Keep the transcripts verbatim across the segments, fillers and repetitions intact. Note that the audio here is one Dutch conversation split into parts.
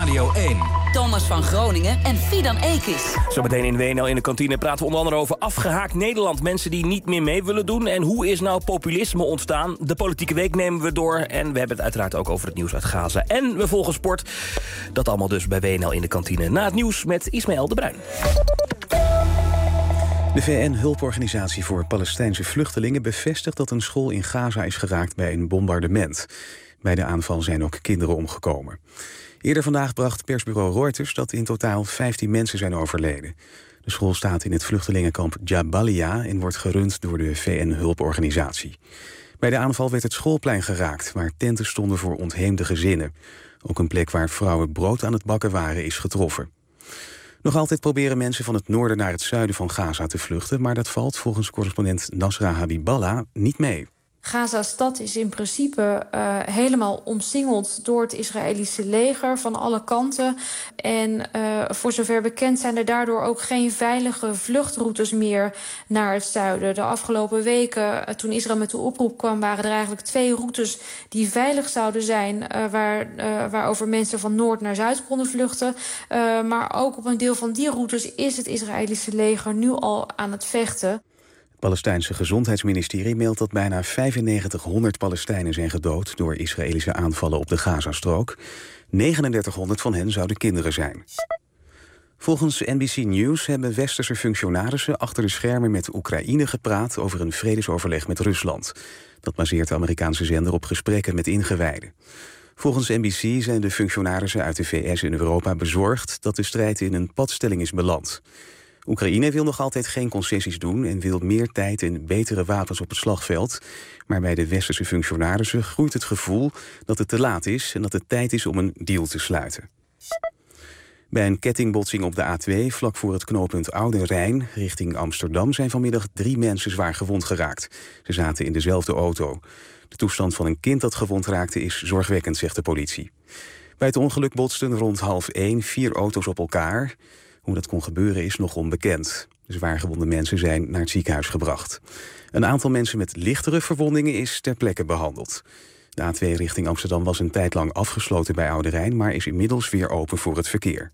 Radio één. Thomas van Groningen en Fidan Ekis. Zometeen in W N L in de kantine praten we onder andere over afgehaakt Nederland. Mensen die niet meer mee willen doen. En hoe is nou populisme ontstaan? De politieke week nemen we door. En we hebben het uiteraard ook over het nieuws uit Gaza. En we volgen sport. Dat allemaal dus bij W N L in de kantine. Na het nieuws met Ismaël de Bruin. De V N-hulporganisatie voor Palestijnse vluchtelingen bevestigt dat een school in Gaza is geraakt bij een bombardement. Bij de aanval zijn ook kinderen omgekomen. Eerder vandaag bracht persbureau Reuters dat in totaal vijftien mensen zijn overleden. De school staat in het vluchtelingenkamp Jabalia en wordt gerund door de V N-hulporganisatie. Bij de aanval werd het schoolplein geraakt, waar tenten stonden voor ontheemde gezinnen. Ook een plek waar vrouwen brood aan het bakken waren is getroffen. Nog altijd proberen mensen van het noorden naar het zuiden van Gaza te vluchten, maar dat valt volgens correspondent Nasra Habiballah niet mee. Gaza-stad is in principe uh, helemaal omsingeld door het Israëlische leger van alle kanten. En uh, voor zover bekend zijn er daardoor ook geen veilige vluchtroutes meer naar het zuiden. De afgelopen weken, uh, toen Israël met de oproep kwam, waren er eigenlijk twee routes die veilig zouden zijn, uh, waar, uh, waarover mensen van noord naar zuid konden vluchten. Uh, maar ook op een deel van die routes is het Israëlische leger nu al aan het vechten. Het Palestijnse Gezondheidsministerie meldt dat bijna vijfennegentighonderd Palestijnen zijn gedood door Israëlische aanvallen op de Gazastrook. negenendertighonderd van hen zouden kinderen zijn. Volgens N B C News hebben westerse functionarissen achter de schermen met Oekraïne gepraat over een vredesoverleg met Rusland. Dat baseert de Amerikaanse zender op gesprekken met ingewijden. Volgens N B C zijn de functionarissen uit de V S en Europa bezorgd dat de strijd in een padstelling is beland. Oekraïne wil nog altijd geen concessies doen en wil meer tijd en betere wapens op het slagveld. Maar bij de westerse functionarissen groeit het gevoel dat het te laat is en dat het tijd is om een deal te sluiten. Bij een kettingbotsing op de A twee, vlak voor het knooppunt Oude Rijn, richting Amsterdam, zijn vanmiddag drie mensen zwaar gewond geraakt. Ze zaten in dezelfde auto. De toestand van een kind dat gewond raakte is zorgwekkend, zegt de politie. Bij het ongeluk botsten rond half één vier auto's op elkaar. Hoe dat kon gebeuren is nog onbekend. De zwaargewonde mensen zijn naar het ziekenhuis gebracht. Een aantal mensen met lichtere verwondingen is ter plekke behandeld. De A twee richting Amsterdam was een tijd lang afgesloten bij Oude Rijn, maar is inmiddels weer open voor het verkeer.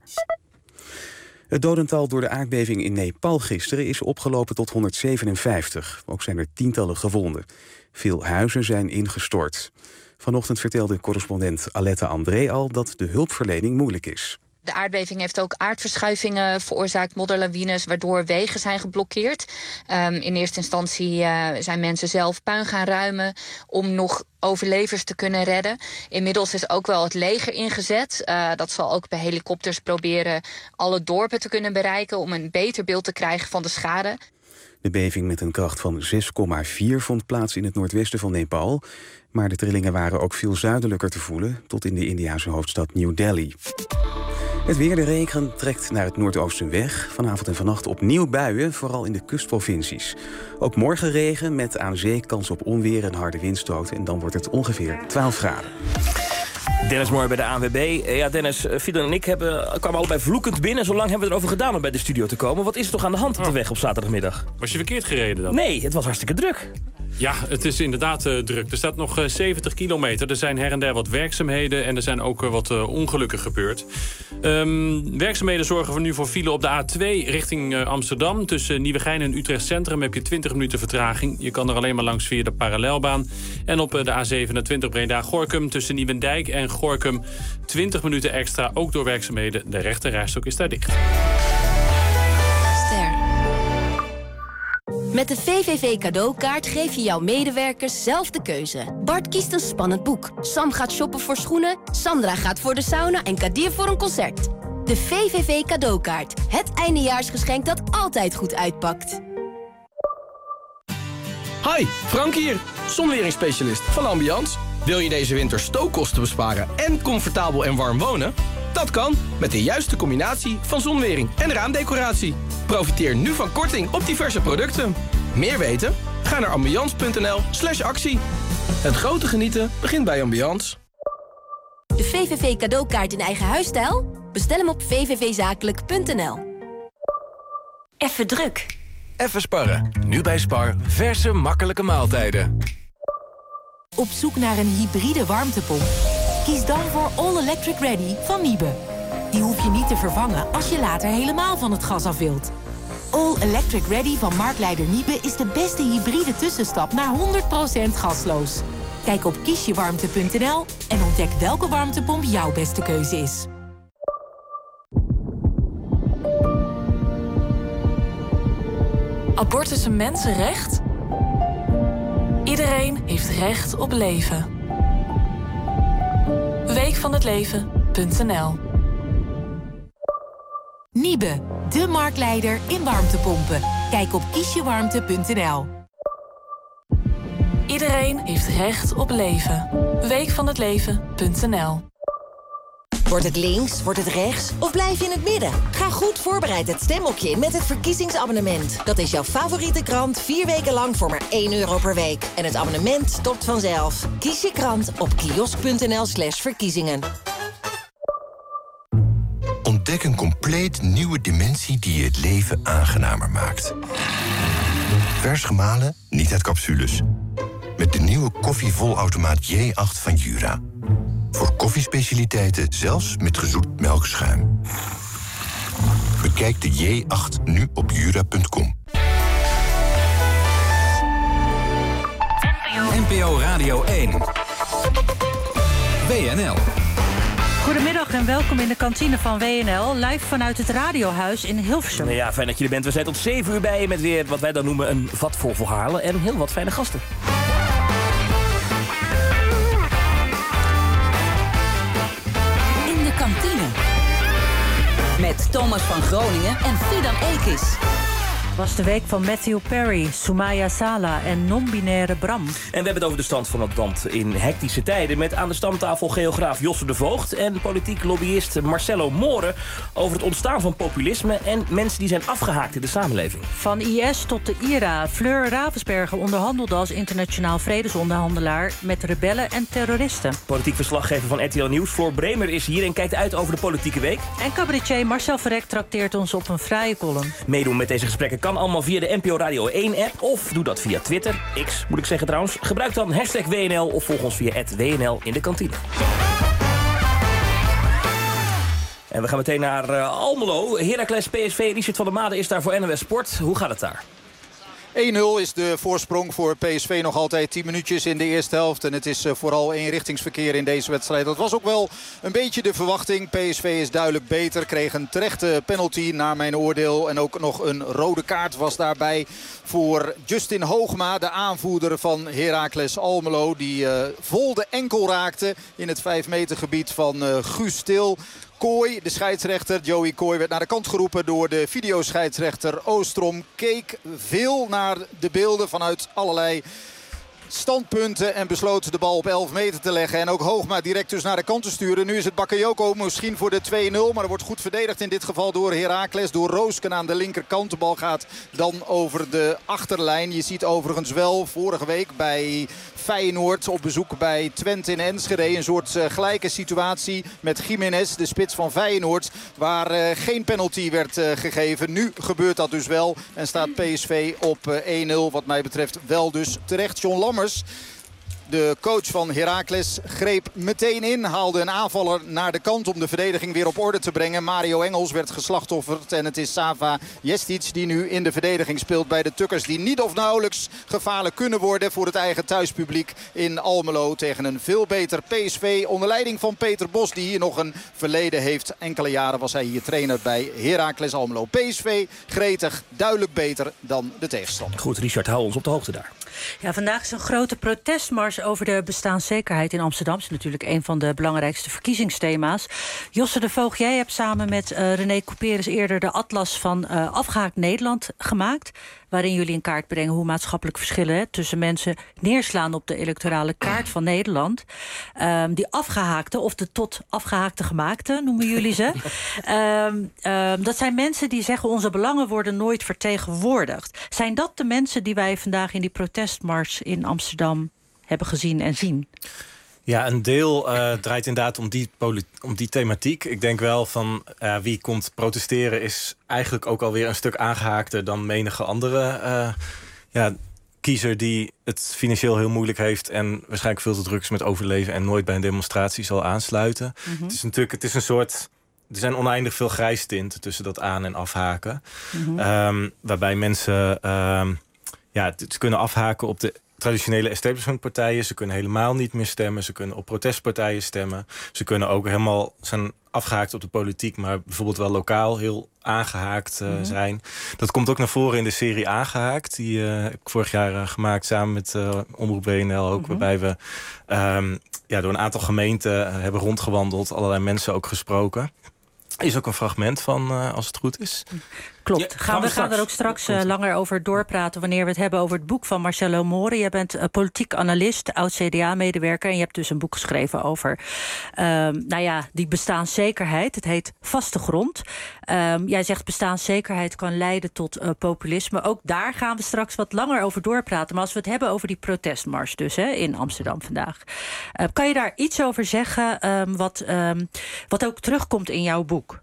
Het dodental door de aardbeving in Nepal gisteren is opgelopen tot honderdzevenenvijftig. Ook zijn er tientallen gewonden. Veel huizen zijn ingestort. Vanochtend vertelde correspondent Aletta André al dat de hulpverlening moeilijk is. De aardbeving heeft ook aardverschuivingen veroorzaakt, modderlawines, waardoor wegen zijn geblokkeerd. Um, in eerste instantie uh, zijn mensen zelf puin gaan ruimen om nog overlevers te kunnen redden. Inmiddels is ook wel het leger ingezet. Uh, dat zal ook bij helikopters proberen alle dorpen te kunnen bereiken om een beter beeld te krijgen van de schade. De beving met een kracht van zes komma vier vond plaats in het noordwesten van Nepal. Maar de trillingen waren ook veel zuidelijker te voelen, tot in de Indiase hoofdstad New Delhi. Het weer, de regen trekt naar het noordoosten weg. Vanavond en vannacht opnieuw buien, vooral in de kustprovincies. Ook morgen regen met aan zee kans op onweer en harde windstoten. En dan wordt het ongeveer twaalf graden. Dennis Mooi bij de A N W B. Ja, Dennis, Fidan en ik hebben, kwamen allebei vloekend binnen. Zo lang hebben we erover gedaan om bij de studio te komen. Wat is er toch aan de hand op de weg op zaterdagmiddag? Was je verkeerd gereden dan? Nee, het was hartstikke druk. Ja, het is inderdaad uh, druk. Er staat nog uh, zeventig kilometer. Er zijn her en der wat werkzaamheden en er zijn ook uh, wat uh, ongelukken gebeurd. Um, werkzaamheden zorgen voor nu voor file op de A twee richting uh, Amsterdam. Tussen Nieuwegein en Utrecht Centrum heb je twintig minuten vertraging. Je kan er alleen maar langs via de parallelbaan. En op uh, de A zevenentwintig Breda-Gorinchem tussen Nieuwendijk en Gorinchem twintig minuten extra, ook door werkzaamheden. De rechterrijstok is daar dicht. Met de V V V cadeaukaart geef je jouw medewerkers zelf de keuze. Bart kiest een spannend boek. Sam gaat shoppen voor schoenen. Sandra gaat voor de sauna en Kadir voor een concert. De V V V cadeaukaart. Het eindejaarsgeschenk dat altijd goed uitpakt. Hi, Frank hier. Zonweringsspecialist van Ambiance. Wil je deze winter stookkosten besparen en comfortabel en warm wonen? Dat kan met de juiste combinatie van zonwering en raamdecoratie. Profiteer nu van korting op diverse producten. Meer weten? Ga naar ambiance punt n l slash actie. Het grote genieten begint bij Ambiance. De V V V cadeaukaart in eigen huisstijl? Bestel hem op v v v zakelijk punt n l. Even druk. Even sparren. Nu bij Spar. Verse, makkelijke maaltijden. Op zoek naar een hybride warmtepomp? Kies dan voor All Electric Ready van Miebe. je niet te vervangen als je later helemaal van het gas af wilt. All Electric Ready van marktleider Niebe is de beste hybride tussenstap naar honderd procent gasloos. Kijk op kiesjewarmte punt n l en ontdek welke warmtepomp jouw beste keuze is. Abortus een mensenrecht? Iedereen heeft recht op leven. week van het leven punt n l Niebe, de marktleider in warmtepompen. Kijk op kiesjewarmte punt n l. Iedereen heeft recht op leven. week van het leven punt n l. Wordt het links, wordt het rechts of blijf je in het midden? Ga goed voorbereid het stemhokje in met het verkiezingsabonnement. Dat is jouw favoriete krant vier weken lang voor maar één euro per week. En het abonnement stopt vanzelf. Kies je krant op kiosk punt n l slash verkiezingen. Ontdek een compleet nieuwe dimensie die je het leven aangenamer maakt. Vers gemalen, niet uit capsules. Met de nieuwe koffievolautomaat J acht van Jura. Voor koffiespecialiteiten zelfs met gezoet melkschuim. Bekijk de J acht nu op jura punt com. N P O Radio één. W N L. Goedemiddag en welkom in de kantine van W N L, live vanuit het Radiohuis in Hilversum. Ja, fijn dat je er bent. We zijn tot zeven uur bij je met weer wat wij dan noemen een vat vol verhalen en heel wat fijne gasten. In de kantine. Met Thomas van Groningen en Fidan Ekis. Het was de week van Matthew Perry, Soumaya Sala en non-binaire Bram. En we hebben het over de stand van het land in hectische tijden... met aan de stamtafel geograaf Josse de Voogd... en politiek lobbyist Marcelo Moren... over het ontstaan van populisme... en mensen die zijn afgehaakt in de samenleving. Van I S tot de I R A. Fleur Ravensberger onderhandelde als internationaal vredesonderhandelaar... met rebellen en terroristen. Politiek verslaggever van R T L Nieuws, Floor Bremer, is hier... en kijkt uit over de politieke week. En cabaretier Marcel Verrek trakteert ons op een vrije column. Meedoen met deze gesprekken kan allemaal via de N P O Radio één-app... of doe dat via Twitter, X moet ik zeggen trouwens. Gebruik dan hashtag W N L of volg ons via at W N L in de kantine. En we gaan meteen naar uh, Almelo. Heracles P S V, Richard van der Made is daar voor N O S Sport. Hoe gaat het daar? één nul is de voorsprong voor P S V, nog altijd tien minuutjes in de eerste helft. En het is vooral eenrichtingsverkeer in deze wedstrijd. Dat was ook wel een beetje de verwachting. P S V is duidelijk beter, kreeg een terechte penalty naar mijn oordeel. En ook nog een rode kaart was daarbij voor Justin Hoogma, de aanvoerder van Heracles Almelo. Die uh, vol de enkel raakte in het vijf meter gebied van uh, Guus Til. Kooi, de scheidsrechter, Joey Kooi, werd naar de kant geroepen door de videoscheidsrechter Oostrom. Keek veel naar de beelden vanuit allerlei standpunten en besloot de bal op elf meter te leggen. En ook Hoogma direct dus naar de kant te sturen. Nu is het Bakayoko misschien voor de twee nul. Maar er wordt goed verdedigd in dit geval door Heracles. Door Roosken aan de linkerkant. De bal gaat dan over de achterlijn. Je ziet overigens wel vorige week bij Feyenoord op bezoek bij Twente in Enschede. Een soort uh, gelijke situatie met Jiménez, de spits van Feyenoord. Waar uh, geen penalty werd uh, gegeven. Nu gebeurt dat dus wel. En staat P S V op uh, één nul. Wat mij betreft wel dus terecht. John Lammers, de coach van Heracles, greep meteen in. Haalde een aanvaller naar de kant om de verdediging weer op orde te brengen. Mario Engels werd geslachtofferd. En het is Sava Jestich die nu in de verdediging speelt bij de Tukkers. Die niet of nauwelijks gevaarlijk kunnen worden voor het eigen thuispubliek in Almelo. Tegen een veel beter P S V onder leiding van Peter Bos. Die hier nog een verleden heeft. Enkele jaren was hij hier trainer bij Heracles Almelo. P S V gretig, duidelijk beter dan de tegenstander. Goed, Richard, hou ons op de hoogte daar. Ja, vandaag is een grote protestmars over de bestaanszekerheid in Amsterdam. Dat is natuurlijk een van de belangrijkste verkiezingsthema's. Josse de Voogd, jij hebt samen met uh, René Couperus eerder de atlas van uh, Afgehaakt Nederland gemaakt. Waarin jullie in kaart brengen hoe maatschappelijke verschillen hè, tussen mensen neerslaan op de electorale kaart van Nederland. Um, die afgehaakte, of de tot afgehaakte gemaakte, noemen jullie ze. um, um, dat zijn mensen die zeggen onze belangen worden nooit vertegenwoordigd. Zijn dat de mensen die wij vandaag in die protestmars in Amsterdam hebben gezien en zien? Ja, een deel uh, draait inderdaad om die, om die thematiek. Ik denk wel van uh, wie komt protesteren is eigenlijk ook alweer een stuk aangehaakter dan menige andere uh, ja, kiezer die het financieel heel moeilijk heeft en waarschijnlijk veel te druk is met overleven en nooit bij een demonstratie zal aansluiten. Mm-hmm. Het is natuurlijk het is een soort er zijn oneindig veel grijstinten tussen dat aan- en afhaken. Mm-hmm. Um, waarbij mensen um, ja, ze kunnen afhaken op de traditionele establishmentpartijen. Ze kunnen helemaal niet meer stemmen. Ze kunnen op protestpartijen stemmen. Ze kunnen ook helemaal zijn afgehaakt op de politiek, maar bijvoorbeeld wel lokaal heel aangehaakt uh, mm-hmm. zijn. Dat komt ook naar voren in de serie Aangehaakt. Die uh, heb ik vorig jaar uh, gemaakt samen met uh, Omroep B N L ook. Mm-hmm. Waarbij we um, ja, door een aantal gemeenten uh, hebben rondgewandeld. Allerlei mensen ook gesproken. Is ook een fragment van, uh, als het goed is. Klopt. Ja, gaan, gaan we, we gaan er ook straks uh, langer over doorpraten wanneer we het hebben over het boek van Marcelo Mori. Jij bent uh, politiek analist, oud-C D A-medewerker. En je hebt dus een boek geschreven over uh, nou ja, die bestaanszekerheid. Het heet Vaste Grond. Uh, jij zegt bestaanszekerheid kan leiden tot uh, populisme. Ook daar gaan we straks wat langer over doorpraten. Maar als we het hebben over die protestmars dus hè, in Amsterdam vandaag. Uh, kan je daar iets over zeggen um, wat, um, wat ook terugkomt in jouw boek?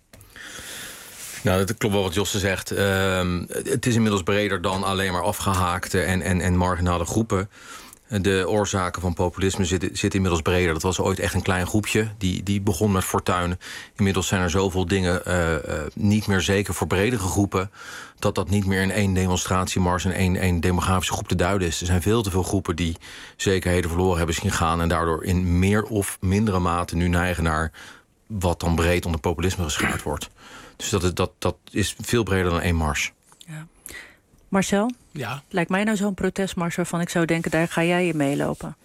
Nou, dat klopt wel wat Josse zegt. Uh, het is inmiddels breder dan alleen maar afgehaakte en, en, en marginale groepen. De oorzaken van populisme zitten, zitten inmiddels breder. Dat was ooit echt een klein groepje. Die, die begon met Fortuyn. Inmiddels zijn er zoveel dingen uh, uh, niet meer zeker voor bredere groepen, dat dat niet meer in één demonstratiemars en één, één demografische groep te duiden is. Er zijn veel te veel groepen die zekerheden verloren hebben zien gaan en daardoor in meer of mindere mate nu neigen naar wat dan breed onder populisme geschaard wordt. Dus dat is, dat, dat is veel breder dan één mars. Ja. Marcel? Ja. Lijkt mij nou zo'n protestmars waarvan ik zou denken, daar ga jij je meelopen.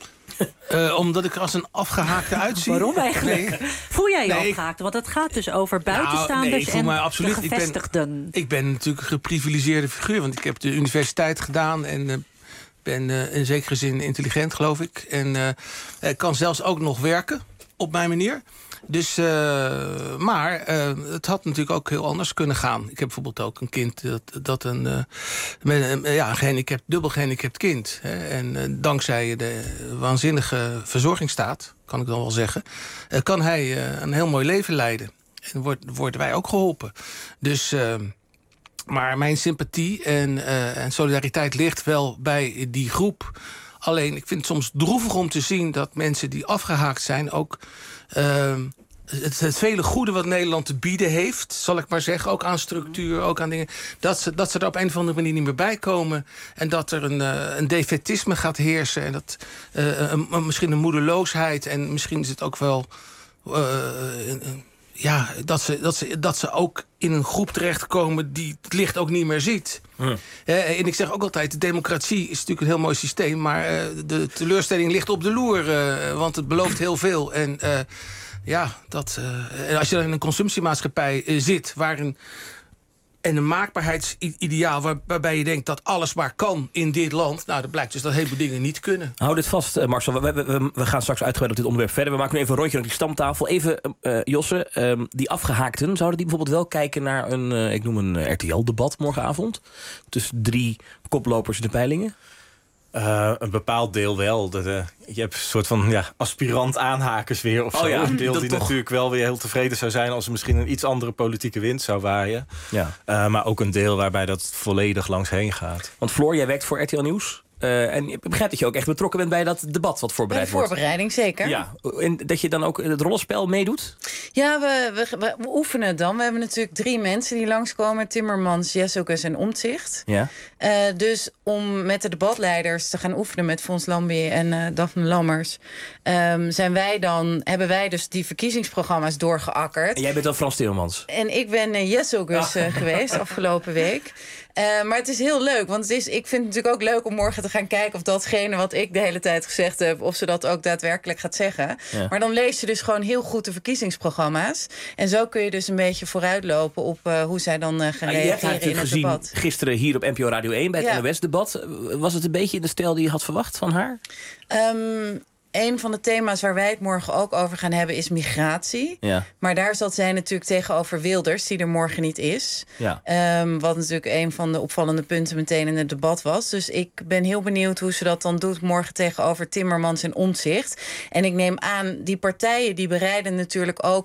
Uh, omdat ik als een afgehaakte uitzie. Waarom eigenlijk? Nee. Voel jij je nee, afgehaakt? Want het gaat dus over buitenstaanders nou, nee, ik voel en mij absoluut. de gevestigden. Ik ben, ik ben natuurlijk een geprivilegeerde figuur. Want ik heb de universiteit gedaan en uh, ben uh, in zekere zin intelligent, geloof ik. En uh, ik kan zelfs ook nog werken op mijn manier. Dus, uh, maar uh, het had natuurlijk ook heel anders kunnen gaan. Ik heb bijvoorbeeld ook een kind dat, dat een, uh, met een, ja, een gehandicapt, dubbel gehandicapt kind. Hè, en uh, dankzij de waanzinnige verzorgingsstaat, kan ik dan wel zeggen, uh, kan hij uh, een heel mooi leven leiden. En wordt, worden wij ook geholpen. Dus, uh, maar mijn sympathie en, uh, en solidariteit ligt wel bij die groep. Alleen, ik vind het soms droevig om te zien dat mensen die afgehaakt zijn ook Uh, het, het vele goede wat Nederland te bieden heeft, zal ik maar zeggen, ook aan structuur, ook aan dingen, dat ze, dat ze er op een of andere manier niet meer bij komen en dat er een, uh, een defetisme gaat heersen en dat uh, een, een, misschien een moedeloosheid en misschien is het ook wel uh, een, een, ja, dat ze, dat, ze, dat ze ook in een groep terechtkomen die het licht ook niet meer ziet. Hmm. Uh, en ik zeg ook altijd, de democratie is natuurlijk een heel mooi systeem, maar uh, de teleurstelling ligt op de loer, uh, want het belooft heel veel. En uh, ja, dat, uh, als je dan in een consumptiemaatschappij uh, zit, waarin en een maakbaarheidsideaal waar, waarbij je denkt dat alles maar kan in dit land. Nou, dat blijkt dus dat een heleboel dingen niet kunnen. Hou dit vast, uh, Marcel. We, we, we gaan straks uitgebreid op dit onderwerp verder. We maken nu even een rondje naar die stamtafel. Even, uh, Josse, um, die afgehaakten, zouden die bijvoorbeeld wel kijken naar een, uh, ik noem een R T L-debat morgenavond? Tussen drie koplopers in de peilingen? Uh, een bepaald deel wel. Dat, uh, je hebt een soort van ja, aspirant-aanhakers weer of zo. Oh ja, een deel die toch natuurlijk wel weer heel tevreden zou zijn als er misschien een iets andere politieke wind zou waaien. Ja. Uh, maar ook een deel waarbij dat volledig langs heen gaat. Want Floor, jij werkt voor R T L Nieuws. Uh, en ik begrijp dat je ook echt betrokken bent bij dat debat wat voorbereid bij de voorbereiding, wordt. zeker. Ja, en dat je dan ook het rollenspel meedoet? Ja, we, we, we, we oefenen het dan. We hebben natuurlijk drie mensen die langskomen. Timmermans, Jesselgus en Omtzigt. Ja. Uh, dus om met de debatleiders te gaan oefenen met Fons Lambie en uh, Daphne Lammers, Um, zijn wij dan, hebben wij dus die verkiezingsprogramma's doorgeakkerd. En jij bent dan Frans Timmermans? En ik ben uh, Jesselgus uh, geweest afgelopen week. Uh, maar het is heel leuk, want het is, ik vind het natuurlijk ook leuk om morgen te gaan kijken of datgene wat ik de hele tijd gezegd heb, of ze dat ook daadwerkelijk gaat zeggen. Ja. Maar dan lees je dus gewoon heel goed de verkiezingsprogramma's. En zo kun je dus een beetje vooruitlopen op uh, hoe zij dan uh, gaan ah, reageren in het gezien debat. Gisteren hier op N P O Radio één bij het ja. N O S-debat. Was het een beetje in de stijl die je had verwacht van haar? Um, Een van de thema's waar wij het morgen ook over gaan hebben is migratie. Ja. Maar daar zat zij natuurlijk tegenover Wilders, die er morgen niet is. Ja. Um, wat natuurlijk een van de opvallende punten meteen in het debat was. Dus ik ben heel benieuwd hoe ze dat dan doet morgen tegenover Timmermans en Omtzigt. En ik neem aan, die partijen die bereiden natuurlijk ook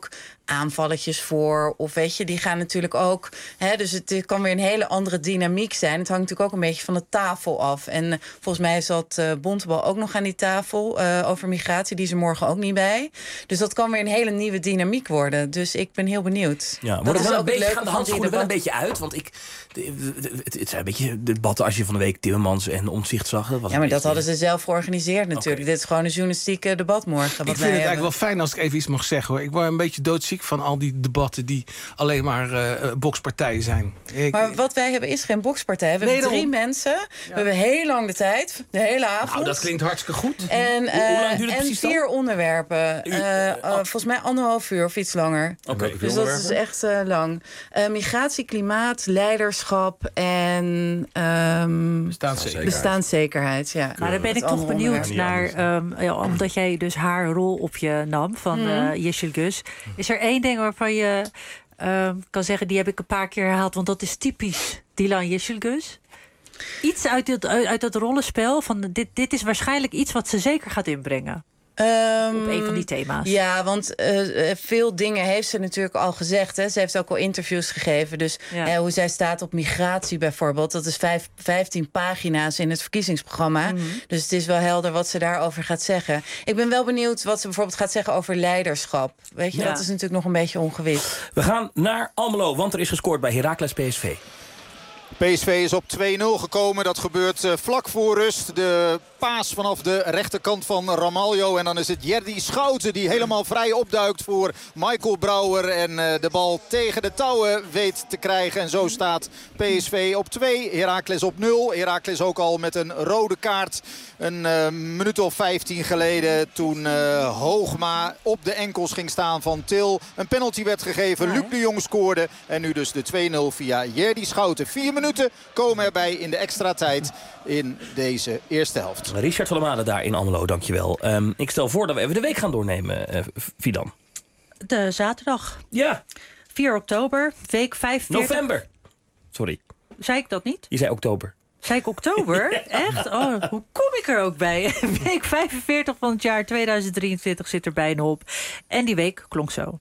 aanvalletjes voor. Of weet je, die gaan natuurlijk ook... Hè, dus het kan weer een hele andere dynamiek zijn. Het hangt natuurlijk ook een beetje van de tafel af. En uh, volgens mij zat uh, Bontebal ook nog aan die tafel uh, over migratie. Die is er morgen ook niet bij. Dus dat kan weer een hele nieuwe dynamiek worden. Dus ik ben heel benieuwd. Ja, dat wordt is het wel ook een beetje, leuk gaan de van handschoenen die wel een debat. beetje uit? Want ik, de, de, de, het, het zijn een beetje de debatten als je van de week Timmermans en Omtzigt zag. Dat was Ja, maar dat beetje... hadden ze zelf georganiseerd natuurlijk. Okay. Dit is gewoon een journalistieke debat morgen. Wat ik vind wij het hebben. eigenlijk wel fijn als ik even iets mag zeggen, hoor. Ik word een beetje doodziek van al die debatten die alleen maar uh, bokspartijen zijn. Ik, maar wat wij hebben is geen bokspartij. We nee, hebben drie dan... mensen. Ja. We hebben heel lang de tijd. De hele avond. Nou, dat klinkt hartstikke goed. En, uh, hoe, hoe lang duurt het en precies vier dan? onderwerpen. Uh, uh, uh, volgens mij anderhalf uur of iets langer. Okay. Dus dat is echt uh, lang. Uh, migratie, klimaat, leiderschap en um, bestaanszekerheid. bestaanszekerheid. Ja. Maar dan ben ik toch benieuwd naar, um, ja, omdat jij dus haar rol op je nam van uh, Yeşilgöz. Is er één ding waarvan je uh, kan zeggen, die heb ik een paar keer herhaald, want dat is typisch Dilan Yeşilgöz? Iets uit, dit, uit, uit dat rollenspel, van dit, dit is waarschijnlijk iets wat ze zeker gaat inbrengen. Um, op een van die thema's. Ja, want uh, veel dingen heeft ze natuurlijk al gezegd. Hè. Ze heeft ook al interviews gegeven. Dus ja. uh, hoe zij staat op migratie bijvoorbeeld. Dat is vijf, vijftien pagina's in het verkiezingsprogramma. Mm-hmm. Dus het is wel helder wat ze daarover gaat zeggen. Ik ben wel benieuwd wat ze bijvoorbeeld gaat zeggen over leiderschap. Weet je, ja. dat is natuurlijk nog een beetje ongewis. We gaan naar Almelo, want er is gescoord bij Heracles P S V. P S V is op twee nul gekomen. Dat gebeurt uh, vlak voor rust. De paas vanaf de rechterkant van Ramaljo. En dan is het Jerdy Schouten die helemaal vrij opduikt voor Michael Brouwer. En uh, de bal tegen de touwen weet te krijgen. En zo staat P S V op twee. Heracles op nul. Heracles ook al met een rode kaart. Een uh, minuut of vijftien geleden toen uh, Hoogma op de enkels ging staan van Til. Een penalty werd gegeven. Ja, Luc de Jong scoorde. En nu dus de twee nul via Jerdy Schouten. Vier minuten komen erbij in de extra tijd in deze eerste helft. Richard van der Made daar in Almelo, dankjewel. Um, ik stel voor dat we even de week gaan doornemen, uh, Fidan. De zaterdag. Ja. vier oktober, week vijfenveertig. November. Sorry. Zei ik dat niet? Je zei oktober. Zei ik oktober? Echt? Oh, hoe kom ik er ook bij? Week vijfenveertig van het jaar tweeduizend drieëntwintig zit er bijna op. En die week klonk zo.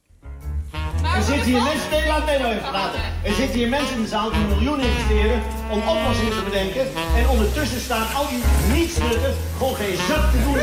Er zitten hier mensen, nee, laat mij maar even praten. Er zitten hier mensen in de zaal die miljoenen investeren om oplossingen te bedenken. En ondertussen staan al die nietsnutten gewoon geen zak te doen.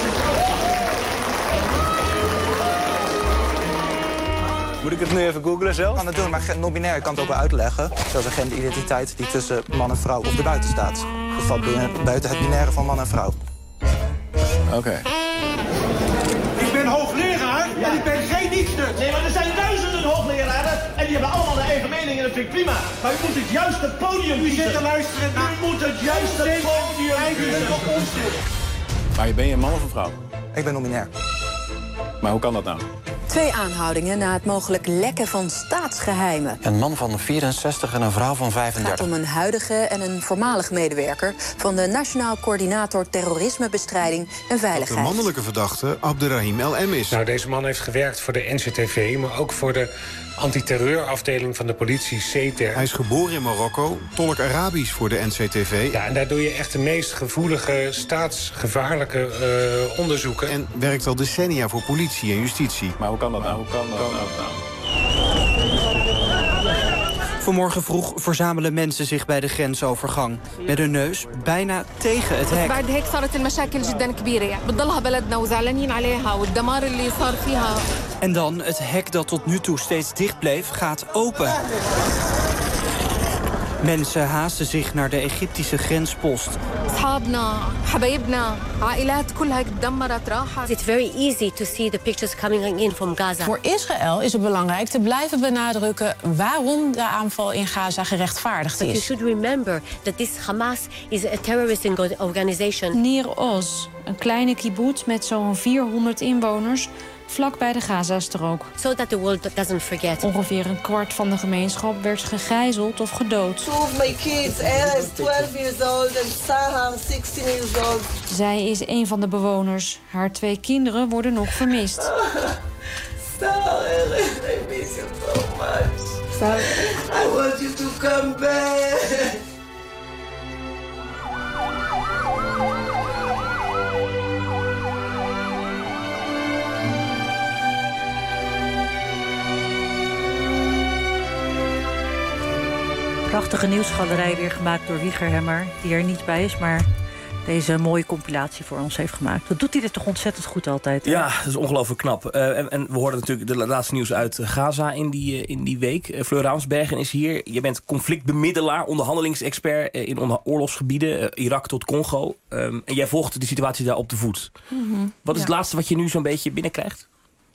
Moet ik het nu even googlen zelf? Ik kan het doen, maar non-binair, ik kan het ook wel uitleggen. Zoals een genderidentiteit die tussen man en vrouw of erbuiten staat. Dat valt buiten het binaire van man en vrouw. Oké. Okay. Ik ben hoogleraar ja. en ik ben geen nietsnut. Nee, maar er zijn duizenden hoogleraren en die hebben allemaal een eigen mening en dat vind ik prima. Maar u moet het juiste podium kiezen. U zit te luisteren. U moet het juiste podium kiezen. Maar ben je een man of een vrouw? Ik ben non-binair. Maar hoe kan dat nou? Twee aanhoudingen na het mogelijk lekken van staatsgeheimen. Een man van vierenzestig en een vrouw van vijfendertig. Het gaat om een huidige en een voormalig medewerker van de Nationaal Coördinator Terrorismebestrijding en Veiligheid. De mannelijke verdachte Abderrahim El M is. Nou, deze man heeft gewerkt voor de N C T V, maar ook voor de antiterreurafdeling van de politie C T R. Hij is geboren in Marokko, tolk Arabisch voor de N C T V. Ja, en daar doe je echt de meest gevoelige, staatsgevaarlijke uh, onderzoeken. En werkt al decennia voor politie en justitie. Maar hoe kan dat nou? Hoe kan dat nou? Vanmorgen vroeg verzamelen mensen zich bij de grensovergang. Met hun neus bijna tegen het hek. En dan het hek dat tot nu toe steeds dicht bleef, gaat open. Mensen haasten zich naar de Egyptische grenspost. It's very easy to see the pictures coming in from Gaza. Voor Israël is het belangrijk te blijven benadrukken waarom de aanval in Gaza gerechtvaardigd is. But you should remember that this Hamas is a terrorist organization. Nir Oz, een kleine kibbutz met zo'n vierhonderd inwoners, vlak bij de Gazastrook. So that the world doesn't forget. Ongeveer een kwart van de gemeenschap werd gegijzeld of gedood. Two of my kids, Ella is twelve years old and Sarah sixteen years old. Zij is een van de bewoners. Haar twee kinderen worden nog vermist. Sarah, I miss you so much. Sarah, I want you to come back. Prachtige nieuwsgalerij weer gemaakt door Wiegerhemmer, die er niet bij is, maar deze mooie compilatie voor ons heeft gemaakt. Dat doet hij er toch ontzettend goed altijd. Hè? Ja, dat is ongelooflijk knap. Uh, en, en we hoorden natuurlijk de laatste nieuws uit Gaza in die, uh, in die week. Uh, Fleur Ravensbergen is hier. Je bent conflictbemiddelaar, onderhandelingsexpert uh, in onder oorlogsgebieden, uh, Irak tot Congo. Um, en jij volgt de situatie daar op de voet. Mm-hmm, Wat is ja. het laatste wat je nu zo'n beetje binnenkrijgt?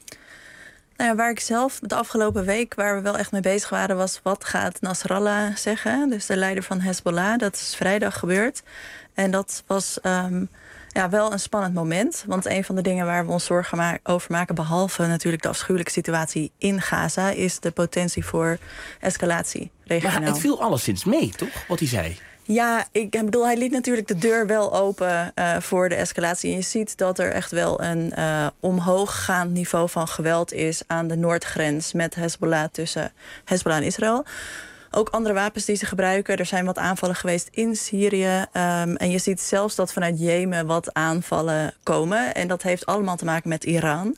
Nou ja, waar ik zelf de afgelopen week, waar we wel echt mee bezig waren, was wat gaat Nasrallah zeggen? Dus de leider van Hezbollah. Dat is vrijdag gebeurd. En dat was um, ja, wel een spannend moment. Want een van de dingen waar we ons zorgen ma- over maken, behalve natuurlijk de afschuwelijke situatie in Gaza, is de potentie voor escalatie regionaal. Maar het viel alleszins mee, toch? Wat hij zei. Ja, ik bedoel, hij liet natuurlijk de deur wel open uh, voor de escalatie. En je ziet dat er echt wel een uh, omhooggaand niveau van geweld is aan de noordgrens met Hezbollah, tussen Hezbollah en Israël. Ook andere wapens die ze gebruiken. Er zijn wat aanvallen geweest in Syrië. Um, en je ziet zelfs dat vanuit Jemen wat aanvallen komen. En dat heeft allemaal te maken met Iran.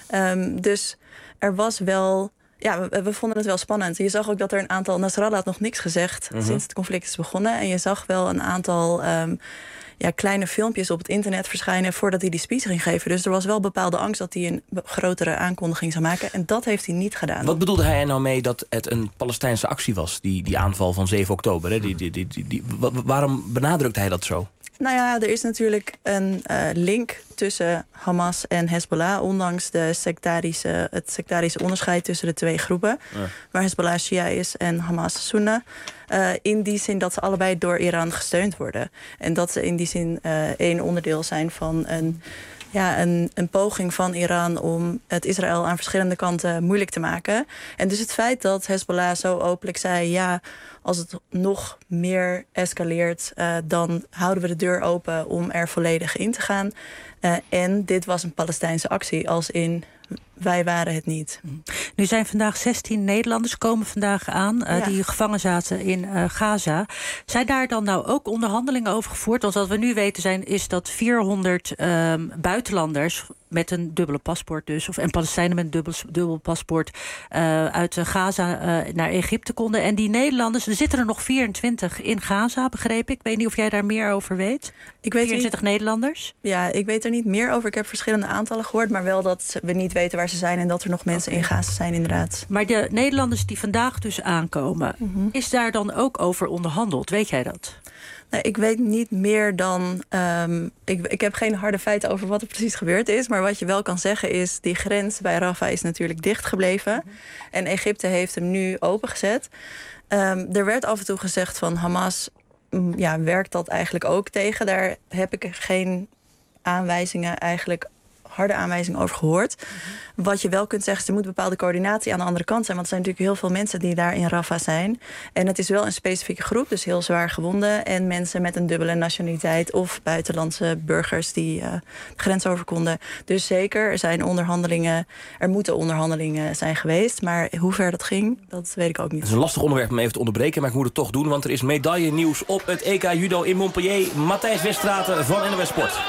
Um, dus er was wel... Ja, we, we vonden het wel spannend. Je zag ook dat er een aantal... Nasrallah had nog niks gezegd uh-huh. sinds het conflict is begonnen. En je zag wel een aantal um, ja, kleine filmpjes op het internet verschijnen voordat hij die speech ging geven. Dus er was wel bepaalde angst dat hij een grotere aankondiging zou maken. En dat heeft hij niet gedaan. Wat bedoelde hij er nou mee dat het een Palestijnse actie was? Die, die aanval van zeven oktober. Hè? Die, die, die, die, die, waarom benadrukte hij dat zo? Nou ja, er is natuurlijk een uh, link tussen Hamas en Hezbollah, ondanks de sectarische, het sectarische onderscheid tussen de twee groepen, ja. waar Hezbollah Shia is en Hamas Sunna. Uh, in die zin dat ze allebei door Iran gesteund worden. En dat ze in die zin uh, één onderdeel zijn van een, ja, een, een poging van Iran om het Israël aan verschillende kanten moeilijk te maken. En dus het feit dat Hezbollah zo openlijk zei, ja, als het nog meer escaleert, uh, dan houden we de deur open om er volledig in te gaan. Uh, en dit was een Palestijnse actie, als in wij waren het niet. Nu zijn vandaag zestien Nederlanders komen vandaag aan, uh, ja. die gevangen zaten in uh, Gaza. Zijn daar dan nou ook onderhandelingen over gevoerd? Want wat we nu weten zijn, is dat vierhonderd um, buitenlanders met een dubbele paspoort dus, of en Palestijnen met een dubbel, dubbel paspoort uh, uit Gaza uh, naar Egypte konden. En die Nederlanders, er zitten er nog vierentwintig in Gaza, begreep ik. Ik weet niet of jij daar meer over weet. Ik weet vierentwintig niet, Nederlanders? Ja, ik weet er niet meer over. Ik heb verschillende aantallen gehoord, maar wel dat we niet weten waar ze zijn en dat er nog mensen in Gaza zijn, inderdaad. Maar de Nederlanders die vandaag dus aankomen, mm-hmm. is daar dan ook over onderhandeld? Weet jij dat? Nee, ik weet niet meer dan... Um, ik, ik heb geen harde feiten over wat er precies gebeurd is. Maar wat je wel kan zeggen is, die grens bij Rafah is natuurlijk dicht gebleven. Mm-hmm. En Egypte heeft hem nu opengezet. Um, er werd af en toe gezegd van Hamas, ja, werkt dat eigenlijk ook tegen? Daar heb ik geen aanwijzingen eigenlijk... harde aanwijzingen over gehoord. Mm-hmm. Wat je wel kunt zeggen, er moet bepaalde coördinatie aan de andere kant zijn. Want er zijn natuurlijk heel veel mensen die daar in Rafah zijn. En het is wel een specifieke groep, dus heel zwaar gewonden. En mensen met een dubbele nationaliteit of buitenlandse burgers die uh, de grens over konden. Dus zeker, er zijn onderhandelingen, er moeten onderhandelingen zijn geweest. Maar hoe ver dat ging, dat weet ik ook niet. Het is een lastig onderwerp om even te onderbreken, maar ik moet het toch doen. Want er is medaille nieuws op het E K Judo in Montpellier. Matthijs Westraten van N O S Sport.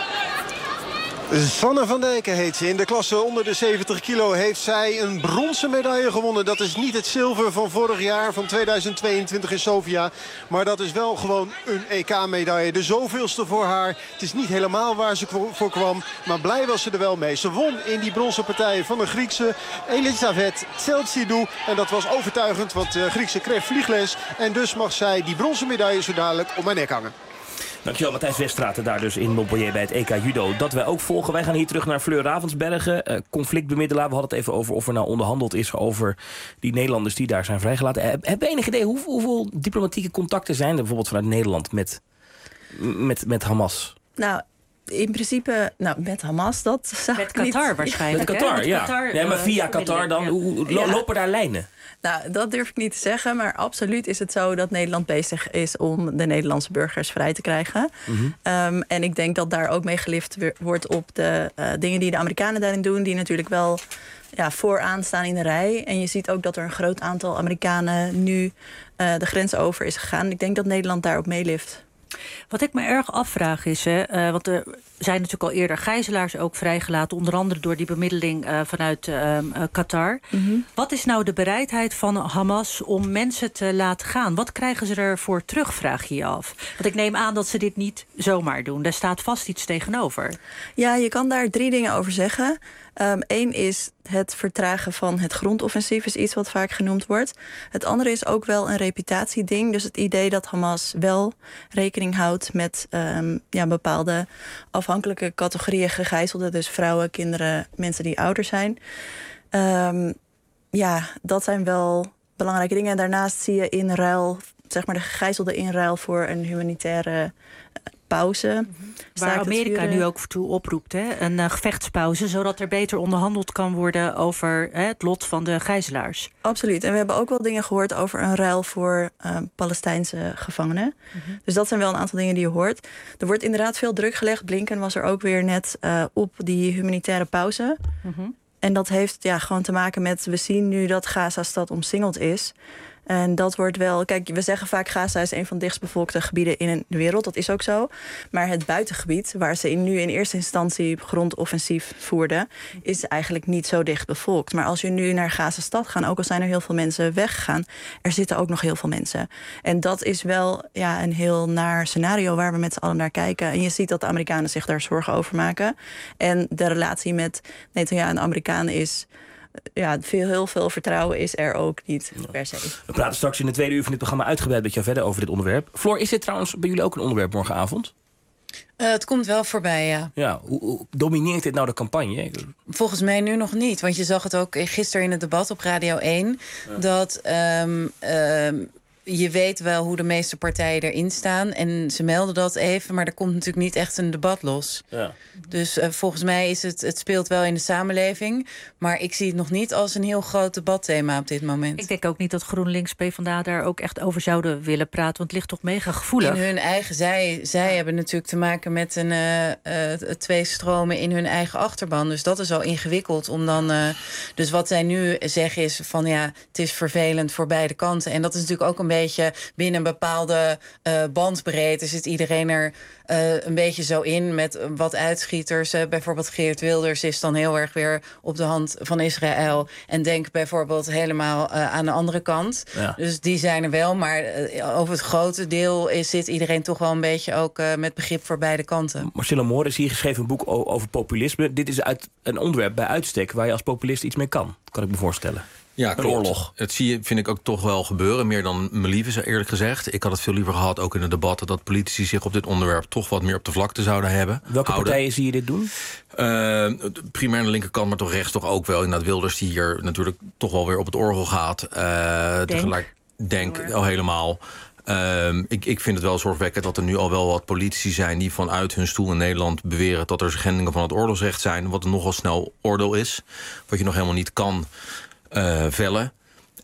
Sanne van Dijken heet ze. In de klasse onder de zeventig kilo heeft zij een bronzen medaille gewonnen. Dat is niet het zilver van vorig jaar, van tweeduizend tweeëntwintig in Sofia. Maar dat is wel gewoon een E K-medaille. De zoveelste voor haar. Het is niet helemaal waar ze voor kwam. Maar blij was ze er wel mee. Ze won in die bronzen partij van de Griekse Elisabeth Tseltsidou. En dat was overtuigend, want de Griekse kreeg vliegles. En dus mag zij die bronzen medaille zo dadelijk om haar nek hangen. Dankjewel, Matthijs Westraten daar dus in Montpellier bij het E K Judo. Dat wij ook volgen. Wij gaan hier terug naar Fleur Ravensbergen. Uh, conflictbemiddelaar. We hadden het even over of er nou onderhandeld is over die Nederlanders die daar zijn vrijgelaten. Heb, heb je enig idee hoe, hoeveel diplomatieke contacten zijn er bijvoorbeeld vanuit Nederland met, met, met Hamas? Nou, in principe, nou, met Hamas, dat zou Met Qatar niet, waarschijnlijk. Met Qatar, hè? Met ja. Qatar, ja. Maar via uh, Qatar dan, ja. hoe, lo, lopen daar lijnen? Nou, dat durf ik niet te zeggen. Maar absoluut is het zo dat Nederland bezig is om de Nederlandse burgers vrij te krijgen. Mm-hmm. Um, en ik denk dat daar ook mee gelift wordt op de uh, dingen die de Amerikanen daarin doen. Die natuurlijk wel ja, vooraan staan in de rij. En je ziet ook dat er een groot aantal Amerikanen nu uh, de grens over is gegaan. Ik denk dat Nederland daar ook meelift. Wat ik me erg afvraag is, hè, uh, want er zijn natuurlijk al eerder gijzelaars ook vrijgelaten, onder andere door die bemiddeling uh, vanuit uh, uh, Qatar. Mm-hmm. Wat is nou de bereidheid van Hamas om mensen te laten gaan? Wat krijgen ze ervoor terug, vraag je je af? Want ik neem aan dat ze dit niet zomaar doen. Daar staat vast iets tegenover. Ja, je kan daar drie dingen over zeggen. Eén um, is het vertragen van het grondoffensief, is iets wat vaak genoemd wordt. Het andere is ook wel een reputatieding. Dus het idee dat Hamas wel rekening houdt met um, ja, bepaalde afhankelijke categorieën gegijzelden. Dus vrouwen, kinderen, mensen die ouder zijn. Um, ja, dat zijn wel belangrijke dingen. En daarnaast zie je in ruil, zeg maar de gegijzelden in ruil voor een humanitaire pauze. Mm-hmm. Waar Amerika nu ook toe oproept, hè? Een uh, gevechtspauze, zodat er beter onderhandeld kan worden over hè, het lot van de gijzelaars. Absoluut. En we hebben ook wel dingen gehoord over een ruil voor uh, Palestijnse gevangenen. Mm-hmm. Dus dat zijn wel een aantal dingen die je hoort. Er wordt inderdaad veel druk gelegd. Blinken was er ook weer net uh, op die humanitaire pauze. Mm-hmm. En dat heeft ja, gewoon te maken met, we zien nu dat Gaza-stad omsingeld is. En dat wordt wel, kijk, we zeggen vaak Gaza is een van de dichtstbevolkte gebieden in de wereld. Dat is ook zo. Maar het buitengebied, waar ze in, nu in eerste instantie grondoffensief voerden, is eigenlijk niet zo dicht bevolkt. Maar als je nu naar Gaza-stad gaat, ook al zijn er heel veel mensen weggegaan, er zitten ook nog heel veel mensen. En dat is wel ja, een heel naar scenario waar we met z'n allen naar kijken. En je ziet dat de Amerikanen zich daar zorgen over maken. En de relatie met Netanyahu en de Amerikanen is, ja, veel, heel veel vertrouwen is er ook niet ja. per se. We praten straks in de tweede uur van dit programma uitgebreid met jou verder over dit onderwerp. Floor, is dit trouwens bij jullie ook een onderwerp morgenavond? Uh, het komt wel voorbij, ja. Ja, hoe, hoe domineert dit nou de campagne? Volgens mij nu nog niet. Want je zag het ook gisteren in het debat op Radio één. Ja. Dat um, um, je weet wel hoe de meeste partijen erin staan. En ze melden dat even, maar er komt natuurlijk niet echt een debat los. Ja. Dus uh, volgens mij is het, het speelt wel in de samenleving. Maar ik zie het nog niet als een heel groot debatthema op dit moment. Ik denk ook niet dat GroenLinks, PvdA daar ook echt over zouden willen praten. Want het ligt toch mega gevoelig. In hun eigen, zij, zij hebben natuurlijk te maken met een, uh, uh, twee stromen in hun eigen achterban. Dus dat is al ingewikkeld om dan. Uh, dus wat zij nu zeggen is van ja, het is vervelend voor beide kanten. En dat is natuurlijk ook een beetje binnen een bepaalde uh, bandbreedte zit iedereen er uh, een beetje zo in met wat uitschieters. Uh, bijvoorbeeld Geert Wilders is dan heel erg weer op de hand van Israël. En denk bijvoorbeeld helemaal uh, aan de andere kant. Ja. Dus die zijn er wel. Maar uh, over het grote deel is, zit iedereen toch wel een beetje ook uh, met begrip voor beide kanten. Marcella Moor is hier geschreven een boek over populisme. Dit is uit een onderwerp bij uitstek waar je als populist iets mee kan. Kan ik me voorstellen. Ja, klopt. Oorlog. Het zie je, vind ik ook toch wel gebeuren. Meer dan me lief is, eerlijk gezegd. Ik had het veel liever gehad, ook in de debatten, dat politici zich op dit onderwerp toch wat meer op de vlakte zouden hebben. Welke houden. partijen zie je dit doen? Uh, primair aan de linkerkant, maar toch rechts toch ook wel. Inderdaad, Wilders die hier natuurlijk toch wel weer op het orgel gaat. Uh, denk. Tegelijk, denk al helemaal. Uh, ik, ik vind het wel zorgwekkend dat er nu al wel wat politici zijn die vanuit hun stoel in Nederland beweren dat er schendingen van het oorlogsrecht zijn, wat een nogal snel oordeel is. Wat je nog helemaal niet kan Uh, vellen.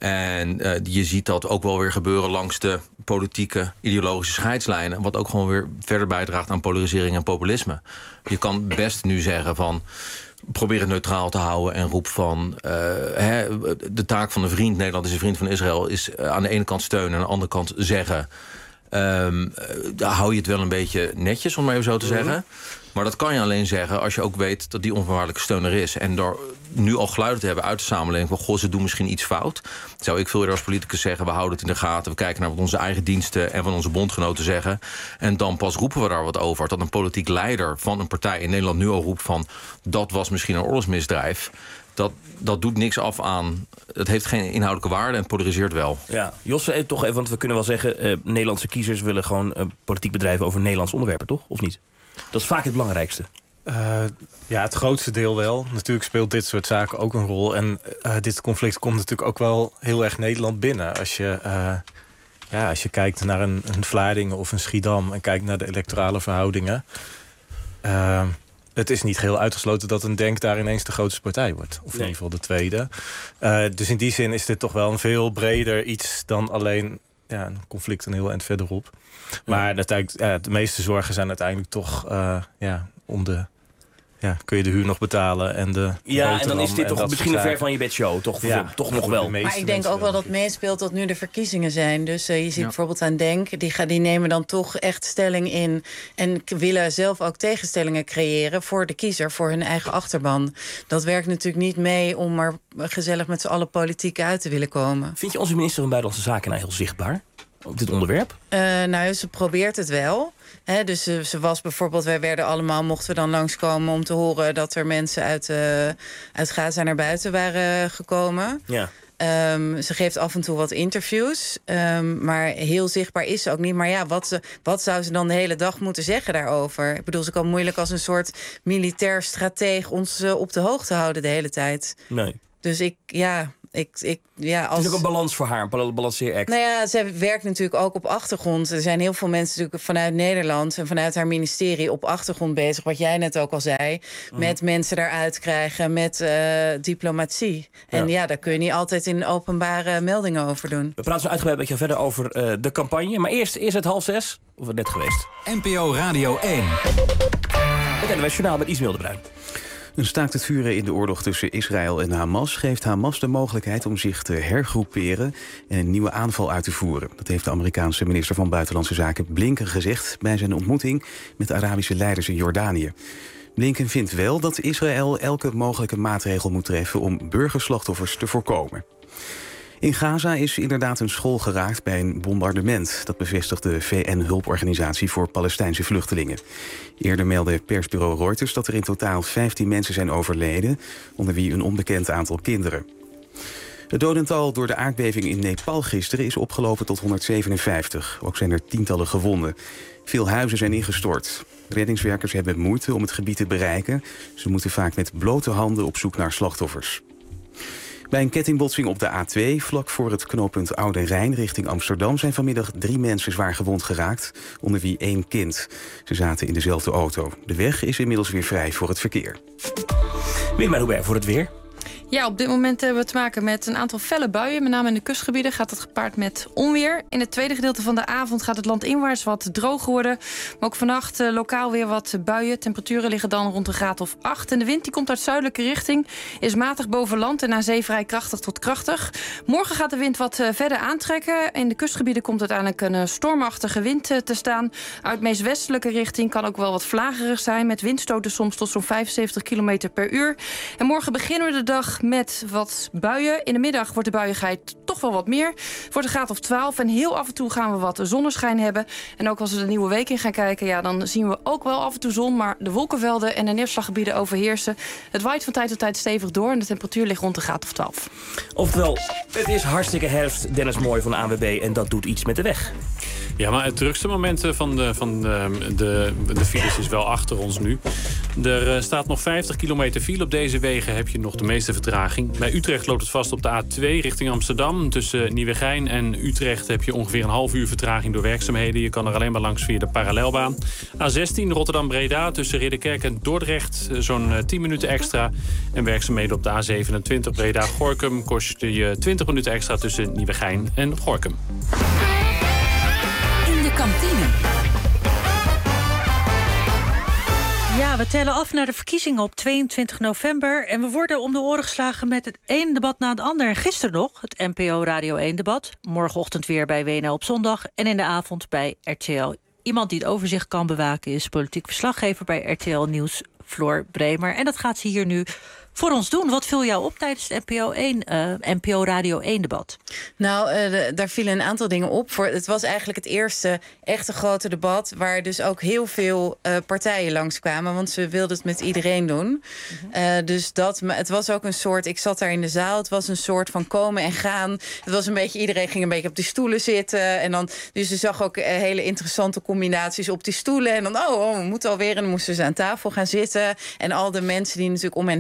En uh, je ziet dat ook wel weer gebeuren langs de politieke, ideologische scheidslijnen, wat ook gewoon weer verder bijdraagt aan polarisering en populisme. Je kan best nu zeggen van probeer het neutraal te houden en roep van uh, hè, de taak van een vriend, Nederland is een vriend van Israël, is uh, aan de ene kant steunen en aan de andere kant zeggen. Um, uh, hou je het wel een beetje netjes, om maar even zo te mm-hmm. zeggen. Maar dat kan je alleen zeggen als je ook weet dat die onvoorwaardelijke steun er is. En door nu al geluiden te hebben uit de samenleving van goh, ze doen misschien iets fout, zou ik veel eerder als politicus zeggen, we houden het in de gaten, we kijken naar wat onze eigen diensten en van onze bondgenoten zeggen. En dan pas roepen we daar wat over. Dat een politiek leider van een partij in Nederland nu al roept van dat was misschien een oorlogsmisdrijf. Dat, dat doet niks af aan. Het heeft geen inhoudelijke waarde en polariseert wel. Ja, Josse, toch even, want we kunnen wel zeggen, uh, Nederlandse kiezers willen gewoon uh, politiek bedrijven over Nederlandse onderwerpen, toch? Of niet? Dat is vaak het belangrijkste. Uh, ja, het grootste deel wel. Natuurlijk speelt dit soort zaken ook een rol. En uh, dit conflict komt natuurlijk ook wel heel erg Nederland binnen. Als je, uh, ja, als je kijkt naar een, een Vlaardingen of een Schiedam en kijkt naar de electorale verhoudingen. Uh, het is niet geheel uitgesloten dat een Denk daar ineens de grootste partij wordt. Of in ieder geval de tweede. Uh, dus in die zin is dit toch wel een veel breder iets dan alleen ja, een conflict een heel eind verderop. Maar ja. Ja, de meeste zorgen zijn uiteindelijk toch uh, ja, om de ja, kun je de huur nog betalen en de Ja, en dan is dit toch misschien een ver van van je bedshow. Toch, Ja, toch nog wel. Maar ik denk ook wel dat meespeelt dat nu de verkiezingen zijn. Dus uh, je ziet Ja. bijvoorbeeld aan Denk, die, gaan, die nemen dan toch echt stelling in. En k- willen zelf ook tegenstellingen creëren voor de kiezer, voor hun eigen achterban. Dat werkt natuurlijk niet mee om er gezellig met z'n allen politiek uit te willen komen. Vind je onze minister van Buitenlandse Zaken nou heel zichtbaar op dit onderwerp? Uh, nou, ze probeert het wel. He, dus ze, ze was bijvoorbeeld, wij werden allemaal, mochten we dan langskomen om te horen dat er mensen uit, uh, uit Gaza naar buiten waren gekomen. Ja. Um, ze geeft af en toe wat interviews, um, maar heel zichtbaar is ze ook niet. Maar ja, wat, ze, wat zou ze dan de hele dag moeten zeggen daarover? Ik bedoel, ze kan moeilijk als een soort militair strateeg ons uh, op de hoogte houden de hele tijd. Nee. Dus ik, ja... Ik, ik, ja, als... Het is ook een balans voor haar, een balanceeract. Nou ja, ze werkt natuurlijk ook op achtergrond. Er zijn heel veel mensen natuurlijk vanuit Nederland en vanuit haar ministerie op achtergrond bezig, wat jij net ook al zei, mm. met mensen daaruit krijgen, met uh, diplomatie. En ja. ja, daar kun je niet altijd in openbare meldingen over doen. We praten zo uitgebreid met jou verder over uh, de campagne. Maar eerst is het half zes, of het net geweest. N P O Radio één. Het N O S Journaal met Ismaël de Bruin. Een staakt het vuren in de oorlog tussen Israël en Hamas geeft Hamas de mogelijkheid om zich te hergroeperen en een nieuwe aanval uit te voeren. Dat heeft de Amerikaanse minister van Buitenlandse Zaken Blinken gezegd bij zijn ontmoeting met Arabische leiders in Jordanië. Blinken vindt wel dat Israël elke mogelijke maatregel moet treffen om burgerslachtoffers te voorkomen. In Gaza is inderdaad een school geraakt bij een bombardement. Dat bevestigt de V N-hulporganisatie voor Palestijnse vluchtelingen. Eerder meldde persbureau Reuters dat er in totaal vijftien mensen zijn overleden, onder wie een onbekend aantal kinderen. Het dodental door de aardbeving in Nepal gisteren is opgelopen tot honderdzevenenvijftig. Ook zijn er tientallen gewonden. Veel huizen zijn ingestort. Reddingswerkers hebben moeite om het gebied te bereiken. Ze moeten vaak met blote handen op zoek naar slachtoffers. Bij een kettingbotsing op de A twee, vlak voor het knooppunt Oude Rijn richting Amsterdam, zijn vanmiddag drie mensen zwaar gewond geraakt, onder wie één kind. Ze zaten in dezelfde auto. De weg is inmiddels weer vrij voor het verkeer. Wilma Hubert voor het weer. Ja, op dit moment hebben we te maken met een aantal felle buien. Met name in de kustgebieden gaat het gepaard met onweer. In het tweede gedeelte van de avond gaat het land inwaarts wat droger worden. Maar ook vannacht uh, lokaal weer wat buien. Temperaturen liggen dan rond een graad of acht. En de wind die komt uit zuidelijke richting. Is matig boven land en aan zee vrij krachtig tot krachtig. Morgen gaat de wind wat uh, verder aantrekken. In de kustgebieden komt uiteindelijk een uh, stormachtige wind uh, te staan. Uit meest westelijke richting kan ook wel wat vlagerig zijn. Met windstoten soms tot zo'n vijfenzeventig kilometer per uur. En morgen beginnen we de dag met wat buien. In de middag wordt de buiigheid toch wel wat meer. Voor de graad of twaalf. En heel af en toe gaan we wat zonneschijn hebben. En ook als we de nieuwe week in gaan kijken, ja, dan zien we ook wel af en toe zon. Maar de wolkenvelden en de neerslaggebieden overheersen. Het waait van tijd tot tijd stevig door. En de temperatuur ligt rond de graad of twaalf. Oftewel, het is hartstikke herfst. Dennis Mooij van de A N W B. En dat doet iets met de weg. Ja, maar het drukste moment van de, van de, de, de files is wel achter ons nu. Er staat nog vijftig kilometer file. Op deze wegen heb je nog de meeste vertraging. Bij Utrecht loopt het vast op de A twee richting Amsterdam. Tussen Nieuwegein en Utrecht heb je ongeveer een half uur vertraging door werkzaamheden. Je kan er alleen maar langs via de parallelbaan. A zestien Rotterdam-Breda tussen Ridderkerk en Dordrecht zo'n tien minuten extra. En werkzaamheden op de A zevenentwintig Breda-Gorinchem kost je twintig minuten extra tussen Nieuwegein en Gorinchem. In de kantine. Ja, we tellen af naar de verkiezingen op tweeëntwintig november. En we worden om de oren geslagen met het een debat na het ander. Gisteren nog het N P O Radio één-debat. Morgenochtend weer bij W N L op zondag. En in de avond bij R T L. Iemand die het overzicht kan bewaken is politiek verslaggever bij R T L Nieuws, Floor Bremer. En dat gaat ze hier nu voor ons doen. Wat viel jou op tijdens het N P O, één, uh, N P O Radio één-debat? Nou, uh, de, daar vielen een aantal dingen op. Voor, het was eigenlijk het eerste echte grote debat waar dus ook heel veel uh, partijen langskwamen. Want ze wilden het met iedereen doen. Mm-hmm. Uh, dus dat, het was ook een soort, ik zat daar in de zaal, het was een soort van komen en gaan. Het was een beetje, iedereen ging een beetje op die stoelen zitten. En dan, dus je zag ook uh, hele interessante combinaties op die stoelen. En dan, oh, oh we moeten alweer. En dan moesten ze aan tafel gaan zitten. En al de mensen die natuurlijk om hen heen zitten,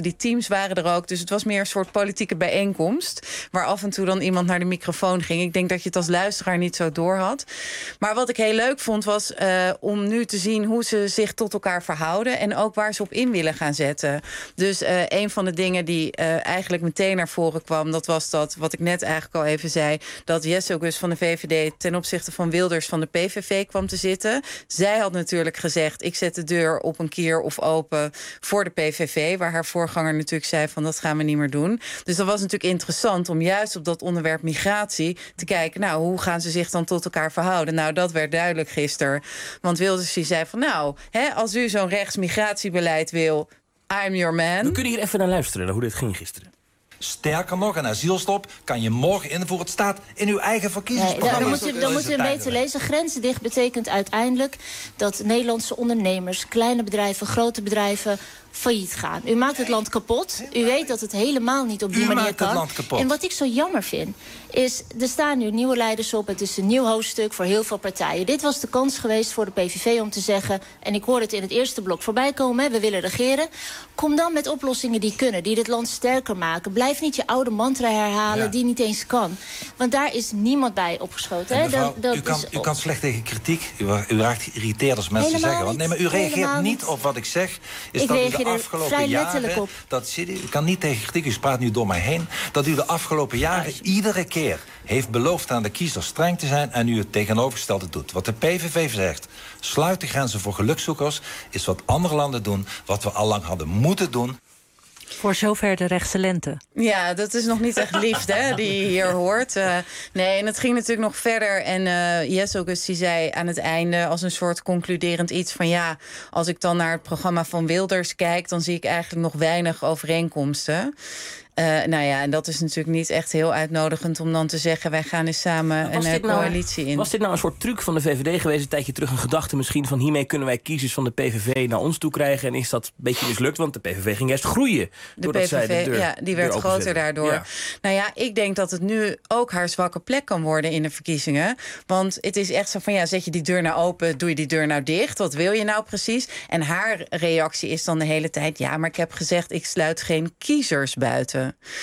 mensen. Die teams waren er ook. Dus het was meer een soort politieke bijeenkomst. Waar af en toe dan iemand naar de microfoon ging. Ik denk dat je het als luisteraar niet zo door had. Maar wat ik heel leuk vond was uh, om nu te zien hoe ze zich tot elkaar verhouden. En ook waar ze op in willen gaan zetten. Dus uh, een van de dingen die uh, eigenlijk meteen naar voren kwam. Dat was dat, wat ik net eigenlijk al even zei. Dat Jesse August van de V V D ten opzichte van Wilders van de P V V kwam te zitten. Zij had natuurlijk gezegd, ik zet de deur op een kier of open voor de P V V. Waar haar voorganger natuurlijk zei van dat gaan we niet meer doen. Dus dat was natuurlijk interessant om juist op dat onderwerp migratie te kijken. Nou, hoe gaan ze zich dan tot elkaar verhouden? Nou, dat werd duidelijk gisteren. Want Wilders die zei van nou, hè, als u zo'n rechtsmigratiebeleid wil, I'm your man. We kunnen hier even naar luisteren, naar hoe dit ging gisteren. Sterker nog, een asielstop kan je morgen invoeren. Het staat in uw eigen verkiezingsprogramma. Nee, dan moet u, dan moet u een beetje lezen. Grenzen dicht betekent uiteindelijk dat Nederlandse ondernemers, kleine bedrijven, grote bedrijven failliet gaan. U maakt het land kapot. U weet dat het helemaal niet op die u manier maakt kan. Het land kapot. En wat ik zo jammer vind, is er staan nu nieuwe leiders op. Het is een nieuw hoofdstuk voor heel veel partijen. Dit was de kans geweest voor de P V V om te zeggen, en ik hoor het in het eerste blok voorbij komen, hè, we willen regeren. Kom dan met oplossingen die kunnen, die dit land sterker maken. Blijf niet je oude mantra herhalen, ja. die niet eens kan. Want daar is niemand bij opgeschoten. Hè? Mevrouw, dat, dat u, kan, is u kan slecht tegen kritiek. U, u raakt geïrriteerd als mensen Helemaal zeggen. Want, nee, maar u reageert Helemaal niet niet. op wat ik zeg. Is Ik dat u reageer de er afgelopen vrij jaren, letterlijk op. Dat, zie je, u kan niet tegen kritiek, u praat nu door mij heen. Dat u de afgelopen jaren iedere keer heeft beloofd aan de kiezers streng te zijn en u het tegenovergestelde doet. Wat de P V V zegt, sluit de grenzen voor gelukzoekers, is wat andere landen doen, wat we al lang hadden moeten doen. Voor zover de rechtse lente. Ja, dat is nog niet echt liefde hè, die je hier hoort. Uh, nee, en het ging natuurlijk nog verder. En uh, Jesse August die zei aan het einde als een soort concluderend iets van ja, als ik dan naar het programma van Wilders kijk, dan zie ik eigenlijk nog weinig overeenkomsten. Uh, nou ja, en dat is natuurlijk niet echt heel uitnodigend om dan te zeggen, wij gaan eens samen een uh, coalitie in. Was dit nou een soort truc van de V V D geweest, een tijdje terug, een gedachte misschien van hiermee kunnen wij kiezers van de P V V naar ons toe krijgen, en is dat een beetje mislukt, want de P V V ging juist groeien. De P V V, zij de deur, ja, die werd groter daardoor. Ja. Nou ja, ik denk dat het nu ook haar zwakke plek kan worden in de verkiezingen. Want het is echt zo van, ja, zet je die deur nou open, doe je die deur nou dicht? Wat wil je nou precies? En haar reactie is dan de hele tijd, ja, maar ik heb gezegd, ik sluit geen kiezers buiten.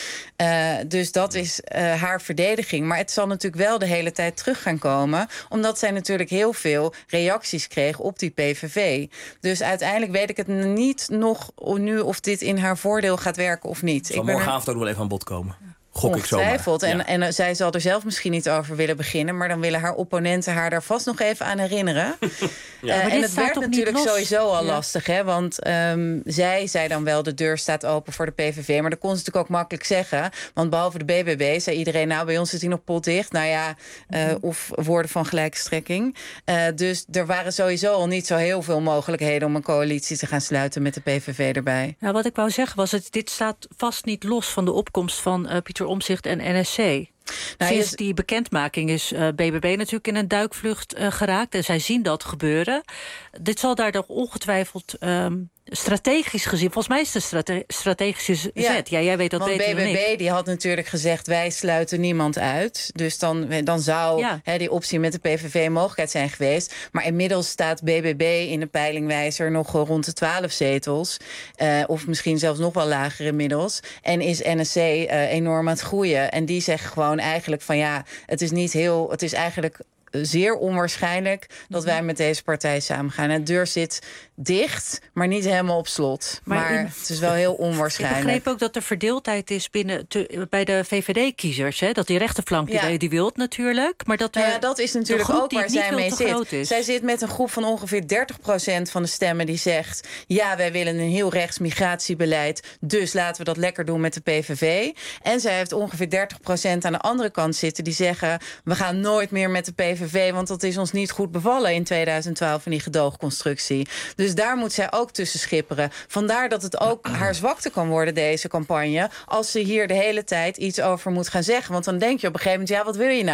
Uh, dus dat is uh, haar verdediging. Maar het zal natuurlijk wel de hele tijd terug gaan komen, omdat zij natuurlijk heel veel reacties kreeg op die P V V. Dus uiteindelijk weet ik het niet nog nu of dit in haar voordeel gaat werken of niet. Het zal ik morgenavond er... ook wel even aan bod komen. Gok Ongetwijfeld. Ik en, ja. en uh, zij zal er zelf misschien niet over willen beginnen, maar dan willen haar opponenten haar daar vast nog even aan herinneren. ja. uh, en het werd natuurlijk sowieso al ja. lastig, hè? Want um, zij zei dan wel, de deur staat open voor de P V V, maar dat kon ze natuurlijk ook makkelijk zeggen. Want behalve de B B B zei iedereen, nou, bij ons zit hij nog potdicht. Nou ja, uh, mm-hmm. of woorden van gelijke strekking. Uh, dus er waren sowieso al niet zo heel veel mogelijkheden om een coalitie te gaan sluiten met de P V V erbij. Nou, wat ik wou zeggen was, het, dit staat vast niet los van de opkomst van uh, Pieter Omtzigt en N S C. Nou, Sinds die bekendmaking is uh, B B B natuurlijk in een duikvlucht uh, geraakt. En zij zien dat gebeuren. Dit zal daar toch ongetwijfeld um, strategisch gezien, volgens mij is het een strate strategische zet. Ja, ja, jij weet dat beter dan ik. Want B B B die had natuurlijk gezegd, wij sluiten niemand uit. Dus dan, dan zou ja. he, die optie met de P V V een mogelijkheid zijn geweest. Maar inmiddels staat B B B in de peilingwijzer nog rond de twaalf zetels. Uh, of misschien zelfs nog wel lager inmiddels. En is N S C uh, enorm aan het groeien. En die zeggen gewoon eigenlijk van ja, het is niet heel, het is eigenlijk zeer onwaarschijnlijk dat wij met deze partij samengaan. En de deur zit dicht, maar niet helemaal op slot. Maar, maar in, het is wel heel onwaarschijnlijk. Ik begreep ook dat er verdeeldheid is binnen te, bij de V V D-kiezers. Hè? Dat die rechterflank, ja. die, die wil natuurlijk. Maar dat, er, nou ja, dat is natuurlijk ook waar zij mee zit. Zij zit met een groep van ongeveer dertig procent van de stemmen die zegt, ja, wij willen een heel rechts migratiebeleid, dus laten we dat lekker doen met de P V V. En zij heeft ongeveer dertig procent aan de andere kant zitten die zeggen, we gaan nooit meer met de P V V, want dat is ons niet goed bevallen in tweeduizend twaalf in die gedoogconstructie. Dus daar moet zij ook tussen schipperen. Vandaar dat het ook haar zwakte kan worden, deze campagne, als ze hier de hele tijd iets over moet gaan zeggen. Want dan denk je op een gegeven moment, ja, wat wil je nou?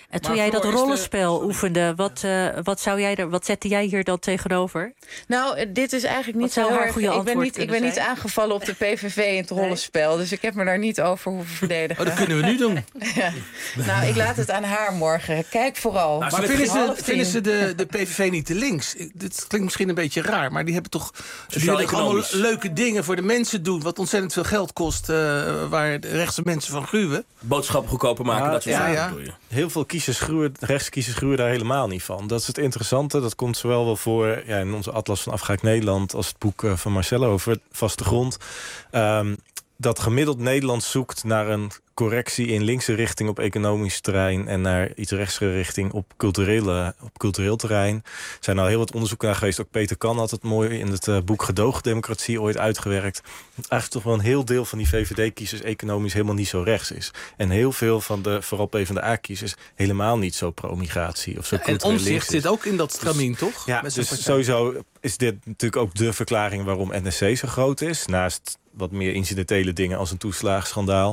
En toen maar jij dat rollenspel de... oefende, wat, uh, wat, zou jij er, wat zette jij hier dan tegenover? Nou, dit is eigenlijk niet zo erg. Ik ben niet, ik ben niet aangevallen op de P V V in het rollenspel. Nee. Dus ik heb me daar niet over hoeven verdedigen. Oh, dat kunnen we nu doen. Ja. Nou, ik laat het aan haar morgen. Kijk vooral. Nou, maar vinden ze, vinden ze de, de P V V niet te links? Dit klinkt misschien een beetje raar, maar die hebben toch... Die willen allemaal leuke dingen voor de mensen doen, wat ontzettend veel geld kost, uh, waar de rechtse mensen van gruwen. Boodschappen goedkoper maken, ja, dat soort ja, zaken. Ja. Heel veel kiezers gruwen, rechtse kiezers gruwen daar helemaal niet van. Dat is het interessante. Dat komt zowel wel voor ja, in onze Atlas van Afgehaakt Nederland als het boek uh, van Marcelo over vaste grond. Um, dat gemiddeld Nederland zoekt naar een correctie in linkse richting op economisch terrein en naar iets rechtse richting op, culturele, op cultureel terrein. Er zijn al heel wat onderzoeken naar geweest. Ook Peter Kan had het mooi in het uh, boek Gedoogdemocratie ooit uitgewerkt. Eigenlijk toch wel een heel deel van die V V D-kiezers economisch helemaal niet zo rechts is. En heel veel van de vooral PvdA-kiezers helemaal niet zo pro-migratie of zo. Ja, en Omtzigt zit ook in dat stramien, dus, toch? Ja, dus sowieso is dit natuurlijk ook de verklaring waarom N S C zo groot is. Naast wat meer incidentele dingen als een toeslagenschandaal.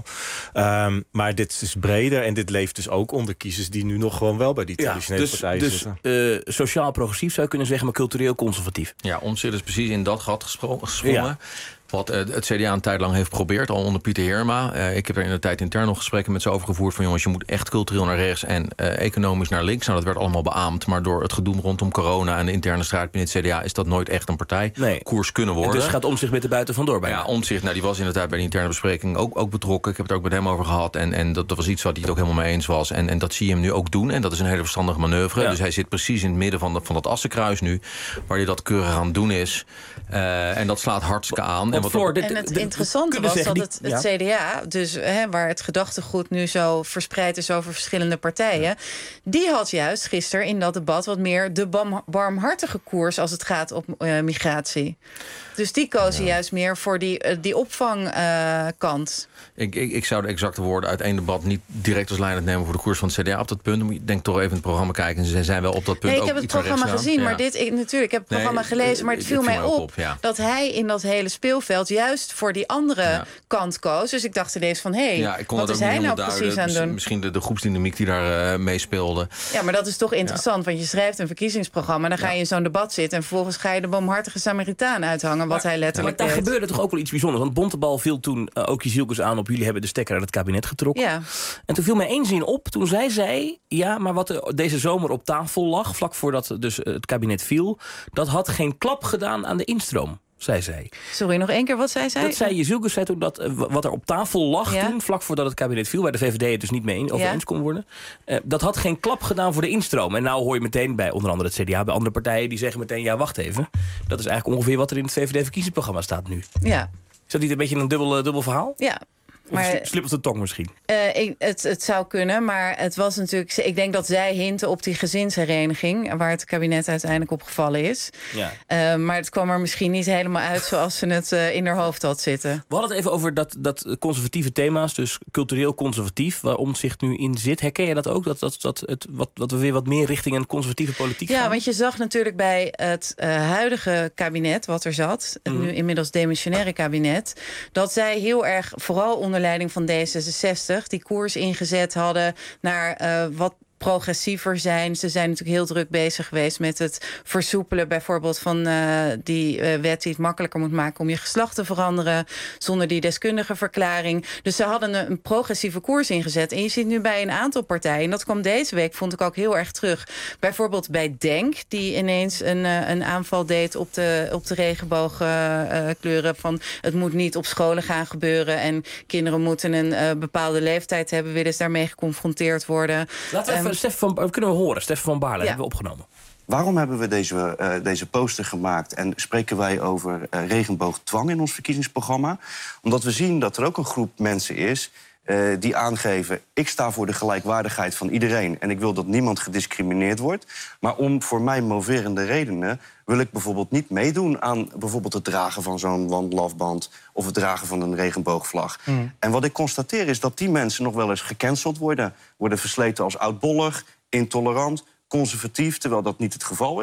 Um, maar dit is breder en dit leeft dus ook onder kiezers die nu nog gewoon wel bij die traditionele ja, dus, partijen dus, zitten. Uh, sociaal progressief zou je kunnen zeggen, maar cultureel conservatief. Ja, Omtzigt is precies in dat gat gesprongen. Ja. Wat uh, het C D A een tijd lang heeft geprobeerd, al onder Pieter Heerma. Uh, ik heb er in de tijd intern nog gesprekken met ze over gevoerd van jongens, je moet echt cultureel naar rechts en uh, economisch naar links. Nou, dat werd allemaal beaamd, maar door het gedoe rondom corona en de interne strijd binnen het C D A is dat nooit echt een partij nee. koers kunnen worden. En dus gaat Omtzigt met de buiten vandoor bij. Ja, Omtzigt, nou, die was in de tijd bij de interne bespreking ook, ook betrokken. Ik heb het ook met hem over gehad en, en dat, dat was iets wat hij het ook helemaal mee eens was. En, en dat zie je hem nu ook doen en dat is een hele verstandige manoeuvre. Ja. Dus hij zit precies in het midden van, de, van dat Assenkruis nu, waar hij dat keurig aan het doen is. Uh, en dat slaat hartstikke aan. En, en, wat Floor, dit, en het de, interessante was dat het, het ja. C D A, dus hè, waar het gedachtegoed nu zo verspreid is over verschillende partijen, ja. die had juist gisteren in dat debat wat meer de bam, barmhartige koers als het gaat op uh, migratie. Dus die kozen ja. juist meer voor die, uh, die opvangkant. Uh, ik, ik, ik zou de exacte woorden uit één debat niet direct als lijn nemen voor de koers van het C D A op dat punt. Ik denk toch even in het programma kijken. Ze zijn wel op dat punt. Nee, ik ook heb het iets programma gezien, ja. maar dit, ik, natuurlijk, ik heb het nee, programma gelezen, maar het viel mij op, op ja. dat hij in dat hele speelveld juist voor die andere ja. kant koos. Dus ik dacht ineens van, hé, hey, ja, wat is hij nou precies aan het doen? Misschien de, de groepsdynamiek die daar uh, meespeelde. Ja, maar dat is toch interessant, ja. want je schrijft een verkiezingsprogramma, dan ga je in zo'n debat zitten en vervolgens ga je de barmhartige Samaritaan uithangen, wat maar, hij letterlijk maar daar deed. Gebeurde toch ook wel iets bijzonders. Want Bontebal viel toen uh, ook Jezielkes aan op jullie hebben de stekker uit het kabinet getrokken. Ja. En toen viel mij één zin op toen zij zei, ja, maar wat er deze zomer op tafel lag, vlak voordat dus het kabinet viel, dat had geen klap gedaan aan de instroom. Zij zei. Sorry, nog één keer wat zij zei? Dat zei Jezielkes zei toen dat uh, wat er op tafel lag ja. toen, vlak voordat het kabinet viel, waar de V V D het dus niet mee over ja. eens kon worden, uh, dat had geen klap gedaan voor de instroom. En nou hoor je meteen bij onder andere het C D A, bij andere partijen, die zeggen meteen, ja, wacht even. Dat is eigenlijk ongeveer wat er in het V V D-verkiezingsprogramma staat nu. Ja. Is dat niet een beetje een dubbel, uh, dubbel verhaal? Ja. Maar, of slip op de tong misschien? Uh, ik, het, het zou kunnen, maar het was natuurlijk. Ik denk dat zij hinten op die gezinshereniging, waar het kabinet uiteindelijk op gevallen is. Ja. Uh, maar het kwam er misschien niet helemaal uit zoals ze het uh, in haar hoofd had zitten. We hadden het even over dat, dat conservatieve thema's, dus cultureel conservatief, waar Omtzigt nu in zit. Herken je dat ook? Dat, dat, dat, het, wat, dat we weer wat meer richting een conservatieve politiek ja, gaan? Ja, want je zag natuurlijk bij het uh, huidige kabinet, wat er zat, het mm. nu inmiddels demissionaire kabinet, dat zij heel erg vooral onder leiding van D zesenzestig die koers ingezet hadden naar uh, wat progressiever zijn. Ze zijn natuurlijk heel druk bezig geweest met het versoepelen bijvoorbeeld van uh, die uh, wet die het makkelijker moet maken om je geslacht te veranderen zonder die deskundige verklaring. Dus ze hadden een, een progressieve koers ingezet. En je ziet nu bij een aantal partijen, en dat kwam deze week, vond ik ook heel erg terug. Bijvoorbeeld bij Denk, die ineens een, uh, een aanval deed op de, op de regenboogkleuren uh, van het moet niet op scholen gaan gebeuren en kinderen moeten een uh, bepaalde leeftijd hebben, willen ze daarmee geconfronteerd worden. Laten we even um, Steffen van, kunnen we horen, Steffen van Baarle, ja. hebben we opgenomen. Waarom hebben we deze, uh, deze poster gemaakt en spreken wij over uh, regenboogdwang in ons verkiezingsprogramma? Omdat we zien dat er ook een groep mensen is uh, die aangeven, ik sta voor de gelijkwaardigheid van iedereen en ik wil dat niemand gediscrimineerd wordt. Maar om voor mij moverende redenen wil ik bijvoorbeeld niet meedoen aan bijvoorbeeld het dragen van zo'n wandlafband of het dragen van een regenboogvlag. Mm. En wat ik constateer is dat die mensen nog wel eens gecanceld worden, worden versleten als oudbollig, intolerant, conservatief, terwijl dat niet het geval is.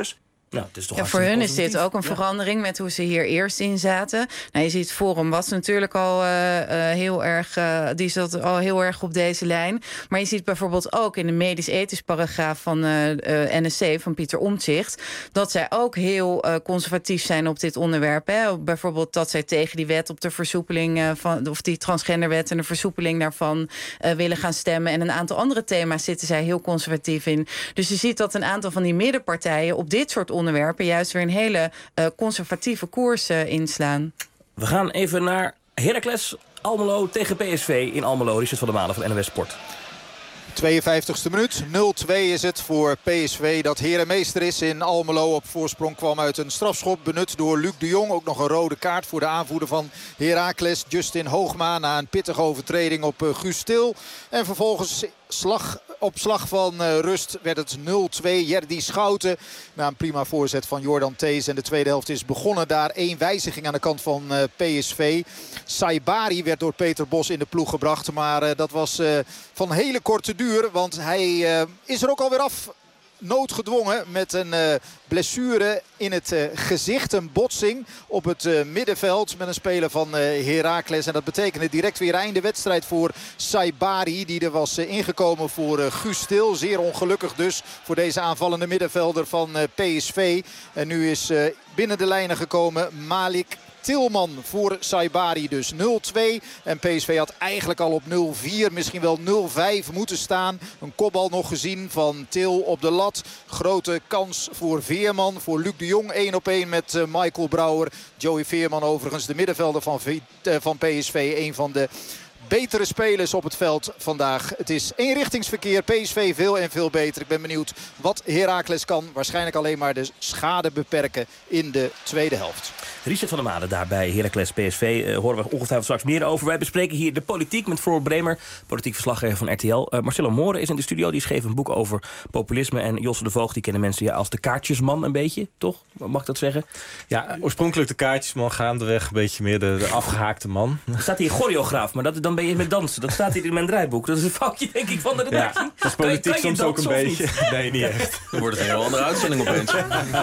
Nou, het is toch ja, voor hun is dit ook een ja. verandering met hoe ze hier eerst in zaten. Nou, je ziet Forum was natuurlijk al uh, uh, heel erg, uh, die zat al heel erg op deze lijn. Maar je ziet bijvoorbeeld ook in de medisch-ethisch paragraaf van uh, uh, N S C, van Pieter Omtzigt, dat zij ook heel uh, conservatief zijn op dit onderwerp. Hè. Bijvoorbeeld dat zij tegen die wet op de versoepeling uh, van, of die transgenderwet en de versoepeling daarvan uh, willen gaan stemmen. En een aantal andere thema's zitten zij heel conservatief in. Dus je ziet dat een aantal van die middenpartijen op dit soort onderwerpen juist weer een hele uh, conservatieve koers uh, inslaan. We gaan even naar Heracles Almelo tegen P S V in Almelo. Richard van der Malen van N O S Sport. tweeënvijftigste minuut, nul twee is het voor P S V dat herenmeester is in Almelo. Op voorsprong kwam uit een strafschop benut door Luc de Jong. Ook nog een rode kaart voor de aanvoerder van Heracles, Justin Hoogma, na een pittige overtreding op uh, Guus Til. En vervolgens slag op slag van uh, rust werd het nul twee. Jerdy Schouten na een prima voorzet van Jordan Thees. En de tweede helft is begonnen. Daar één wijziging aan de kant van uh, P S V. Saibari werd door Peter Bos in de ploeg gebracht. Maar uh, dat was uh, van hele korte duur. Want hij uh, is er ook alweer af. Noodgedwongen met een uh, blessure in het uh, gezicht. Een botsing op het uh, middenveld met een speler van uh, Heracles. En dat betekende direct weer einde wedstrijd voor Saibari. Die er was uh, ingekomen voor uh, Guus Til. Zeer ongelukkig dus voor deze aanvallende middenvelder van uh, P S V. En nu is uh, binnen de lijnen gekomen Malik Tilman voor Saibari, dus nul twee. En P S V had eigenlijk al op nul vier, misschien wel nul vijf moeten staan. Een kopbal nog gezien van Til op de lat. Grote kans voor Veerman, voor Luc de Jong. één op één met uh, Michael Brouwer. Joey Veerman overigens, de middenvelder van, v uh, van P S V. Een van de betere spelers op het veld vandaag. Het is eenrichtingsverkeer. P S V veel en veel beter. Ik ben benieuwd wat Heracles kan. Waarschijnlijk alleen maar de schade beperken in de tweede helft. Richard van der Made daar bij Heracles P S V. Uh, horen we ongetwijfeld straks meer over. Wij bespreken hier de politiek met Floor Bremer, politiek verslaggever van R T L. Uh, Marcelo Moren is in de studio. Die schreef een boek over populisme. En Josse de Voogd, die kennen mensen ja, als de kaartjesman een beetje, toch? Mag ik dat zeggen? Ja, oorspronkelijk de kaartjesman, gaandeweg een beetje meer de, de afgehaakte man. Er staat hier choreograaf, maar dat, dan ben je met dansen. Dat staat hier in mijn draaiboek. Dat is een foutje, denk ik, van de redactie. Ja, dat is politiek kan je, kan soms ook een beetje. Niet? Nee, niet echt. Dan wordt het een heel andere uitzending opeens.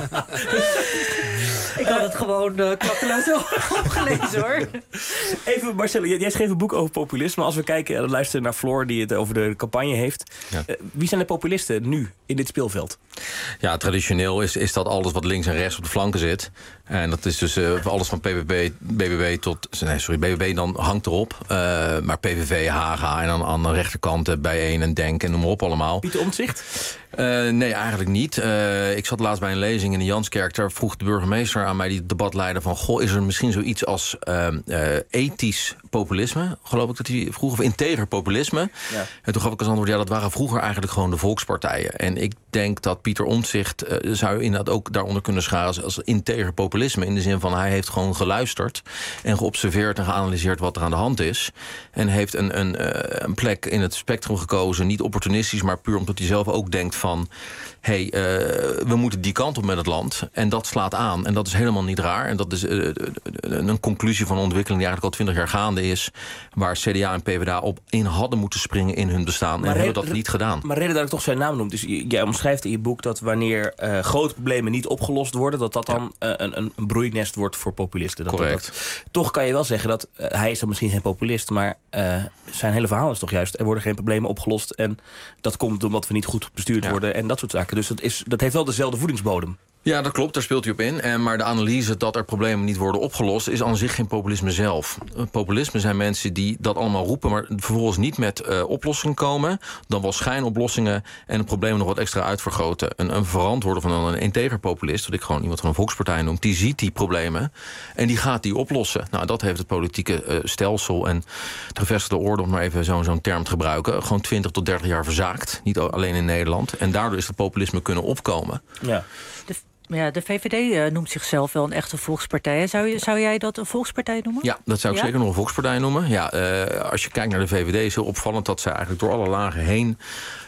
Ik had het gewoon uh, klakkeloos opgelezen, hoor. Even, Marcelo, jij schreef een boek over populisme. Als we kijken en luisteren naar Floor, die het over de campagne heeft. Ja. Uh, wie zijn de populisten nu in dit speelveld? Ja, traditioneel is, is dat alles wat links en rechts op de flanken zit. En dat is dus uh, alles van P B B, B B B tot... Nee, sorry, B B B dan hangt erop. Uh, maar P V V, H G en dan aan de rechterkant uh, Bijeen en Denk en noem maar op allemaal. Pieter Omtzigt? Uh, nee, eigenlijk niet. Uh, ik zat laatst bij een lezing in de Janskerk. Daar vroeg de burgemeester aan mij, die debat leidde, van goh, is er misschien zoiets als uh, uh, ethisch populisme? Geloof ik dat hij vroeg, of integer populisme. Ja. En toen gaf ik als antwoord, ja, dat waren vroeger eigenlijk gewoon de volkspartijen. En ik denk dat Pieter Omtzigt uh, zou je inderdaad ook daaronder kunnen scharen als, als integer populisme. In de zin van, hij heeft gewoon geluisterd en geobserveerd en geanalyseerd wat er aan de hand is. En heeft een, een, uh, een plek in het spectrum gekozen, niet opportunistisch, maar puur omdat hij zelf ook denkt van, hé, hey, uh, we moeten die kant op met het land. En dat slaat aan. En dat is helemaal niet raar. En dat is uh, een conclusie van een ontwikkeling die eigenlijk al twintig jaar gaande is, waar C D A en P v d A op in hadden moeten springen in hun bestaan. Maar en hebben dat niet gedaan. Maar reden dat ik toch zijn naam noem. Dus jij omschrijft in je boek dat wanneer uh, grote problemen niet opgelost worden, dat dat dan ja. uh, een, een broeinest wordt voor populisten. Dat, Correct. Dat, dat, toch kan je wel zeggen dat uh, hij is dan misschien geen populist, maar uh, zijn hele verhaal is toch juist, er worden geen problemen opgelost en dat komt omdat we niet goed bestuurd ja. worden en dat soort zaken. Dus dat, is, dat heeft wel dezelfde voedingsbodem. Ja, dat klopt, daar speelt hij op in. En, maar de analyse dat er problemen niet worden opgelost is aan zich geen populisme zelf. Populisme zijn mensen die dat allemaal roepen, maar vervolgens niet met uh, oplossingen komen, dan wel schijnoplossingen en het probleem nog wat extra uitvergroten. Een, een verantwoorde van een integer populist, wat ik gewoon iemand van een volkspartij noem, die ziet die problemen en die gaat die oplossen. Nou, dat heeft het politieke uh, stelsel en de gevestigde orde, om maar even zo'n zo'n term te gebruiken, gewoon twintig tot dertig jaar verzaakt. Niet alleen in Nederland. En daardoor is het populisme kunnen opkomen. Ja. De Ja, de V V D uh, noemt zichzelf wel een echte volkspartij. Zou, je, zou jij dat een volkspartij noemen? Ja, dat zou ik ja? zeker nog een volkspartij noemen. Ja, uh, als je kijkt naar de V V D is heel opvallend dat zij eigenlijk door alle lagen heen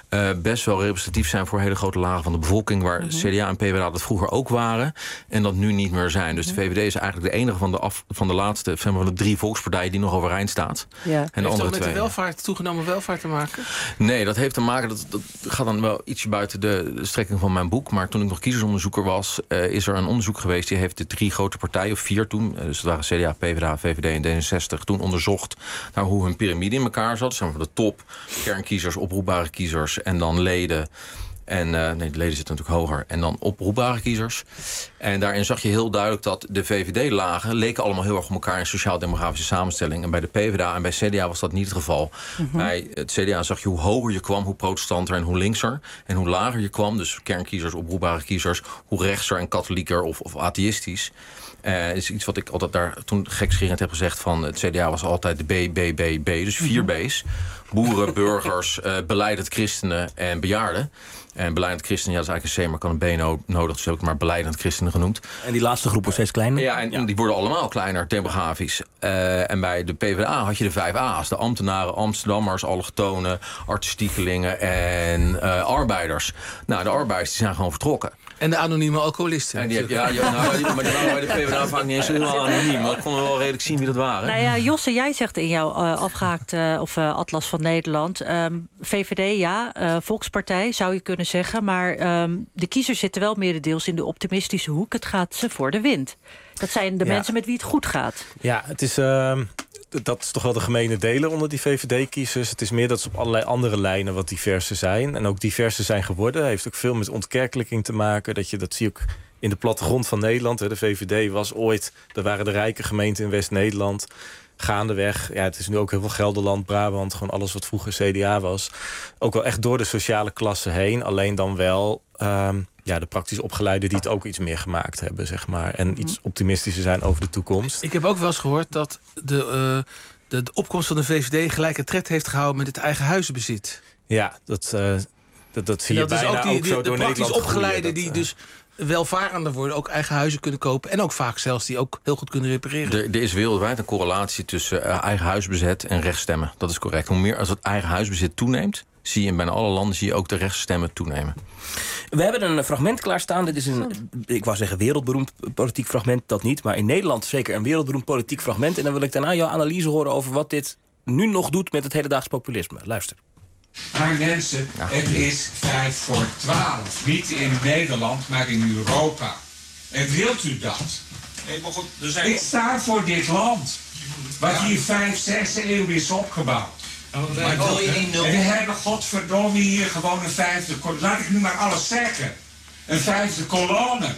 Uh, best wel representatief zijn voor hele grote lagen van de bevolking... waar mm-hmm. C D A en P v dA dat vroeger ook waren... en dat nu niet meer zijn. Dus de V V D is eigenlijk de enige van de, af, van de laatste... van de drie volkspartijen die nog overeind staat. Ja. En de heeft andere dat met twee. de welvaart, toegenomen welvaart te maken? Nee, dat heeft te maken... Dat, dat gaat dan wel ietsje buiten de, de strekking van mijn boek... maar toen ik nog kiezersonderzoeker was... Uh, is er een onderzoek geweest... die heeft de drie grote partijen, of vier toen... Uh, dus dat waren C D A, P v dA, V V D en D zesenzestig... toen onderzocht naar hoe hun piramide in elkaar zat. Zeg maar de top, kernkiezers, oproepbare kiezers... en dan leden. En uh, nee, de leden zitten natuurlijk hoger. En dan oproepbare kiezers. En daarin zag je heel duidelijk dat de V V D-lagen... leken allemaal heel erg op elkaar in sociaal-demografische samenstelling. En bij de P v dA en bij C D A was dat niet het geval. Mm-hmm. Bij het C D A zag je hoe hoger je kwam, hoe protestanter en hoe linkser. En hoe lager je kwam, dus kernkiezers, oproepbare kiezers... hoe rechtser en katholieker of, of atheïstisch. Uh, is iets wat ik altijd daar toen gekscherend heb gezegd... van het C D A was altijd de B, B, B, B. Dus vier B's. Boeren, burgers, uh, belijdend christenen en bejaarden. En belijdend christenen, ja, dat is eigenlijk een C, maar kan een B no- nodig. Dus heb ik maar belijdend christenen genoemd. En die laatste groep wordt steeds kleiner? Ja, en ja. die worden allemaal kleiner, demografisch. Uh, en bij de P v dA had je de vijf A's. De ambtenaren, Amsterdammers, allochtonen, artistiekelingen en uh, arbeiders. Nou, de arbeiders die zijn gewoon vertrokken. En de anonieme alcoholisten. En die heb, ja, ja, nou, maar die waren bij de P v dA vaak niet eens heel anoniem. Maar ik kon wel redelijk zien wie dat waren. Nou ja, Josse, jij zegt in jouw uh, afgehaakt uh, of uh, Atlas van Nederland... Um, V V D, ja, uh, Volkspartij zou je kunnen zeggen... maar um, de kiezers zitten wel merendeels in de optimistische hoek. Het gaat ze voor de wind. Dat zijn de ja. mensen met wie het goed gaat. Ja, het is... Uh... Dat is toch wel de gemene delen onder die V V D-kiezers. Het is meer dat ze op allerlei andere lijnen wat diverser zijn. En ook diverser zijn geworden. Heeft ook veel met ontkerkelijking te maken. Dat, je, dat zie je ook in de plattegrond van Nederland. De V V D was ooit... Er waren de rijke gemeenten in West-Nederland. Gaandeweg, ja, het is nu ook heel veel Gelderland, Brabant... gewoon alles wat vroeger C D A was. Ook wel echt door de sociale klasse heen. Alleen dan wel... Um, ja, de praktisch opgeleiden die het ook iets meer gemaakt hebben, zeg maar. En iets optimistischer zijn over de toekomst. Ik heb ook wel eens gehoord dat de, uh, de, de opkomst van de V V D... gelijke tred heeft gehouden met het eigen huizenbezit. Ja, dat, uh, dat, dat zie je dat bijna ook, die, ook zo die, door de Nederland praktisch opgeleiden groeien, die dat, dus welvarender worden, ook eigen huizen kunnen kopen... en ook vaak zelfs die ook heel goed kunnen repareren. Er, er is wereldwijd een correlatie tussen uh, eigen huisbezit en rechtsstemmen. Dat is correct. Hoe meer als het eigen huisbezit toeneemt... zie je in bijna alle landen zie je ook de rechtsstemmen toenemen. We hebben een fragment klaarstaan. Dit is een, ik wou zeggen wereldberoemd politiek fragment, dat niet. Maar in Nederland zeker een wereldberoemd politiek fragment. En dan wil ik daarna jouw analyse horen over wat dit nu nog doet met het hedendaags populisme. Luister. Maar mensen, ja. Het is vijf voor twaalf. Niet in Nederland, maar in Europa. En wilt u dat? Nee, maar goed, er zijn... Ik sta voor dit land. Wat ja. hier vijf, zes eeuw is opgebouwd. Maar wil je niet nul? We hebben godverdomme hier gewoon een vijfde... Laat ik nu maar alles zeggen. Een vijfde kolonne.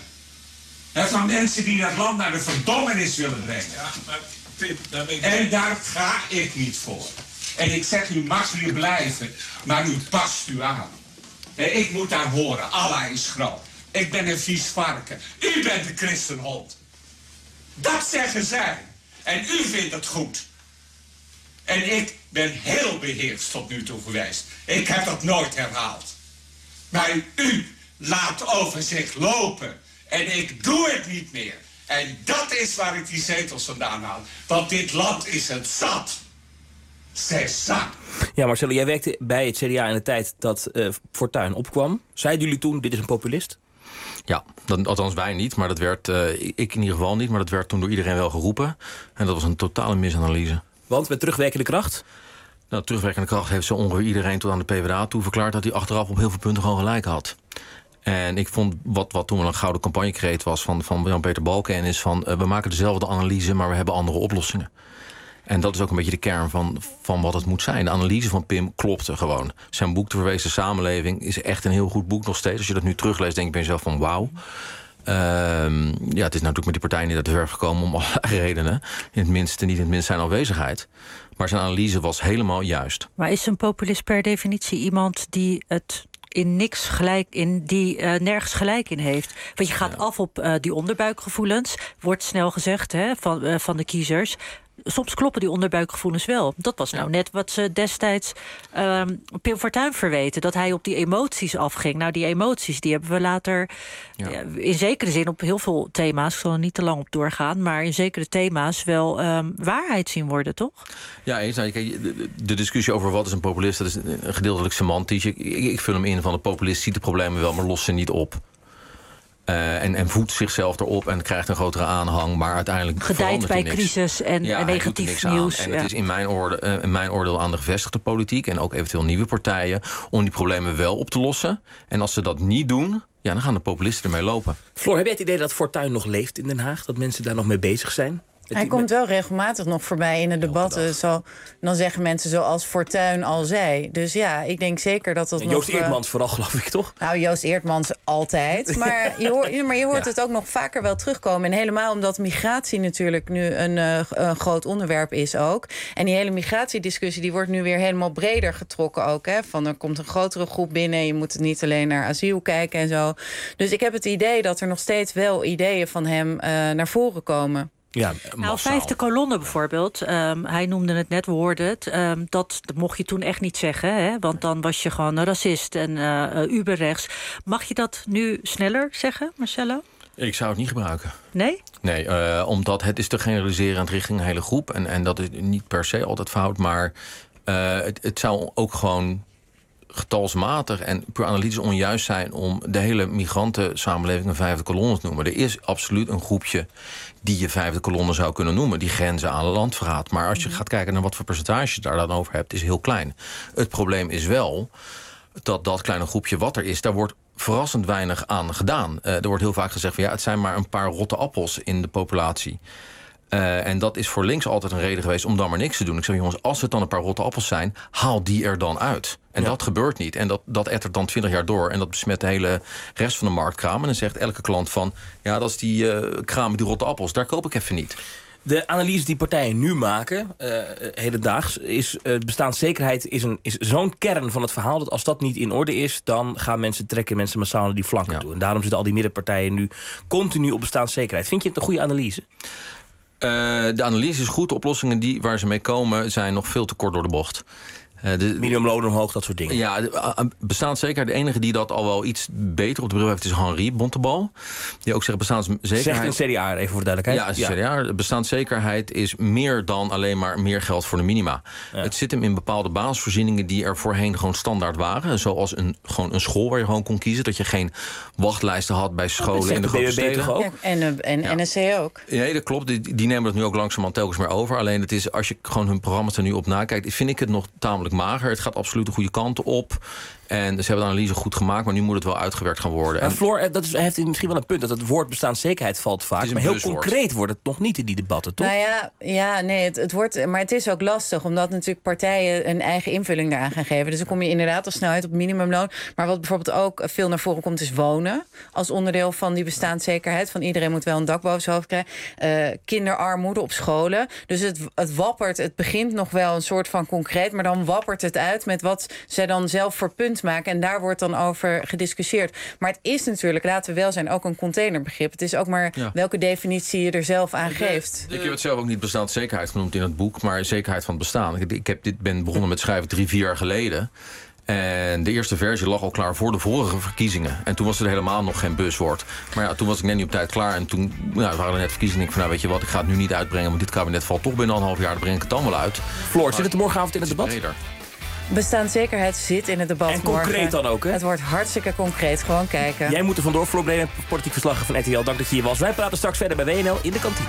Van mensen die dat land naar de verdommenis willen brengen. Ja, maar, Pip, daar ben ik... En daar ga ik niet voor. En ik zeg, u mag hier blijven, maar u past u aan. En ik moet daar horen, Allah is groot. Ik ben een vies varken. U bent een christenhond. Dat zeggen zij. En u vindt het goed. En ik ben heel beheerst tot nu toe geweest. Ik heb dat nooit herhaald. Maar u laat over zich lopen. En ik doe het niet meer. En dat is waar ik die zetels vandaan haal. Want dit land is het zat. Zat. Ja, Marcelo, jij werkte bij het C D A in de tijd dat uh, Fortuyn opkwam. Zeiden jullie toen, dit is een populist? Ja, dat, althans wij niet, maar dat werd, uh, ik in ieder geval niet... maar dat werd toen door iedereen wel geroepen. En dat was een totale misanalyse. Want met terugwerkende kracht? Nou, terugwerkende kracht heeft zo ongeveer iedereen tot aan de P v dA toe verklaard... dat hij achteraf op heel veel punten gewoon gelijk had. En ik vond, wat, wat toen wel een gouden campagnekreet was van, van Jan-Peter Balken... is van, uh, we maken dezelfde analyse, maar we hebben andere oplossingen. En dat is ook een beetje de kern van, van wat het moet zijn. De analyse van Pim klopte gewoon. Zijn boek De Verwezen Samenleving is echt een heel goed boek nog steeds. Als je dat nu terugleest, denk ik bij jezelf van wauw. Uh, ja, het is natuurlijk met die partijen niet uit de verf gekomen om allerlei redenen. In het minste, niet in het minst zijn aanwezigheid. Maar zijn analyse was helemaal juist. Maar is een populist per definitie iemand die het in niks gelijk in, die uh, nergens gelijk in heeft? Want je gaat ja. af op uh, die onderbuikgevoelens, wordt snel gezegd hè, van, uh, van de kiezers. soms kloppen die onderbuikgevoelens wel. Dat was nou net wat ze destijds um, Pim Fortuyn verweten. Dat hij op die emoties afging. Nou, die emoties die hebben we later ja. uh, in zekere zin op heel veel thema's, ik zal er niet te lang op doorgaan, maar in zekere thema's wel um, waarheid zien worden, toch? Ja, eens. De, de discussie over wat is een populist, dat is gedeeltelijk semantisch. Ik, ik, ik vul hem in van de populist ziet de problemen wel, maar lost ze niet op. Uh, en, en voedt zichzelf erop en krijgt een grotere aanhang, maar uiteindelijk gedijt bij niks. crisis en, ja, en negatief nieuws. En ja. het is in mijn, orde, uh, in mijn oordeel aan de gevestigde politiek en ook eventueel nieuwe partijen om die problemen wel op te lossen. En als ze dat niet doen, ja, dan gaan de populisten ermee lopen. Floor, heb jij het idee dat Fortuyn nog leeft in Den Haag? Dat mensen daar nog mee bezig zijn? Hij komt wel regelmatig nog voorbij in de debatten. Zo, dan zeggen mensen zoals Fortuyn al zei. Dus ja, ik denk zeker dat dat en nog... Joost Eertmans uh, vooral, geloof ik, toch? Nou, Joost Eertmans altijd. Maar je, hoor, maar je hoort ja. het ook nog vaker wel terugkomen. En helemaal omdat migratie natuurlijk nu een, uh, een groot onderwerp is ook. En die hele migratiediscussie die wordt nu weer helemaal breder getrokken ook. Hè? Van er komt een grotere groep binnen. Je moet niet alleen naar asiel kijken en zo. Dus ik heb het idee dat er nog steeds wel ideeën van hem uh, naar voren komen. Ja, nou, vijfde kolonne bijvoorbeeld. Um, hij noemde het net, we hoorden het. Um, dat, dat mocht je toen echt niet zeggen. Hè? Want dan was je gewoon een racist en uh, uberrechts. Mag je dat nu sneller zeggen, Marcelo? Ik zou het niet gebruiken. Nee? Nee, uh, omdat het is te generaliserend richting een hele groep. En, en dat is niet per se altijd fout. Maar uh, het, het zou ook gewoon getalsmatig en puur analytisch onjuist zijn om de hele migrantensamenleving een vijfde kolonne te noemen. Er is absoluut een groepje die je vijfde kolonne zou kunnen noemen, die grenzen aan landverraad. Maar als je gaat kijken naar wat voor percentage je daar dan over hebt, is heel klein. Het probleem is wel dat dat kleine groepje wat er is, daar wordt verrassend weinig aan gedaan. Uh, er wordt heel vaak gezegd van ja, het zijn maar een paar rotte appels in de populatie. Uh, en dat is voor links altijd een reden geweest om dan maar niks te doen. Ik zeg, jongens, als het dan een paar rotte appels zijn, haal die er dan uit. En ja. dat gebeurt niet. En dat, dat ettert dan twintig jaar door. En dat besmet de hele rest van de marktkraam. En dan zegt elke klant van, ja, dat is die uh, kraam met die rotte appels. Daar koop ik even niet. De analyse die partijen nu maken, uh, hedendaags, is uh, bestaanszekerheid is, een, is zo'n kern van het verhaal dat als dat niet in orde is, dan gaan mensen trekken mensen massaal naar die flanken ja. toe. En daarom zitten al die middenpartijen nu continu op bestaanszekerheid. Vind je het een goede analyse? Uh, de analyse is goed. De oplossingen die, waar ze mee komen zijn nog veel te kort door de bocht. Uh, de, Minimumloon omhoog, dat soort dingen. Ja, bestaanszekerheid. De enige die dat al wel iets beter op de bril heeft is Henri Bontebal. Die ook zegt bestaanszekerheid. Zegt een C D A even voor de duidelijkheid. Ja, ja. C D A. Bestaanszekerheid is meer dan alleen maar meer geld voor de minima. Ja. Het zit hem in bepaalde basisvoorzieningen die er voorheen gewoon standaard waren. Zoals een, gewoon een school waar je gewoon kon kiezen. Dat je geen wachtlijsten had bij scholen oh, in de grote steden. Ook? Ja, en en ja. N S C ook. Ja, dat klopt. Die, die nemen dat nu ook langzamerhand telkens meer over. Alleen het is, als je gewoon hun programma's er nu op nakijkt, vind ik het nog tamelijk mager. Het gaat absoluut de goede kant op. En ze hebben de analyse goed gemaakt, maar nu moet het wel uitgewerkt gaan worden. En Floor, dat is, heeft misschien wel een punt, dat het woord bestaanszekerheid valt vaak. Maar heel buzzword. Concreet wordt het nog niet in die debatten, toch? Nou ja, ja nee, het, het wordt, maar het is ook lastig, omdat natuurlijk partijen een eigen invulling daaraan gaan geven. Dus dan kom je inderdaad al snel uit op minimumloon. Maar wat bijvoorbeeld ook veel naar voren komt, is wonen. Als onderdeel van die bestaanszekerheid. Van iedereen moet wel een dak boven zijn hoofd krijgen. Uh, kinderarmoede op scholen. Dus het, het wappert, het begint nog wel een soort van concreet, maar dan wappert het uit met wat zij dan zelf voor punt maken. En daar wordt dan over gediscussieerd. Maar het is natuurlijk, laten we wel zijn, ook een containerbegrip. Het is ook maar ja. welke definitie je er zelf aan geeft. Ik heb het zelf ook niet bestaanszekerheid genoemd in het boek, maar zekerheid van het bestaan. Ik, ik heb dit ben begonnen met schrijven drie, vier jaar geleden. En de eerste versie lag al klaar voor de vorige verkiezingen. En toen was er helemaal nog geen buzzwoord. Maar ja, toen was ik net niet op tijd klaar. En toen nou, waren er net verkiezingen. Ik van, nou, weet je wat, ik ga het nu niet uitbrengen. Want dit kabinet valt toch binnen een half jaar. Dan breng ik het dan wel uit. Floor, zit het morgenavond in het debat? Breder. Bestaanszekerheid zit in het debat en concreet morgen. Dan ook, hè? Het wordt hartstikke concreet. Gewoon kijken. Jij moet er vandoor, Floor Breder, politiek verslaggever van R T L. Dank dat je hier was. Wij praten straks verder bij W N L in de kantine.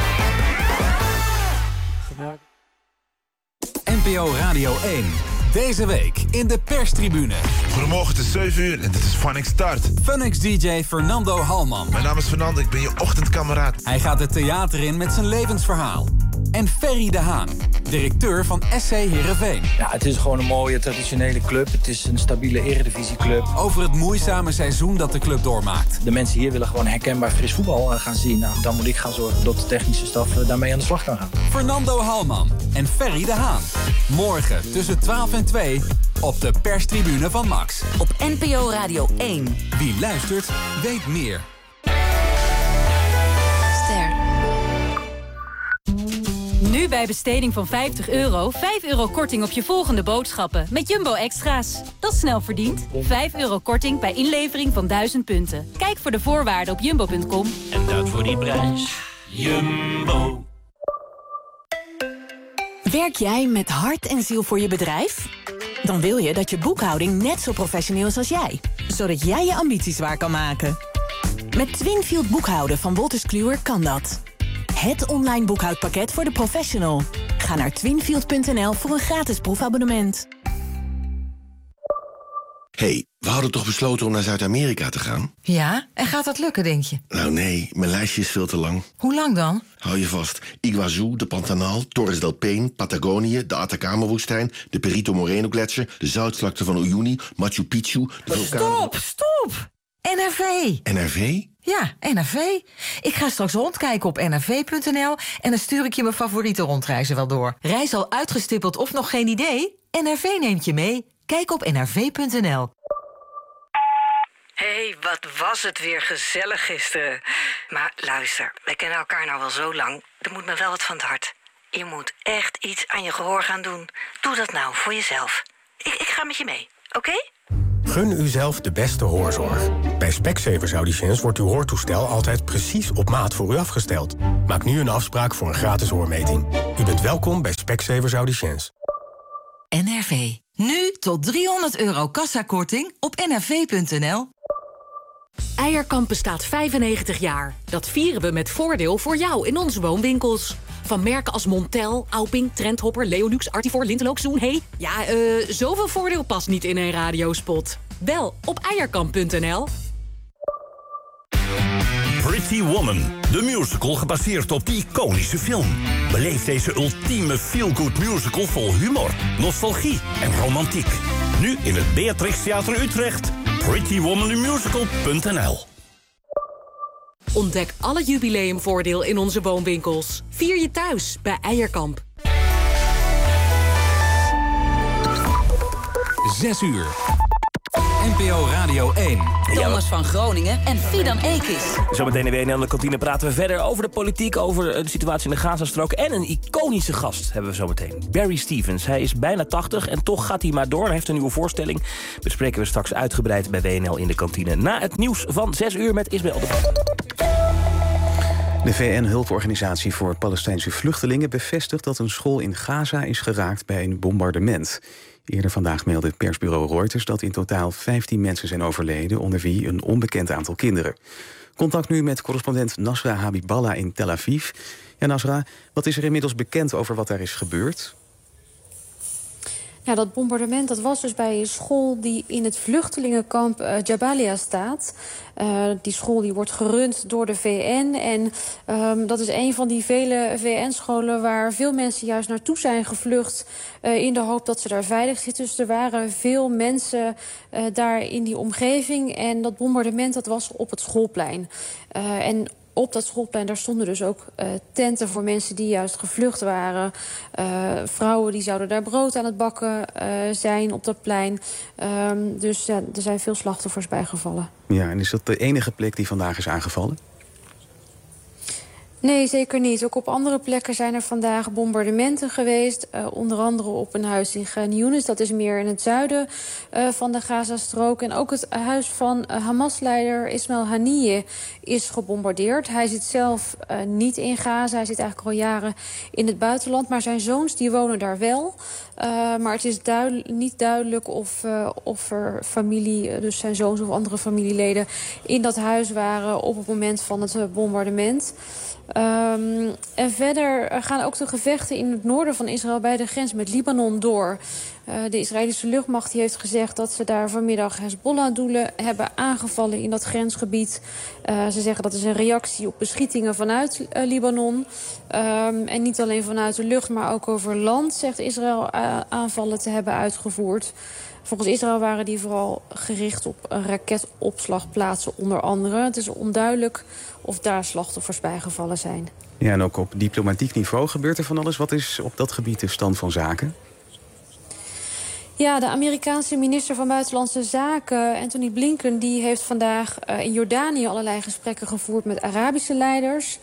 N P O Radio één. Deze week in de perstribune. Goedemorgen, het is zeven uur en dit is Funix Start. Funix D J Fernando Halman. Mijn naam is Fernando, ik ben je ochtendkameraad. Hij gaat het theater in met zijn levensverhaal. En Ferry de Haan, directeur van S C Heerenveen. Ja, het is gewoon een mooie traditionele club. Het is een stabiele eredivisieclub. Over het moeizame seizoen dat de club doormaakt. De mensen hier willen gewoon herkenbaar fris voetbal gaan zien. Nou, dan moet ik gaan zorgen dat de technische staf daarmee aan de slag kan gaan. Fernando Halman en Ferry de Haan. Morgen tussen twaalf en twee op de perstribune van Max. Op N P O Radio één. Wie luistert, weet meer. Ster. Nu bij besteding van vijftig euro, vijf euro korting op je volgende boodschappen. Met Jumbo Extra's. Dat is snel verdiend. vijf euro korting bij inlevering van duizend punten. Kijk voor de voorwaarden op jumbo punt com. En dat voor die prijs. Jumbo. Werk jij met hart en ziel voor je bedrijf? Dan wil je dat je boekhouding net zo professioneel is als jij. Zodat jij je ambities waar kan maken. Met Twinfield boekhouden van Wolters Kluwer kan dat. Het online boekhoudpakket voor de professional. Ga naar twinfield punt n l voor een gratis proefabonnement. Hey, we hadden toch besloten om naar Zuid-Amerika te gaan? Ja, en gaat dat lukken, denk je? Nou nee, mijn lijstje is veel te lang. Hoe lang dan? Hou je vast. Iguazu, de Pantanal, Torres del Paine, Patagonië, de Atacama-woestijn, de Perito Moreno-gletsjer, de zoutvlakte van Uyuni, Machu Picchu... De vulkaan... Stop, stop! N R V. N R V? Ja, N R V. Ik ga straks rondkijken op n r v punt n l en dan stuur ik je mijn favoriete rondreizen wel door. Reis al uitgestippeld of nog geen idee? N R V neemt je mee. Kijk op n r v punt n l. Hé, hey, wat was het weer gezellig gisteren. Maar luister, wij kennen elkaar nou wel zo lang. Er moet me wel wat van het hart. Je moet echt iets aan je gehoor gaan doen. Doe dat nou, voor jezelf. Ik, ik ga met je mee, oké? Okay? Gun uzelf de beste hoorzorg. Bij Specsavers Audiciëns wordt uw hoortoestel altijd precies op maat voor u afgesteld. Maak nu een afspraak voor een gratis hoormeting. U bent welkom bij Specsavers Audiciëns. N R V. Nu tot driehonderd euro kassakorting op n r v punt n l. Eierkamp bestaat vijfennegentig jaar. Dat vieren we met voordeel voor jou in onze woonwinkels. Van merken als Montel, Auping, Trendhopper, Leolux, Artivor, Lintelook, Zoen. Hey, ja, eh, uh, zoveel voordeel past niet in een radiospot. Bel op eierkamp punt n l. Pretty Woman, de musical gebaseerd op die iconische film. Beleef deze ultieme feel-good musical vol humor, nostalgie en romantiek. Nu in het Beatrix Theater Utrecht. pretty woman the musical punt n l. Ontdek alle jubileumvoordeel in onze woonwinkels. Vier je thuis bij Eierkamp. Zes uur. N P O Radio één. Thomas van Groningen en Fidan Ekis. Zometeen in W N L de kantine praten we verder over de politiek, over de situatie in de Gazastrook. En een iconische gast hebben we zometeen. Barry Stevens. Hij is bijna tachtig en toch gaat hij maar door. Hij heeft een nieuwe voorstelling. Bespreken we straks uitgebreid bij W N L in de kantine. Na het nieuws van zes uur met Isabel de Band. De V N-hulporganisatie voor Palestijnse vluchtelingen bevestigt dat een school in Gaza is geraakt bij een bombardement. Eerder vandaag meldde het persbureau Reuters dat in totaal vijftien mensen zijn overleden, onder wie een onbekend aantal kinderen. Contact nu met correspondent Nasra Habiballah in Tel Aviv. Ja, Nasra, wat is er inmiddels bekend over wat daar is gebeurd? Ja, dat bombardement dat was dus bij een school die in het vluchtelingenkamp uh, Jabalia staat. Uh, die school die wordt gerund door de V N. En um, dat is een van die vele V N-scholen waar veel mensen juist naartoe zijn gevlucht. Uh, in de hoop dat ze daar veilig zitten. Dus er waren veel mensen uh, daar in die omgeving. En dat bombardement dat was op het schoolplein. Uh, en op dat schoolplein daar stonden dus ook uh, tenten voor mensen die juist gevlucht waren. Uh, vrouwen die zouden daar brood aan het bakken uh, zijn op dat plein. Um, dus ja, er zijn veel slachtoffers bijgevallen. Ja, en is dat de enige plek die vandaag is aangevallen? Nee, zeker niet. Ook op andere plekken zijn er vandaag bombardementen geweest. Uh, onder andere op een huis in Khan Younis. Dat is meer in het zuiden uh, van de Gazastrook. En ook het huis van uh, Hamas-leider Ismail Haniyeh is gebombardeerd. Hij zit zelf uh, niet in Gaza. Hij zit eigenlijk al jaren in het buitenland. Maar zijn zoons die wonen daar wel. Uh, maar het is duidelijk, niet duidelijk of, uh, of er familie, dus zijn zoons of andere familieleden, in dat huis waren op het moment van het uh, bombardement. Um, en verder gaan ook de gevechten in het noorden van Israël bij de grens met Libanon door. Uh, de Israëlische luchtmacht die heeft gezegd dat ze daar vanmiddag Hezbollah-doelen hebben aangevallen in dat grensgebied. Uh, ze zeggen dat is een reactie op beschietingen vanuit uh, Libanon. Um, en niet alleen vanuit de lucht, maar ook over land, zegt Israël uh, aanvallen te hebben uitgevoerd. Volgens Israël waren die vooral gericht op raketopslagplaatsen onder andere. Het is onduidelijk of daar slachtoffers bijgevallen zijn. Ja, en ook op diplomatiek niveau gebeurt er van alles. Wat is op dat gebied de stand van zaken? Ja, de Amerikaanse minister van Buitenlandse Zaken, Antony Blinken, die heeft vandaag uh, in Jordanië allerlei gesprekken gevoerd met Arabische leiders.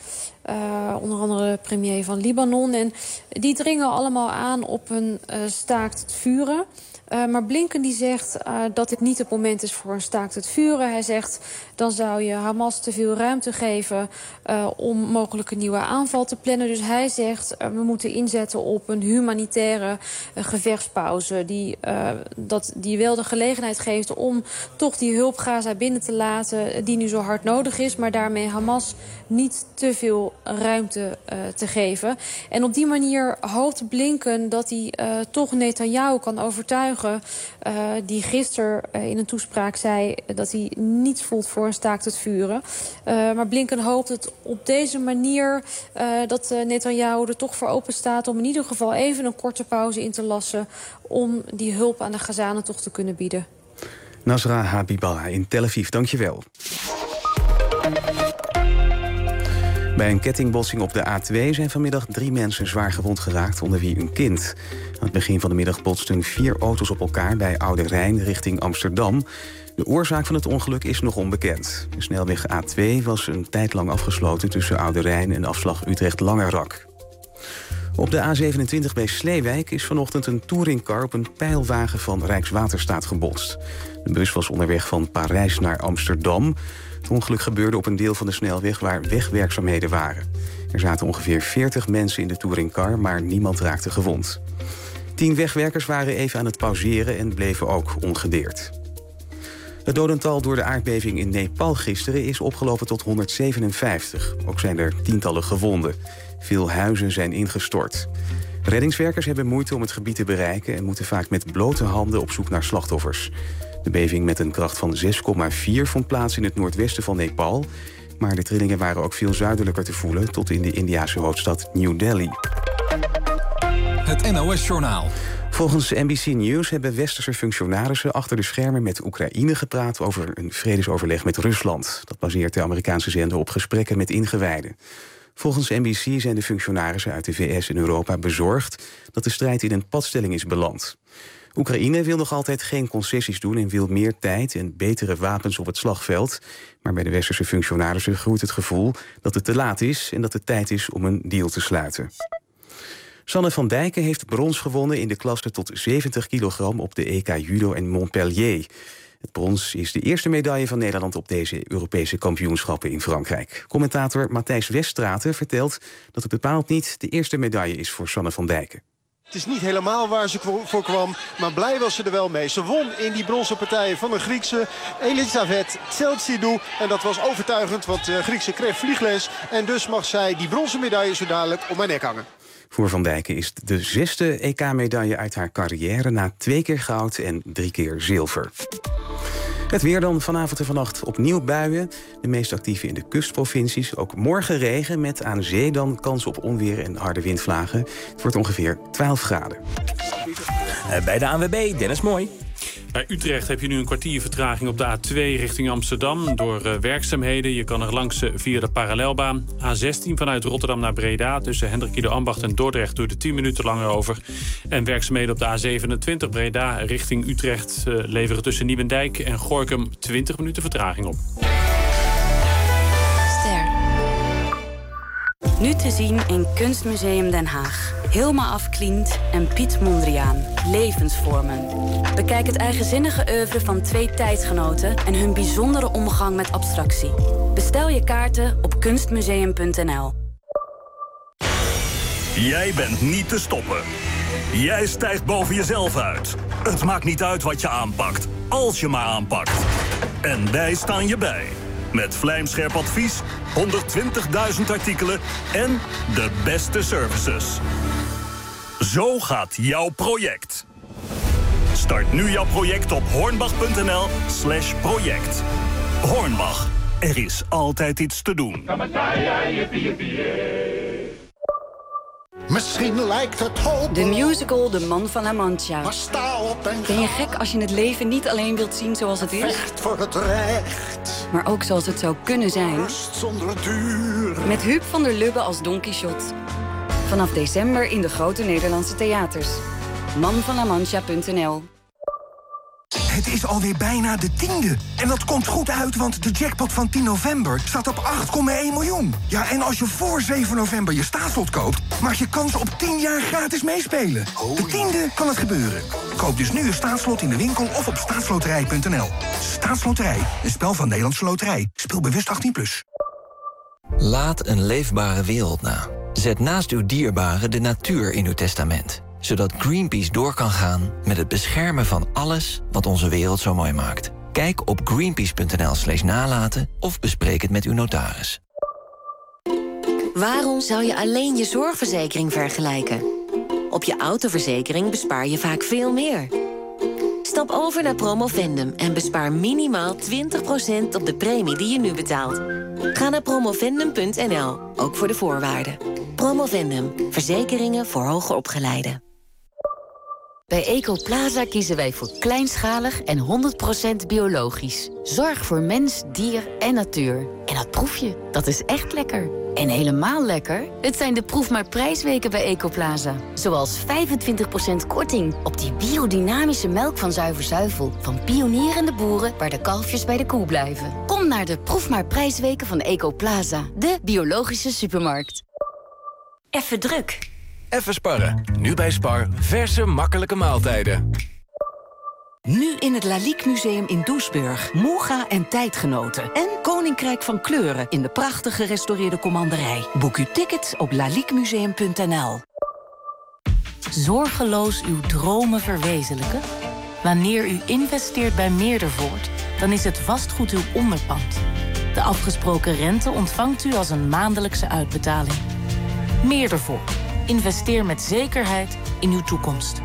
Uh, onder andere de premier van Libanon. En die dringen allemaal aan op een uh, staakt het vuren. Uh, maar Blinken die zegt uh, dat dit niet het moment is voor een staakt het vuren. Hij zegt, dan zou je Hamas te veel ruimte geven uh, om mogelijk een nieuwe aanval te plannen. Dus hij zegt, uh, we moeten inzetten op een humanitaire uh, gevechtspauze. Die, uh, dat, die wel de gelegenheid geeft om toch die hulp Gaza binnen te laten die nu zo hard nodig is. Maar daarmee Hamas niet te veel ruimte uh, te geven. En op die manier hoopt Blinken dat hij uh, toch Netanyahu kan overtuigen. Uh, die gisteren uh, in een toespraak zei dat hij niets voelt voor een staakt het vuren. Uh, maar Blinken hoopt het op deze manier uh, dat uh, Netanyahu er toch voor open staat om in ieder geval even een korte pauze in te lassen om die hulp aan de Gazanen toch te kunnen bieden. Nasra Habiballah in Tel Aviv, dankjewel. Bij een kettingbotsing op de A twee zijn vanmiddag drie mensen zwaar gewond geraakt, onder wie een kind. Aan het begin van de middag botsten vier auto's op elkaar bij Oude Rijn richting Amsterdam. De oorzaak van het ongeluk is nog onbekend. De snelweg A twee was een tijd lang afgesloten tussen Oude Rijn en afslag Utrecht-Langerak. Op de A zevenentwintig bij Sleewijk is vanochtend een touringcar op een pijlwagen van Rijkswaterstaat gebotst. De bus was onderweg van Parijs naar Amsterdam. Het ongeluk gebeurde op een deel van de snelweg waar wegwerkzaamheden waren. Er zaten ongeveer veertig mensen in de touringcar, maar niemand raakte gewond. Tien wegwerkers waren even aan het pauzeren en bleven ook ongedeerd. Het dodental door de aardbeving in Nepal gisteren is opgelopen tot honderdzevenenvijftig. Ook zijn er tientallen gewonden. Veel huizen zijn ingestort. Reddingswerkers hebben moeite om het gebied te bereiken en moeten vaak met blote handen op zoek naar slachtoffers. De beving met een kracht van zes komma vier vond plaats in het noordwesten van Nepal. Maar de trillingen waren ook veel zuidelijker te voelen, tot in de Indiase hoofdstad New Delhi. Het N O S-journaal. Volgens N B C News hebben westerse functionarissen achter de schermen met Oekraïne gepraat over een vredesoverleg met Rusland. Dat baseert de Amerikaanse zender op gesprekken met ingewijden. Volgens N B C zijn de functionarissen uit de V S en Europa bezorgd dat de strijd in een padstelling is beland. Oekraïne wil nog altijd geen concessies doen en wil meer tijd en betere wapens op het slagveld. Maar bij de westerse functionarissen groeit het gevoel dat het te laat is en dat het tijd is om een deal te sluiten. Sanne van Dijken heeft brons gewonnen in de klasse tot zeventig kilogram op de E K Judo in Montpellier. Het brons is de eerste medaille van Nederland op deze Europese kampioenschappen in Frankrijk. Commentator Matthijs Weststraten vertelt dat het bepaald niet de eerste medaille is voor Sanne van Dijken. Het is niet helemaal waar ze voor kwam, maar blij was ze er wel mee. Ze won in die bronzen partij van een Griekse, Elisabeth Tseltsidou. En dat was overtuigend, want de Griekse kreeg vliegles. En dus mag zij die bronzen medaille zo dadelijk om haar nek hangen. Voor Van Dijken is het de zesde E K-medaille uit haar carrière na twee keer goud en drie keer zilver. Het weer dan vanavond en vannacht opnieuw buien. De meest actieve in de kustprovincies. Ook morgen regen met aan zee dan kans op onweer en harde windvlagen. Het wordt ongeveer twaalf graden. Bij de A N W B, Dennis Mooi. Bij Utrecht heb je nu een kwartier vertraging op de A twee richting Amsterdam door uh, werkzaamheden. Je kan er langs uh, via de parallelbaan. A zestien vanuit Rotterdam naar Breda tussen Hendrik Ido Ambacht en Dordrecht doe je er tien minuten langer over. En werkzaamheden op de A zevenentwintig Breda richting Utrecht uh, leveren tussen Nieuwendijk en Gorinchem twintig minuten vertraging op. Ster. Nu te zien in Kunstmuseum Den Haag. Hilma af Klint en Piet Mondriaan. Levensvormen. Bekijk het eigenzinnige oeuvre van twee tijdgenoten en hun bijzondere omgang met abstractie. Bestel je kaarten op kunstmuseum punt n l. Jij bent niet te stoppen. Jij stijgt boven jezelf uit. Het maakt niet uit wat je aanpakt, als je maar aanpakt. En wij staan je bij. Met vlijmscherp advies, honderdtwintigduizend artikelen en de beste services. Zo gaat jouw project. Start nu jouw project op hornbach punt n l slash project. Hornbach, er is altijd iets te doen. Misschien lijkt het hoop. De musical De Man van La Mancha. Maar sta op en ben je gek als je het leven niet alleen wilt zien zoals het is? Vecht voor het recht. Maar ook zoals het zou kunnen zijn. Rust zonder duur. Met Huub van der Lubbe als Don Quixote. Vanaf december in de grote Nederlandse theaters. man van la mancha punt n l. Het is alweer bijna de tiende. En dat komt goed uit, want de jackpot van tien november staat op acht komma één miljoen. Ja, en als je voor zeven november je staatslot koopt, maak je kans op tien jaar gratis meespelen. De tiende kan het gebeuren. Koop dus nu een staatslot in de winkel of op staatsloterij punt n l. Staatsloterij, een spel van Nederlandse Loterij. Speel bewust achttien plus. Laat een leefbare wereld na. Zet naast uw dierbaren de natuur in uw testament. Zodat Greenpeace door kan gaan met het beschermen van alles wat onze wereld zo mooi maakt. Kijk op greenpeace punt n l slash nalaten of bespreek het met uw notaris. Waarom zou je alleen je zorgverzekering vergelijken? Op je autoverzekering bespaar je vaak veel meer. Stap over naar Promovendum en bespaar minimaal twintig procent op de premie die je nu betaalt. Ga naar promovendum punt n l, ook voor de voorwaarden. Promovendum, verzekeringen voor hoger opgeleiden. Bij Ecoplaza kiezen wij voor kleinschalig en honderd procent biologisch. Zorg voor mens, dier en natuur. En dat proef je, dat is echt lekker. En helemaal lekker, het zijn de proef maar prijsweken bij Ecoplaza. Zoals vijfentwintig procent korting op die biodynamische melk van Zuiver Zuivel. Van pionierende boeren waar de kalfjes bij de koe blijven. Kom naar de proef maar prijsweken van Ecoplaza, de biologische supermarkt. Even druk. Even sparren. Nu bij Spar. Verse, makkelijke maaltijden. Nu in het Lalique Museum in Doesburg. Moega en tijdgenoten. En Koninkrijk van Kleuren in de prachtig gerestaureerde commanderij. Boek uw tickets op lalique museum punt n l. Zorgeloos uw dromen verwezenlijken? Wanneer u investeert bij Meerdervoort, dan is het vastgoed uw onderpand. De afgesproken rente ontvangt u als een maandelijkse uitbetaling. Meerdervoort. Investeer met zekerheid in uw toekomst.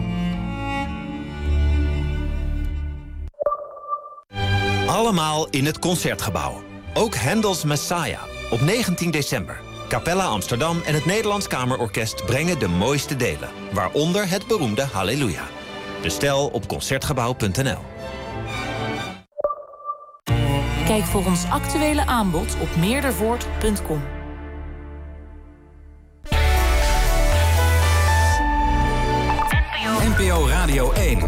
Allemaal in het Concertgebouw. Ook Handel's Messiah op negentien december. Capella Amsterdam en het Nederlands Kamerorkest brengen de mooiste delen. Waaronder het beroemde Halleluja. Bestel op concertgebouw punt n l. Kijk voor ons actuele aanbod op meerdervoort punt com. N P O Radio één.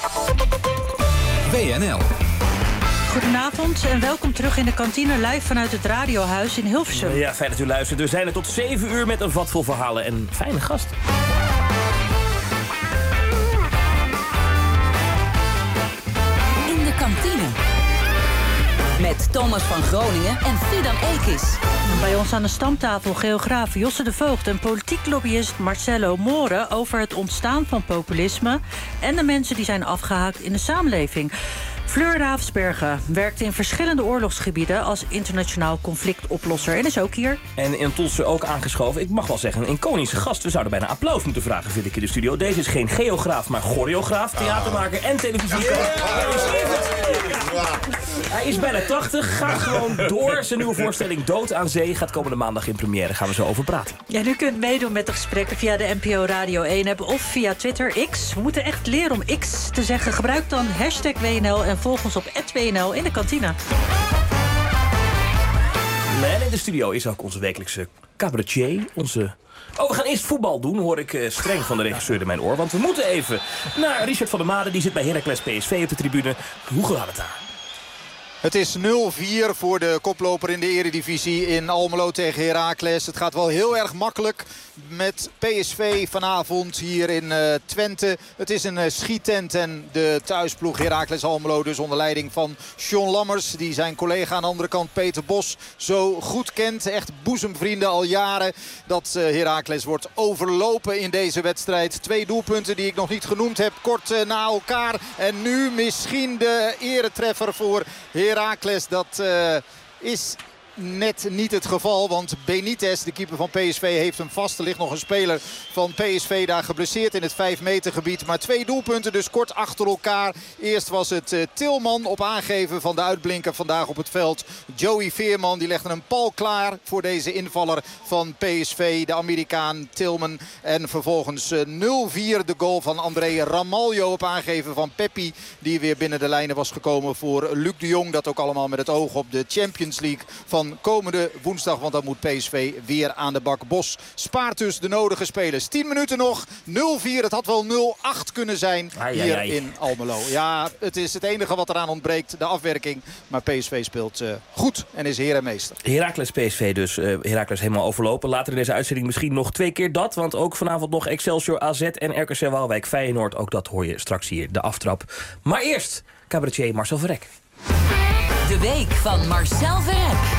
W N L. Goedenavond en welkom terug in de kantine live vanuit het Radiohuis in Hilversum. Ja, fijn dat u luistert. We zijn er tot zeven uur met een vat vol verhalen en fijne gast. In de kantine. Met Thomas van Groningen en Fidan Ekis. Bij ons aan de stamtafel geograaf Josse de Voogd en politiek lobbyist Marcelo Moore over het ontstaan van populisme en de mensen die zijn afgehaakt in de samenleving. Fleur Raafsbergen werkt in verschillende oorlogsgebieden als internationaal conflictoplosser en is ook hier. En in Tolse ook aangeschoven, ik mag wel zeggen, een iconische gast. We zouden bijna applaus moeten vragen, vind ik, in de studio. Deze is geen geograaf, maar choreograaf, theatermaker en televisiecoach. Hij is bijna tachtig, gaat gewoon door. Zijn nieuwe voorstelling Dood aan Zee gaat komende maandag in première. Gaan we zo over praten. Ja, u kunt meedoen met de gesprekken via de N P O Radio één app of via Twitter X. We moeten echt leren om X te zeggen. Gebruik dan hashtag W N L en volg ons op at W N L in de kantine. En in de studio is ook onze wekelijkse cabaretier, onze... Oh, we gaan eerst voetbal doen, hoor ik uh, streng van de regisseur in mijn oor. Want we moeten even naar Richard van der Made. Die zit bij Heracles P S V op de tribune. Hoe gaat het daar? Het is nul vier voor de koploper in de eredivisie in Almelo tegen Heracles. Het gaat wel heel erg makkelijk met P S V vanavond hier in uh, Twente. Het is een uh, schiettent en de thuisploeg Heracles Almelo dus onder leiding van John Lammers. Die zijn collega aan de andere kant Peter Bos zo goed kent. Echt boezemvrienden al jaren. Dat uh, Heracles wordt overlopen in deze wedstrijd. Twee doelpunten die ik nog niet genoemd heb. Kort uh, na elkaar. En nu misschien de eretreffer voor Heracles. Dat uh, is net niet het geval, want Benitez, de keeper van P S V, heeft hem vast. Er ligt nog een speler van P S V daar geblesseerd in het vijf meter gebied. Maar twee doelpunten dus kort achter elkaar. Eerst was het uh, Tilman op aangeven van de uitblinker vandaag op het veld. Joey Veerman, die legde een pal klaar voor deze invaller van P S V. De Amerikaan Tilman. En vervolgens uh, nul vier de goal van André Ramaljo op aangeven van Peppi. Die weer binnen de lijnen was gekomen voor Luc de Jong. Dat ook allemaal met het oog op de Champions League van van komende woensdag. Want dan moet P S V weer aan de bak. Bos spaart dus de nodige spelers. tien minuten nog. nul vier. Het had wel nul acht kunnen zijn ai, hier ai, ai. in Almelo. Ja, het is het enige wat eraan ontbreekt. De afwerking. Maar P S V speelt uh, goed en is heer en meester. Heracles P S V dus. Uh, Heracles helemaal overlopen. Later in deze uitzending misschien nog twee keer dat. Want ook vanavond nog Excelsior A Z en R K C Waalwijk Feyenoord. Ook dat hoor je straks hier, de aftrap. Maar eerst cabaretier Marcel Verrek. De week van Marcel Verrek.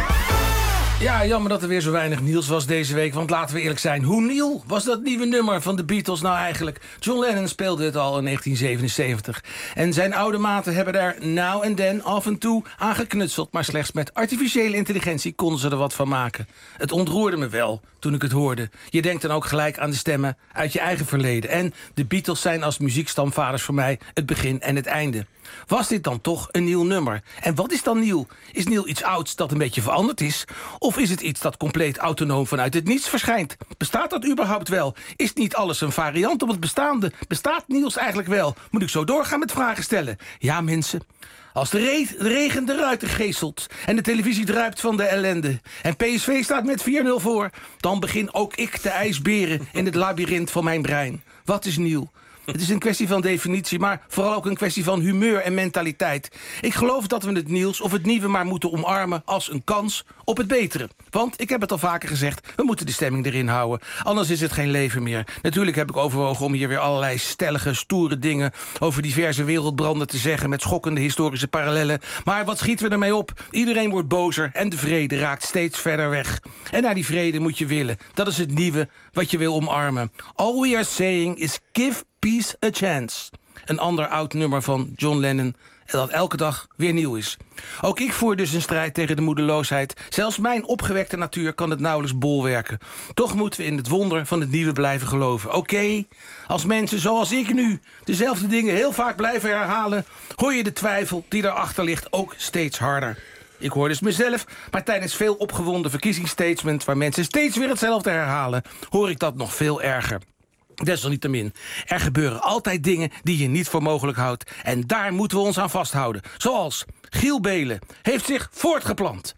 Ja, jammer dat er weer zo weinig Niels was deze week. Want laten we eerlijk zijn, hoe nieuw was dat nieuwe nummer van de Beatles nou eigenlijk? John Lennon speelde het al in negentien zevenenzeventig. En zijn oude maten hebben daar now en then af en toe aan geknutseld. Maar slechts met artificiële intelligentie konden ze er wat van maken. Het ontroerde me wel toen ik het hoorde. Je denkt dan ook gelijk aan de stemmen uit je eigen verleden. En de Beatles zijn als muziekstamvaders voor mij het begin en het einde. Was dit dan toch een nieuw nummer? En wat is dan nieuw? Is nieuw iets ouds dat een beetje veranderd is? Of is het iets dat compleet autonoom vanuit het niets verschijnt? Bestaat dat überhaupt wel? Is niet alles een variant op het bestaande? Bestaat Niels eigenlijk wel? Moet ik zo doorgaan met vragen stellen? Ja, mensen. Als de, re de regen de ruiten geeselt en de televisie druipt van de ellende en P S V staat met vier nul voor, dan begin ook ik te ijsberen in het labyrint van mijn brein. Wat is nieuw? Het is een kwestie van definitie, maar vooral ook een kwestie van humeur en mentaliteit. Ik geloof dat we het nieuws of het nieuwe maar moeten omarmen als een kans op het betere. Want, ik heb het al vaker gezegd, we moeten de stemming erin houden. Anders is het geen leven meer. Natuurlijk heb ik overwogen om hier weer allerlei stellige, stoere dingen over diverse wereldbranden te zeggen met schokkende historische parallellen. Maar wat schieten we ermee op? Iedereen wordt bozer en de vrede raakt steeds verder weg. En naar die vrede moet je willen. Dat is het nieuwe wat je wil omarmen. All we are saying is give peace a chance. Een ander oud nummer van John Lennon dat elke dag weer nieuw is. Ook ik voer dus een strijd tegen de moedeloosheid. Zelfs mijn opgewekte natuur kan het nauwelijks bolwerken. Toch moeten we in het wonder van het nieuwe blijven geloven. Oké, okay, als mensen zoals ik nu dezelfde dingen heel vaak blijven herhalen, hoor je de twijfel die daarachter ligt ook steeds harder. Ik hoor dus mezelf, maar tijdens veel opgewonden verkiezingsstatements waar mensen steeds weer hetzelfde herhalen, hoor ik dat nog veel erger. Desalniettemin, er gebeuren altijd dingen die je niet voor mogelijk houdt. En daar moeten we ons aan vasthouden. Zoals Giel Belen heeft zich voortgeplant.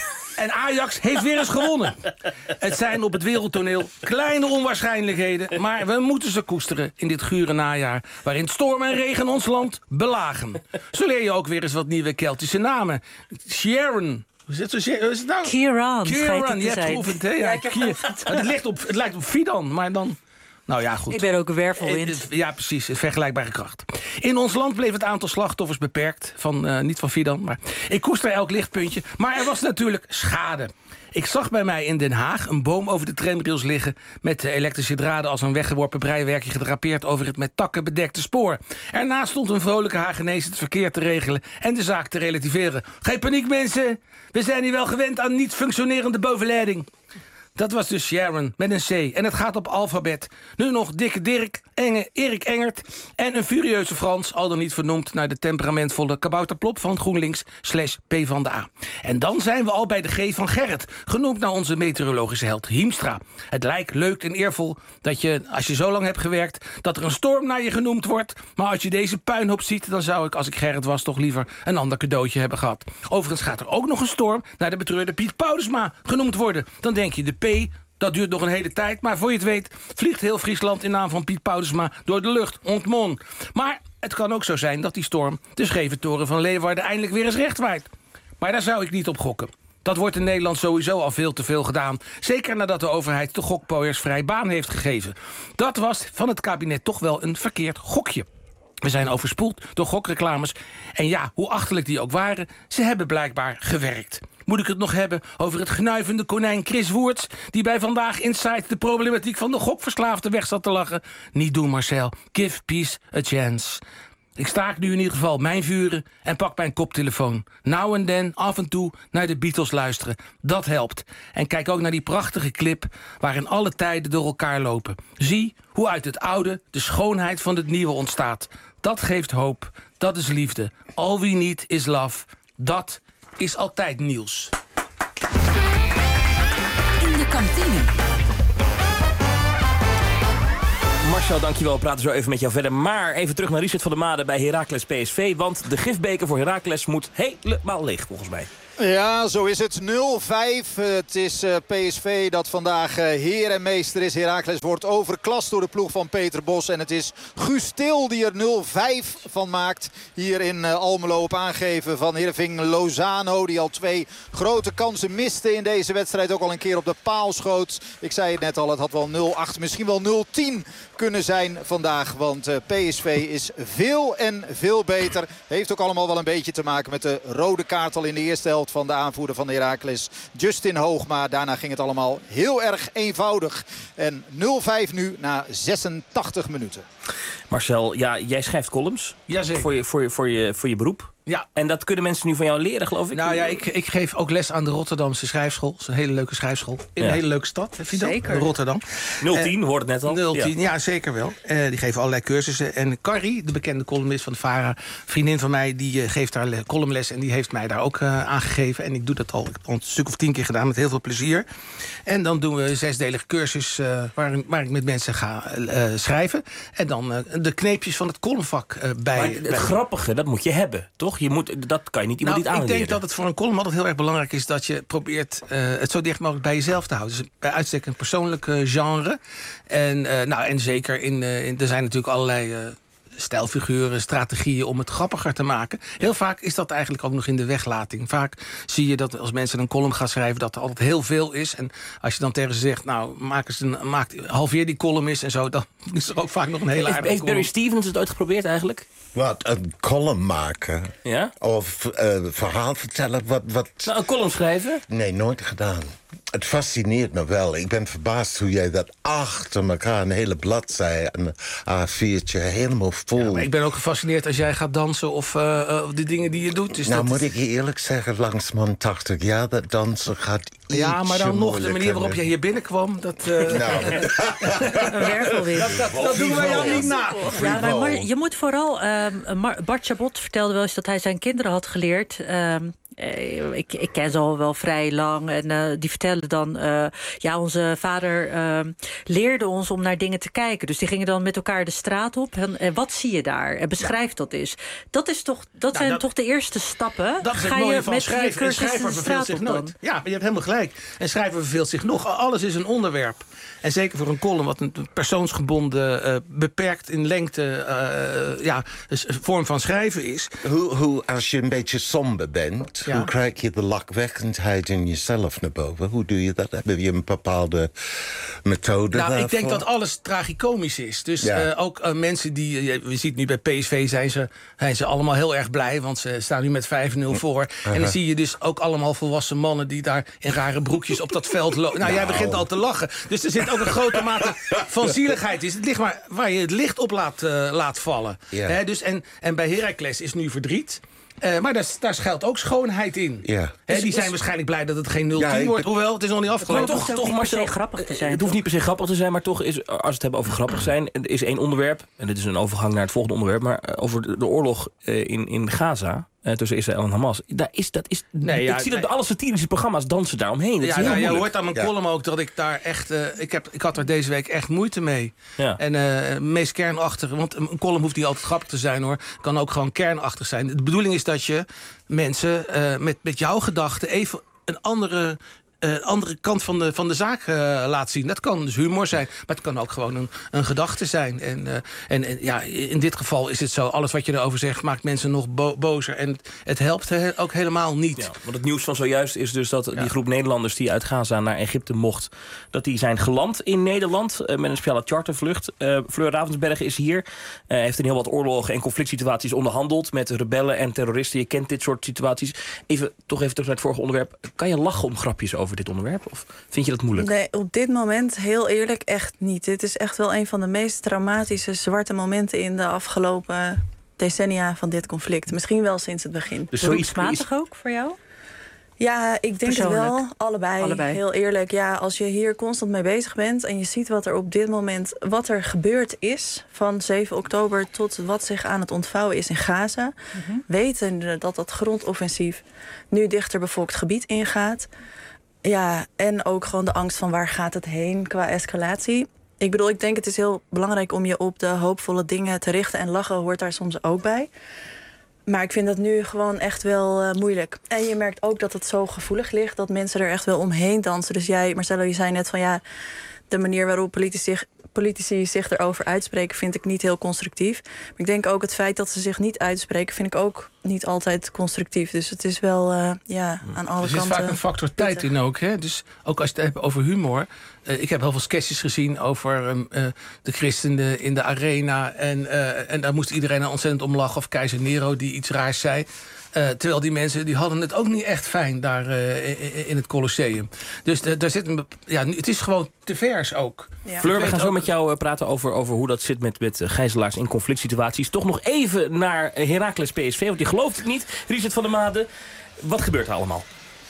En Ajax heeft weer eens gewonnen. Het zijn op het wereldtoneel kleine onwaarschijnlijkheden, maar we moeten ze koesteren in dit gure najaar, waarin storm en regen ons land belagen. Zo leer je ook weer eens wat nieuwe Keltische namen. Sharon. Hoe is het, zo, is het nou? Kieran. Kieran, je hebt geoefend, hè? Ja, Kier. Het, ligt op, het lijkt op Fidan, maar dan... Nou ja, goed. Ik ben ook een wervelwind. Ja, precies. Het vergelijkbare kracht. In ons land bleef het aantal slachtoffers beperkt. Van, uh, niet van Fidan, maar ik koester elk lichtpuntje. Maar er was natuurlijk schade. Ik zag bij mij in Den Haag een boom over de tramrails liggen, met de elektrische draden als een weggeworpen breiwerkje gedrapeerd over het met takken bedekte spoor. Ernaast stond een vrolijke Hagenees het verkeer te regelen en de zaak te relativeren. Geen paniek, mensen. We zijn hier wel gewend aan niet functionerende bovenleiding. Dat was dus Sharon met een C. En het gaat op alfabet. Nu nog Dikke Dirk, Enge, Erik Engert en een furieuze Frans, al dan niet vernoemd naar de temperamentvolle kabouterplop van GroenLinks slash PvdA. En dan zijn we al bij de G van Gerrit, genoemd naar onze meteorologische held Hiemstra. Het lijkt leuk en eervol dat je, als je zo lang hebt gewerkt, dat er een storm naar je genoemd wordt. Maar als je deze puinhoop ziet, dan zou ik, als ik Gerrit was, toch liever een ander cadeautje hebben gehad. Overigens gaat er ook nog een storm naar de betreurde Piet Paulusma genoemd worden. Dan denk je, de P, dat duurt nog een hele tijd, maar voor je het weet vliegt heel Friesland in naam van Piet Paulusma door de lucht, ontmon. Maar het kan ook zo zijn dat die storm de scheve toren van Leeuwarden eindelijk weer eens recht waait. Maar daar zou ik niet op gokken. Dat wordt in Nederland sowieso al veel te veel gedaan. Zeker nadat de overheid de gokpooiers vrij baan heeft gegeven. Dat was van het kabinet toch wel een verkeerd gokje. We zijn overspoeld door gokreclames. En ja, hoe achterlijk die ook waren, ze hebben blijkbaar gewerkt. Moet ik het nog hebben over het gnuivende konijn Chris Woerts, die bij Vandaag Inside de problematiek van de gokverslaafde weg zat te lachen? Niet doen, Marcel. Give peace a chance. Ik staak nu in ieder geval mijn vuren en pak mijn koptelefoon. Now en dan, af en toe, naar de Beatles luisteren. Dat helpt. En kijk ook naar die prachtige clip waarin alle tijden door elkaar lopen. Zie hoe uit het oude de schoonheid van het nieuwe ontstaat. Dat geeft hoop. Dat is liefde. All we need is love. Dat is altijd Niels. In de kantine. Marcel, dankjewel. We praten zo even met jou verder. Maar even terug naar Richard van der Made bij Heracles P S V. Want de gifbeker voor Heracles moet helemaal leeg, volgens mij. Ja, zo is het. nul vijf. Het is uh, P S V dat vandaag uh, heer en meester is. Heracles wordt overklast door de ploeg van Peter Bos. En het is Guus Til die er nul vijf van maakt. Hier in uh, Almelo op aangeven van Hirving Lozano. Die al twee grote kansen miste in deze wedstrijd. Ook al een keer op de paal schoot. Ik zei het net al, het had wel nul acht, misschien wel nul tien kunnen zijn vandaag. Want uh, P S V is veel en veel beter. Heeft ook allemaal wel een beetje te maken met de rode kaart al in de eerste helft van de aanvoerder van Heracles, Justin Hoogma. Daarna ging het allemaal heel erg eenvoudig. En nul vijf nu na zesentachtig minuten. Marcel, ja, jij schrijft columns. Jazeker. Voor je, voor je, voor je, voor je beroep. Ja. En dat kunnen mensen nu van jou leren, geloof ik? Nou ja, ik, ik geef ook les aan de Rotterdamse schrijfschool. Dat is een hele leuke schrijfschool. In ja. een hele leuke stad. Heb je dat? Zeker. Rotterdam. nul tien, uh, hoort het net al. nul tien, ja. ja, zeker wel. Uh, die geven allerlei cursussen. En Carrie, de bekende columnist van de VARA, vriendin van mij, die uh, geeft daar columnles. En die heeft mij daar ook uh, aangegeven. En ik doe dat al, ik heb al een stuk of tien keer gedaan met heel veel plezier. En dan doen we een zesdelige cursus uh, waar, waar ik met mensen ga uh, schrijven. En dan uh, de kneepjes van het columnvak uh, bij. Maar het bij... grappige, dat moet je hebben, toch? Je moet, dat kan je niet iemand nou, niet aanleren. Ik denk dat het voor een column altijd heel erg belangrijk is dat je probeert uh, het zo dicht mogelijk bij jezelf te houden. Dus bij uitstek een persoonlijk uh, genre. En, uh, nou, en zeker, in, uh, in, er zijn natuurlijk allerlei uh, stijlfiguren, strategieën om het grappiger te maken. Heel vaak is dat eigenlijk ook nog in de weglating. Vaak zie je dat als mensen een column gaan schrijven, dat er altijd heel veel is. En als je dan tegen ze zegt, nou, maak eens een, maak, halveer die column eens en zo, dan is er ook vaak nog een hele aardige Heeft Barry Stevens het ooit geprobeerd eigenlijk? Wat, een column maken? Ja? Of uh, verhaal vertellen? Wat, wat... Nou, een column schrijven? Nee, nooit gedaan. Het fascineert me wel. Ik ben verbaasd hoe jij dat achter elkaar een hele bladzij, een A viertje, helemaal vol. Ja, maar ik ben ook gefascineerd als jij gaat dansen of uh, uh, de dingen die je doet. Dus nou, dat moet is... ik je eerlijk zeggen, langzamerhand tachtig jaar, dat dansen gaat iets Ja, maar dan nog de manier waarop je hier binnenkwam, dat... Uh... Nou. Een wervelwind. Dat, dat, dat doen wij jou niet na. Ja, maar Mar- je moet vooral... Um, Mar- Bart Chabot vertelde wel eens dat hij zijn kinderen had geleerd... Um, Ik, ik ken ze al wel vrij lang. En uh, die vertellen dan... Uh, ja, onze vader uh, leerde ons om naar dingen te kijken. Dus die gingen dan met elkaar de straat op. En, en wat zie je daar? En beschrijf ja. dat eens. Dat, is toch, dat nou, zijn dat, toch de eerste stappen? Dat is het Ga mooie je van met schrijven. En schrijver verveelt zich nooit. Dan? Ja, maar je hebt helemaal gelijk. En schrijver verveelt zich nog. Alles is een onderwerp. En zeker voor een column, wat een persoonsgebonden, uh, beperkt in lengte... Uh, ja, een vorm van schrijven is. Hoe, hoe als je een beetje somber bent... Ja. Hoe krijg je de lachwekkendheid in jezelf naar boven? Hoe doe je dat? Heb je een bepaalde methode Nou, daarvoor? ik denk dat alles tragicomisch is. Dus ja. uh, ook uh, mensen die... Uh, je ziet nu bij P S V zijn ze, zijn ze allemaal heel erg blij... want ze staan nu met vijf nul voor. Uh-huh. En dan zie je dus ook allemaal volwassen mannen... die daar in rare broekjes op dat veld lopen. Nou, nou, jij begint al te lachen. Dus er zit ook een grote mate van zieligheid. Is het ligt maar waar je het licht op laat, uh, laat vallen. Ja. He, dus en, en bij Heracles is nu verdriet... Uh, maar daar, daar schuilt ook schoonheid in. Ja. He, die zijn waarschijnlijk blij dat het geen nul tien ja, wordt. Hoewel, het is nog niet afgelopen. Maar toch, toch Marcel, grappig te zijn. Het hoeft niet per se grappig te zijn, maar toch is, als we het hebben over grappig zijn... er is één onderwerp, en dit is een overgang naar het volgende onderwerp... maar over de, de oorlog uh, in, in Gaza... Uh, tussen Israël en Hamas. Daar is, dat is, nee, ja, ik zie dat nee. alle satirische programma's dansen daaromheen. Dat ja, is nou, je hoort aan mijn ja. column ook dat ik daar echt... Uh, ik, heb, ik had er deze week echt moeite mee. Ja. En uh, meest kernachtig... Want een column hoeft niet altijd grappig te zijn, hoor. Kan ook gewoon kernachtig zijn. De bedoeling is dat je mensen uh, met, met jouw gedachten... even een andere... Een uh, andere kant van de, van de zaak uh, laat zien. Dat kan dus humor zijn, maar het kan ook gewoon een, een gedachte zijn. En, uh, en, en ja, in dit geval is het zo, alles wat je erover zegt... maakt mensen nog bo- bozer en het, het helpt he- ook helemaal niet. Ja, want het nieuws van zojuist is dus dat ja. die groep Nederlanders... die uit Gaza naar Egypte mocht... dat die zijn geland in Nederland uh, met een speciale chartervlucht. Uh, Fleur Ravensberg is hier. Uh, heeft in heel wat oorlogen en conflict situaties onderhandeld... met rebellen en terroristen. Je kent dit soort situaties. Even, toch even terug naar het vorige onderwerp. Kan je lachen om grapjes over dit onderwerp? Of vind je dat moeilijk? Nee, op dit moment heel eerlijk echt niet. Dit is echt wel een van de meest traumatische zwarte momenten... in de afgelopen decennia van dit conflict. Misschien wel sinds het begin. Dus beroepsmatig ook voor jou? Ja, ik denk het wel. Allebei, Allebei. Heel eerlijk. Ja, als je hier constant mee bezig bent... en je ziet wat er op dit moment... wat er gebeurd is van zeven oktober... tot wat zich aan het ontvouwen is in Gaza... Mm-hmm. wetende dat dat grondoffensief... nu dichter bevolkt gebied ingaat... Ja, en ook gewoon de angst van waar gaat het heen qua escalatie. Ik bedoel, ik denk het is heel belangrijk om je op de hoopvolle dingen te richten... en lachen hoort daar soms ook bij. Maar ik vind dat nu gewoon echt wel uh, moeilijk. En je merkt ook dat het zo gevoelig ligt, dat mensen er echt wel omheen dansen. Dus jij, Marcelo, je zei net van ja, de manier waarop politici zich, politici zich erover uitspreken vind ik niet heel constructief. Maar ik denk ook het feit dat ze zich niet uitspreken vind ik ook niet altijd constructief. Dus het is wel uh, ja, aan alle kanten. Er zit vaak een factor tijd in ook. Hè? Dus ook als je het hebt over humor. Uh, ik heb heel veel sketches gezien over um, uh, de christenen in de arena. En, uh, en daar moest iedereen ontzettend om lachen. Of keizer Nero die iets raars zei. Uh, terwijl die mensen die hadden het ook niet echt fijn daar uh, in, in het Colosseum. Dus uh, daar zit een, ja, het is gewoon te vers ook. Ja. Fleur, we gaan zo met jou uh, praten over, over hoe dat zit met, met uh, gijzelaars in conflict situaties. Toch nog even naar uh, Heracles P S V, want die gelooft het niet. Richard van der Made, wat gebeurt er allemaal?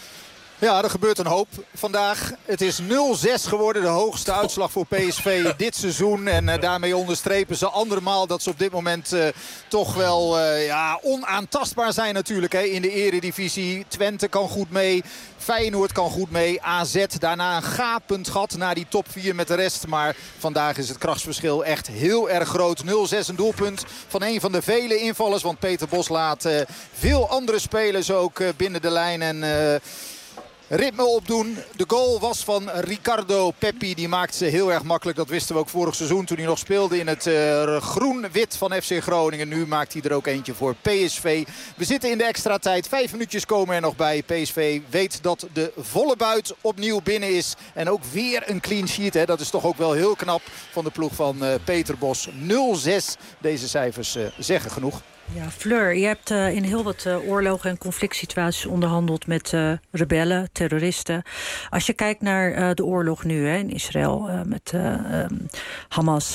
Ja, er gebeurt een hoop vandaag. Het is nul zes geworden, de hoogste uitslag voor P S V dit seizoen. En uh, daarmee onderstrepen ze andermaal dat ze op dit moment uh, toch wel uh, ja, onaantastbaar zijn natuurlijk hè, in de eredivisie. Twente kan goed mee, Feyenoord kan goed mee, A Z daarna een gapend gat naar die top vier met de rest. Maar vandaag is het krachtsverschil echt heel erg groot. nul zes een doelpunt van een van de vele invallers, want Peter Bos laat uh, veel andere spelers ook uh, binnen de lijn en... Uh, ritme opdoen. De goal was van Ricardo Peppi. Die maakt ze heel erg makkelijk. Dat wisten we ook vorig seizoen toen hij nog speelde in het uh, groen-wit van F C Groningen. Nu maakt hij er ook eentje voor P S V. We zitten in de extra tijd. Vijf minuutjes komen er nog bij. P S V weet dat de volle buit opnieuw binnen is. En ook weer een clean sheet. Hè. Dat is toch ook wel heel knap van de ploeg van uh, Peter Bos. nul zes. Deze cijfers uh, zeggen genoeg. Ja, Fleur, je hebt uh, in heel wat uh, oorlogen en conflict situaties onderhandeld met uh, rebellen, terroristen. Als je kijkt naar uh, de oorlog nu hè, in Israël uh, met uh, um, Hamas.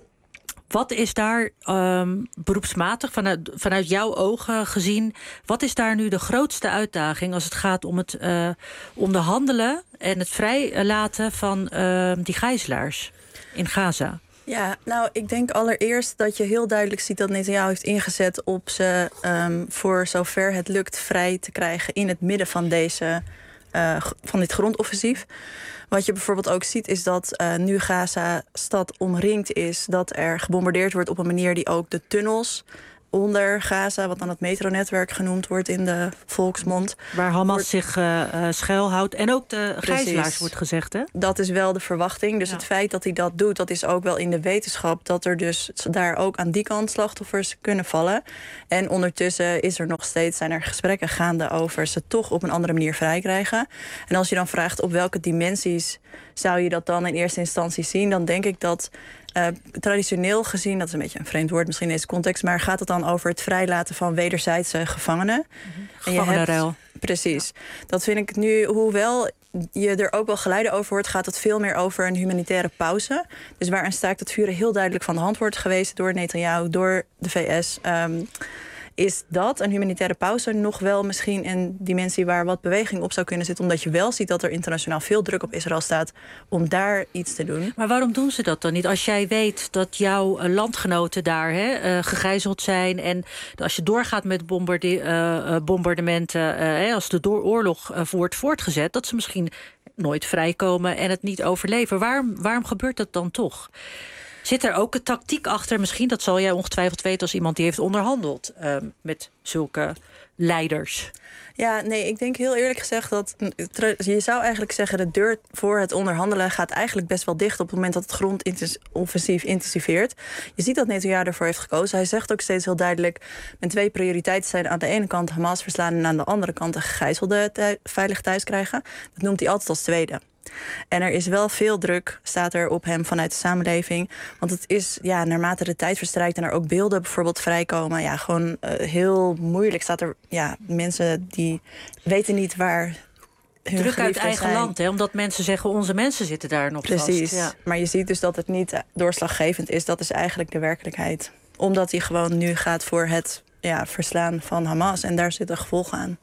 Wat is daar um, beroepsmatig, vanuit, vanuit jouw ogen gezien... wat is daar nu de grootste uitdaging als het gaat om het uh, onderhandelen... en het vrijlaten van uh, die gijzelaars in Gaza? Ja, nou, ik denk allereerst dat je heel duidelijk ziet dat Netanyahu heeft ingezet op ze um, voor zover het lukt vrij te krijgen in het midden van, deze, uh, van dit grondoffensief. Wat je bijvoorbeeld ook ziet is dat uh, nu Gaza-stad omringd is, dat er gebombardeerd wordt op een manier die ook de tunnels onder Gaza, wat dan het metronetwerk genoemd wordt in de volksmond. Waar Hamas wordt... zich uh, uh, schuilhoudt. En ook de gijzelaars wordt gezegd, hè? Dat is wel de verwachting. Dus ja. het feit dat hij dat doet, dat is ook wel in de wetenschap... dat er dus daar ook aan die kant slachtoffers kunnen vallen. En ondertussen is er nog steeds, zijn er gesprekken gaande over ze toch op een andere manier vrij krijgen. En als je dan vraagt op welke dimensies zou je dat dan in eerste instantie zien, dan denk ik dat Uh, traditioneel gezien, dat is een beetje een vreemd woord misschien in deze context, maar gaat het dan over het vrijlaten van wederzijdse gevangenen? Mm-hmm. Gevangenenruil. Precies. Ja. Dat vind ik nu, hoewel je er ook wel geluiden over hoort, gaat het veel meer over een humanitaire pauze. Dus waar een staakt het vuren heel duidelijk van de hand wordt geweest door Netanyahu, door de V S. Um, is dat een humanitaire pauze nog wel misschien een dimensie waar wat beweging op zou kunnen zitten, omdat je wel ziet dat er internationaal veel druk op Israël staat om daar iets te doen. Maar waarom doen ze dat dan niet? Als jij weet dat jouw uh, landgenoten daar hè, uh, gegijzeld zijn en als je doorgaat met bombarde- uh, bombardementen, uh, als de door oorlog uh, wordt voortgezet, dat ze misschien nooit vrijkomen en het niet overleven. Waarom, waarom gebeurt dat dan toch? Zit er ook een tactiek achter? Misschien, dat zal jij ongetwijfeld weten als iemand die heeft onderhandeld uh, met zulke leiders. Ja, nee, ik denk heel eerlijk gezegd dat je zou eigenlijk zeggen de deur voor het onderhandelen gaat eigenlijk best wel dicht op het moment dat het grondoffensief intensiveert. Je ziet dat Netanyahu ervoor heeft gekozen. Hij zegt ook steeds heel duidelijk, mijn twee prioriteiten zijn aan de ene kant Hamas verslaan en aan de andere kant de gegijzelden thu- veilig thuis krijgen. Dat noemt hij altijd als tweede. En er is wel veel druk, staat er op hem vanuit de samenleving. Want het is, ja, naarmate de tijd verstrijkt en er ook beelden bijvoorbeeld vrijkomen, ja, gewoon uh, heel moeilijk. Staat er, ja, mensen die weten niet waar hun druk uit eigen zijn. land, hè? Omdat mensen zeggen, onze mensen zitten daar nog Precies. vast. Precies, ja. Maar je ziet dus dat het niet doorslaggevend is. Dat is eigenlijk de werkelijkheid. Omdat hij gewoon nu gaat voor het ja, verslaan van Hamas. En daar zitten gevolgen aan.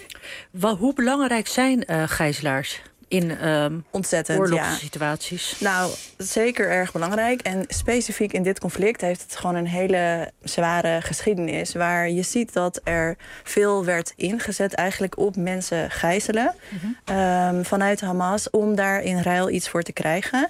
Wel, hoe belangrijk zijn uh, gijzelaars in um, ontzettend oorlogssituaties? Ja. Nou, zeker erg belangrijk. En specifiek in dit conflict heeft het gewoon een hele zware geschiedenis, waar je ziet dat er veel werd ingezet eigenlijk op mensen gijzelen, mm-hmm. um, vanuit Hamas, om daar in ruil iets voor te krijgen.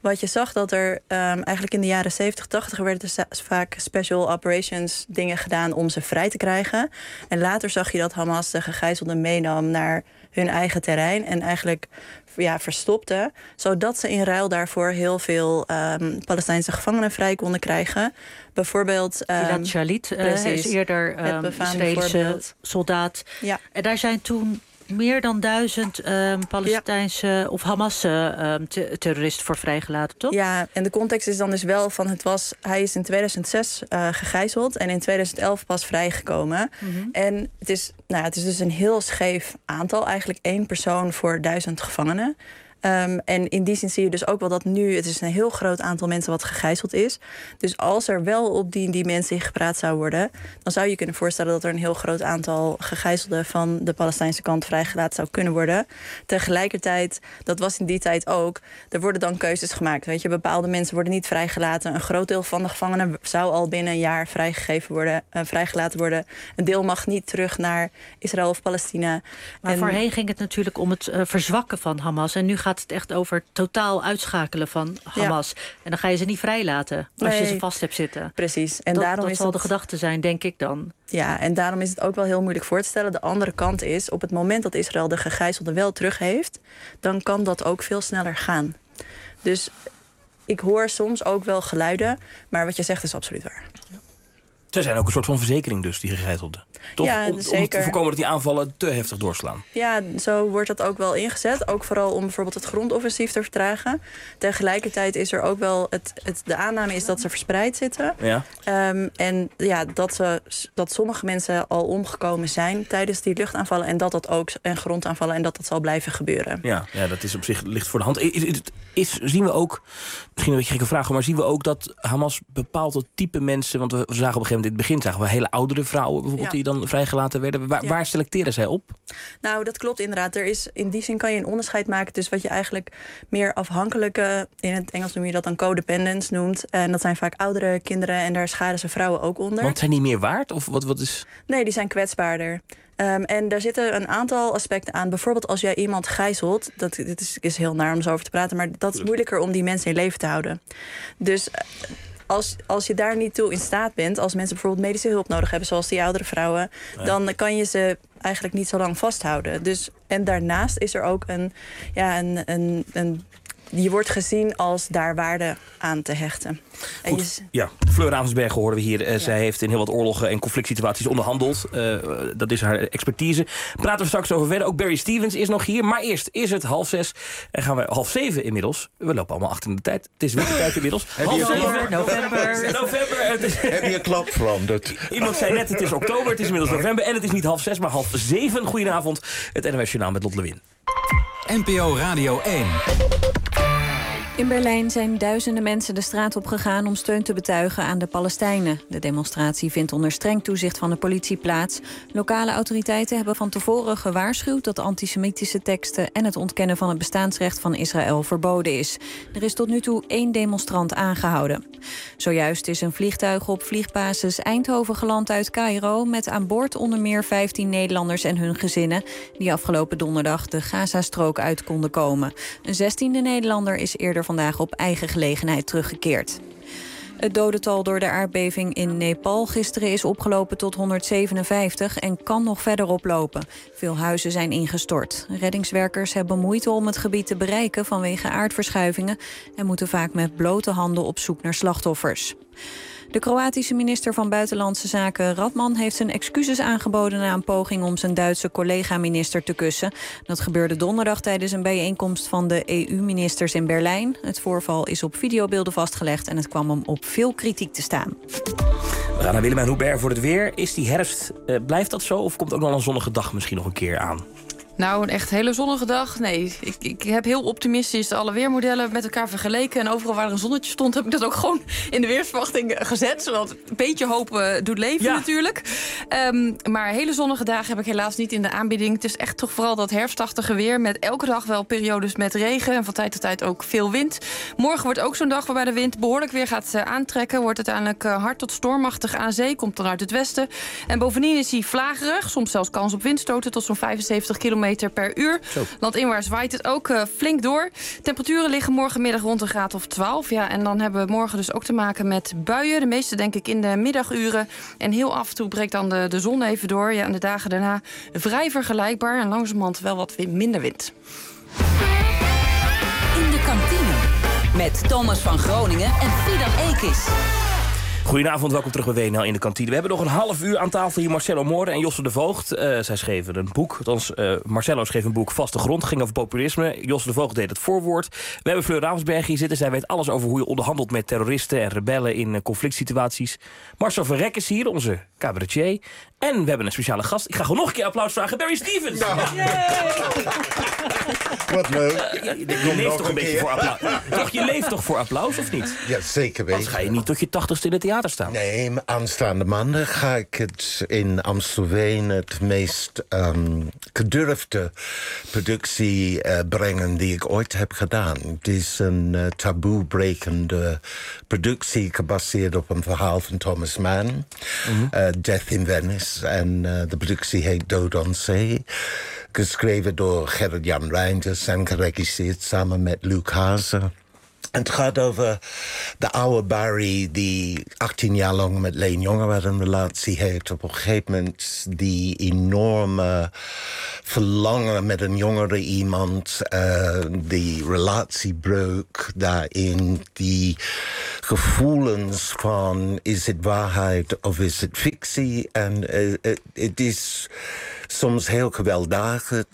wat je zag dat er um, eigenlijk in de jaren zeventig, tachtig... werden er vaak special operations dingen gedaan om ze vrij te krijgen. En later zag je dat Hamas de gegijzelden meenam naar hun eigen terrein en eigenlijk ja, verstopte, zodat ze in ruil daarvoor heel veel um, Palestijnse gevangenen vrij konden krijgen. Bijvoorbeeld Um, Gilad Shalit uh, is eerder um, Israëlische soldaat. Ja. En daar zijn toen meer dan duizend um, Palestijnse ja. of Hamas-terroristen um, voor vrijgelaten, toch? Ja, en de context is dan dus wel van het was, hij is in tweeduizend zes uh, gegijzeld en in tweeduizend elf pas vrijgekomen. Mm-hmm. En het is, nou, het is dus een heel scheef aantal, eigenlijk één persoon voor duizend gevangenen. Um, en in die zin zie je dus ook wel dat nu, het is een heel groot aantal mensen wat gegijzeld is. Dus als er wel op die dimensie gepraat zou worden, dan zou je kunnen voorstellen dat er een heel groot aantal gegijzelden van de Palestijnse kant vrijgelaten zou kunnen worden. Tegelijkertijd, dat was in die tijd ook, er worden dan keuzes gemaakt. Weet je, bepaalde mensen worden niet vrijgelaten. Een groot deel van de gevangenen zou al binnen een jaar vrijgegeven worden, uh, vrijgelaten worden. Een deel mag niet terug naar Israël of Palestina. Maar en voorheen ging het natuurlijk om het uh, verzwakken van Hamas. En nu gaat het echt over totaal uitschakelen van Hamas. Ja. En dan ga je ze niet vrijlaten als nee, je ze vast hebt zitten. Precies. En dat daarom dat is zal het, de gedachte zijn, denk ik dan. Ja, en daarom is het ook wel heel moeilijk voor te stellen. De andere kant is, op het moment dat Israël de gegijzelden wel terug heeft, dan kan dat ook veel sneller gaan. Dus ik hoor soms ook wel geluiden, maar wat je zegt is absoluut waar. Ja. Ze zijn ook een soort van verzekering dus, die gegijzelden. Toch? Ja, om, zeker. om te voorkomen dat die aanvallen te heftig doorslaan. Ja, zo wordt dat ook wel ingezet. Ook vooral om bijvoorbeeld het grondoffensief te vertragen. Tegelijkertijd is er ook wel het, het, de aanname is dat ze verspreid zitten. Ja. Um, en ja, dat, ze, dat sommige mensen al omgekomen zijn tijdens die luchtaanvallen. En dat dat ook en grondaanvallen en dat dat zal blijven gebeuren. Ja, ja, dat is op zich ligt voor de hand. Is, is, is, zien we ook, misschien een beetje gekke vraag, maar zien we ook dat Hamas bepaalt type mensen, want we zagen op een gegeven moment in het begin zagen we hele oudere vrouwen bijvoorbeeld, ja, die dan vrijgelaten werden. Waar, ja. waar selecteren zij op? Nou, dat klopt inderdaad. Er is, in die zin kan je een onderscheid maken tussen wat je eigenlijk meer afhankelijke, in het Engels noem je dat dan codependents noemt. En dat zijn vaak oudere kinderen en daar scharen ze vrouwen ook onder. Want zijn die meer waard? Of wat, wat is... Nee, die zijn kwetsbaarder. Um, en daar zitten een aantal aspecten aan. Bijvoorbeeld als jij iemand gijzelt, dat, dit is, is heel naar om zo over te praten, maar dat is moeilijker om die mensen in leven te houden. Dus Als, als je daar niet toe in staat bent, als mensen bijvoorbeeld medische hulp nodig hebben, zoals die oudere vrouwen, ja, dan kan je ze eigenlijk niet zo lang vasthouden. Dus, en daarnaast is er ook een, ja, een, een, een je wordt gezien als daar waarde aan te hechten. En je... Ja, Fleur Ravensbergen hoorden we hier. Uh, ja. Zij heeft in heel wat oorlogen en conflict situaties onderhandeld. Uh, dat is haar expertise. Praten we straks over verder. Ook Barry Stevens is nog hier. Maar eerst is het half zes. En gaan we half zeven inmiddels. We lopen allemaal achter in de tijd. Het is wintertijd inmiddels. Half zeven, november. november. Het is... Heb je een klap veranderd? Iemand zei net, het is oktober. Het is inmiddels november. En het is niet half zes, maar half zeven. Goedenavond. Het N O S Journaal met Lot Lewin. N P O Radio één. In Berlijn zijn duizenden mensen de straat op gegaan om steun te betuigen aan de Palestijnen. De demonstratie vindt onder streng toezicht van de politie plaats. Lokale autoriteiten hebben van tevoren gewaarschuwd dat antisemitische teksten en het ontkennen van het bestaansrecht van Israël verboden is. Er is tot nu toe één demonstrant aangehouden. Zojuist is een vliegtuig op vliegbasis Eindhoven geland uit Caïro met aan boord onder meer vijftien Nederlanders en hun gezinnen die afgelopen donderdag de Gazastrook uit konden komen. Een zestiende Nederlander is eerder vandaag op eigen gelegenheid teruggekeerd. Het dodental door de aardbeving in Nepal gisteren is opgelopen tot honderdzevenenvijftig en kan nog verder oplopen. Veel huizen zijn ingestort. Reddingswerkers hebben moeite om het gebied te bereiken vanwege aardverschuivingen en moeten vaak met blote handen op zoek naar slachtoffers. De Kroatische minister van Buitenlandse Zaken Radman heeft zijn excuses aangeboden na een poging om zijn Duitse collega-minister te kussen. Dat gebeurde donderdag tijdens een bijeenkomst van de E U-ministers in Berlijn. Het voorval is op videobeelden vastgelegd en het kwam hem op veel kritiek te staan. We gaan naar Willemijn Hubert voor het weer. Is die herfst, uh, blijft dat zo of komt ook nog een zonnige dag misschien nog een keer aan? Nou, een echt hele zonnige dag. Nee, ik, ik heb heel optimistisch alle weermodellen met elkaar vergeleken. En overal waar er een zonnetje stond, heb ik dat ook gewoon in de weersverwachting gezet. Want een beetje hoop uh, doet leven ja. natuurlijk. Um, maar hele zonnige dagen heb ik helaas niet in de aanbieding. Het is echt toch vooral dat herfstachtige weer met elke dag wel periodes met regen. En van tijd tot tijd ook veel wind. Morgen wordt ook zo'n dag waarbij de wind behoorlijk weer gaat uh, aantrekken. Wordt uiteindelijk uh, hard tot stormachtig aan zee. Komt dan uit het westen. En bovendien is hij vlagerig. Soms zelfs kans op windstoten tot zo'n vijfenzeventig kilometer kilometer per uur. Zo. Landinwaarts waait het ook uh, flink door. Temperaturen liggen morgenmiddag rond een graad of twaalf. Ja, en dan hebben we morgen dus ook te maken met buien. De meeste denk ik in de middaguren. En heel af en toe breekt dan de, de zon even door. Ja, en de dagen daarna vrij vergelijkbaar. En langzamerhand wel wat minder wind. In de kantine. Met Thomas van Groningen en Fidan Ekis. Goedenavond, welkom terug bij W N L in de kantine. We hebben nog een half uur aan tafel hier Marcelo Moore en Josse de Voogd. Uh, zij schreven een boek, althans uh, Marcelo schreef een boek Vaste Grond, ging over populisme. Josse de Voogd deed het voorwoord. We hebben Fleur Ravensberg hier zitten. Zij weet alles over hoe je onderhandelt met terroristen en rebellen in uh, conflict situaties. Marcel Verrek is hier, onze cabaretier. En we hebben een speciale gast. Ik ga gewoon nog een keer applaus vragen. Barry Stevens! Nou. Wat leuk. Uh, je, je, je leeft toch een beetje voor applaus? Toch, je leeft toch voor applaus, of niet? Ja, zeker weten. Anders ga je niet tot je tachtigste in het theater staan. Nee, maar aanstaande maandag ga ik het in Amstelveen het meest um, gedurfde productie uh, brengen die ik ooit heb gedaan. Het is een uh, taboebrekende productie gebaseerd op een verhaal van Thomas Mann. Mm-hmm. uh, Death in Venice. En uh, de productie heet Dood on Zee. Geschreven door Gerrit-Jan Reinders en geregisseerd samen met Luc Hazen. En het gaat over de oude Barry die achttien jaar lang met Leen Jongewaard een relatie heeft. Op een gegeven moment die enorme verlangen met een jongere iemand. Uh, die relatiebreuk daarin. Die gevoelens van is het waarheid of is het fictie. En het uh, is soms heel gewelddadig.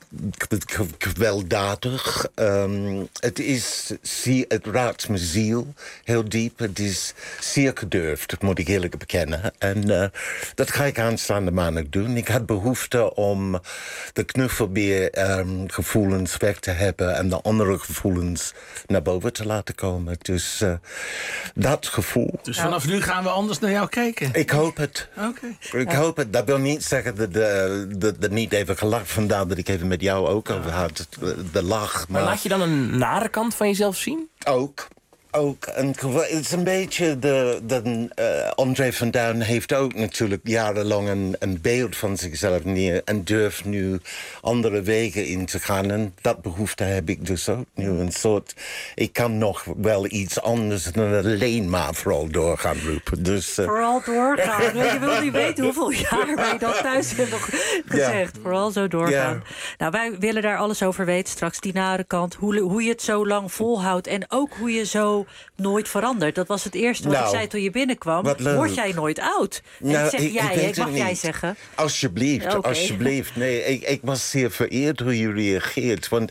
gewelddadig. Um, het, is, het raakt mijn ziel heel diep. Het is zeer gedurfd, moet ik eerlijk bekennen. En uh, dat ga ik aanstaande maandag doen. Ik had behoefte om de knuffelbeer um, gevoelens weg te hebben en de andere gevoelens naar boven te laten komen. Dus uh, dat gevoel. Dus vanaf nu gaan we anders naar jou kijken? Ik hoop het. Okay. Ik hoop het. Dat wil niet zeggen dat de, de, de niet even gelachen. Vandaar dat ik even met jou ook over had. De, de lach. Maar... maar laat je dan een nare kant van jezelf zien? Ook. Ook. En het is een beetje de... de uh, André van Duin heeft ook natuurlijk jarenlang een, een beeld van zichzelf neer. En durft nu andere wegen in te gaan. En dat behoefte heb ik dus ook nu. Een soort... Ik kan nog wel iets anders dan alleen maar vooral doorgaan roepen. Dus, uh... Vooral doorgaan. Je wil niet weten hoeveel jaar wij dat thuis hebben gezegd. Ja. Vooral zo doorgaan. Ja. Nou, wij willen daar alles over weten. Straks die nare kant. Hoe, hoe je het zo lang volhoudt. En ook hoe je zo nooit verandert. Dat was het eerste wat nou, ik zei toen je binnenkwam. Word jij nooit oud? En nou, ik zeg ik, jij, ik, ik mag jij zeggen. Alsjeblieft, okay. alsjeblieft. Nee, ik, ik was zeer vereerd hoe je reageert. Want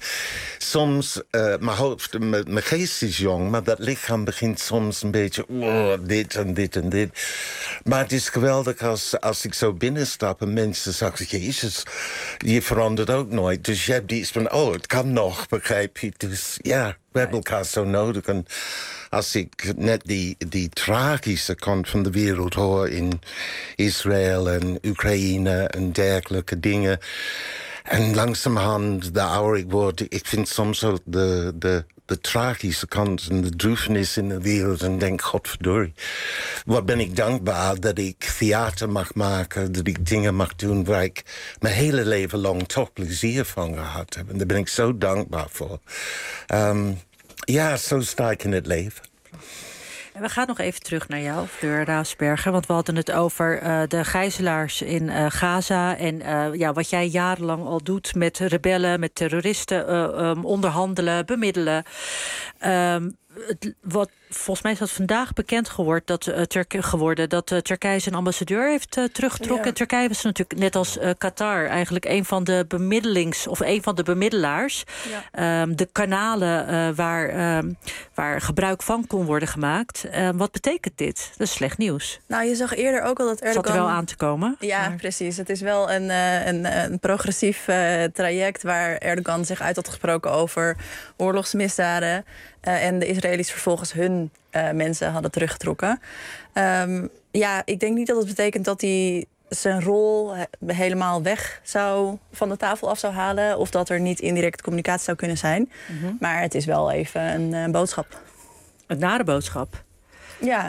soms, uh, mijn hoofd, mijn geest is jong, maar dat lichaam begint soms een beetje, oh, dit en dit en dit. Maar het is geweldig als, als ik zo binnenstap en mensen zeggen, jezus, je verandert ook nooit. Dus je hebt iets van, oh, het kan nog, begrijp je? Dus ja, we hebben elkaar zo nodig. En als ik net die, die tragische kant van de wereld hoor in Israël en Oekraïne en dergelijke dingen. En langzamerhand, de ouder ik word, ik vind soms ook de, de, de tragische kant en de droefenis in de wereld. En denk, godverdorie, wat ben ik dankbaar dat ik theater mag maken, dat ik dingen mag doen waar ik mijn hele leven lang toch plezier van gehad heb. En daar ben ik zo dankbaar voor. Um, ja, zo sta ik in het leven. En we gaan nog even terug naar jou, Fleur Ravensberger. Want we hadden het over uh, de gijzelaars in uh, Gaza. En uh, ja, wat jij jarenlang al doet met rebellen, met terroristen, uh, um, onderhandelen, bemiddelen. Um, Het, wat, volgens mij is dat vandaag bekend geworden dat, uh, Turk, geworden, dat uh, Turkije zijn ambassadeur heeft uh, teruggetrokken. Ja. Turkije was natuurlijk net als uh, Qatar eigenlijk een van de bemiddelings of een van de bemiddelaars. Ja. Um, de kanalen uh, waar, um, waar gebruik van kon worden gemaakt. Uh, wat betekent dit? Dat is slecht nieuws. Nou, je zag eerder ook al dat Erdogan... Zat er wel aan te komen. Ja, maar... precies. Het is wel een, uh, een, een progressief uh, traject waar Erdogan zich uit had gesproken over oorlogsmisdaden. Uh, en de Israëli's vervolgens hun uh, mensen hadden teruggetrokken. Um, ja, ik denk niet dat het betekent dat hij zijn rol helemaal weg zou, van de tafel af zou halen. Of dat er niet indirecte communicatie zou kunnen zijn. Mm-hmm. Maar het is wel even een, een boodschap. Een nare boodschap. Ja.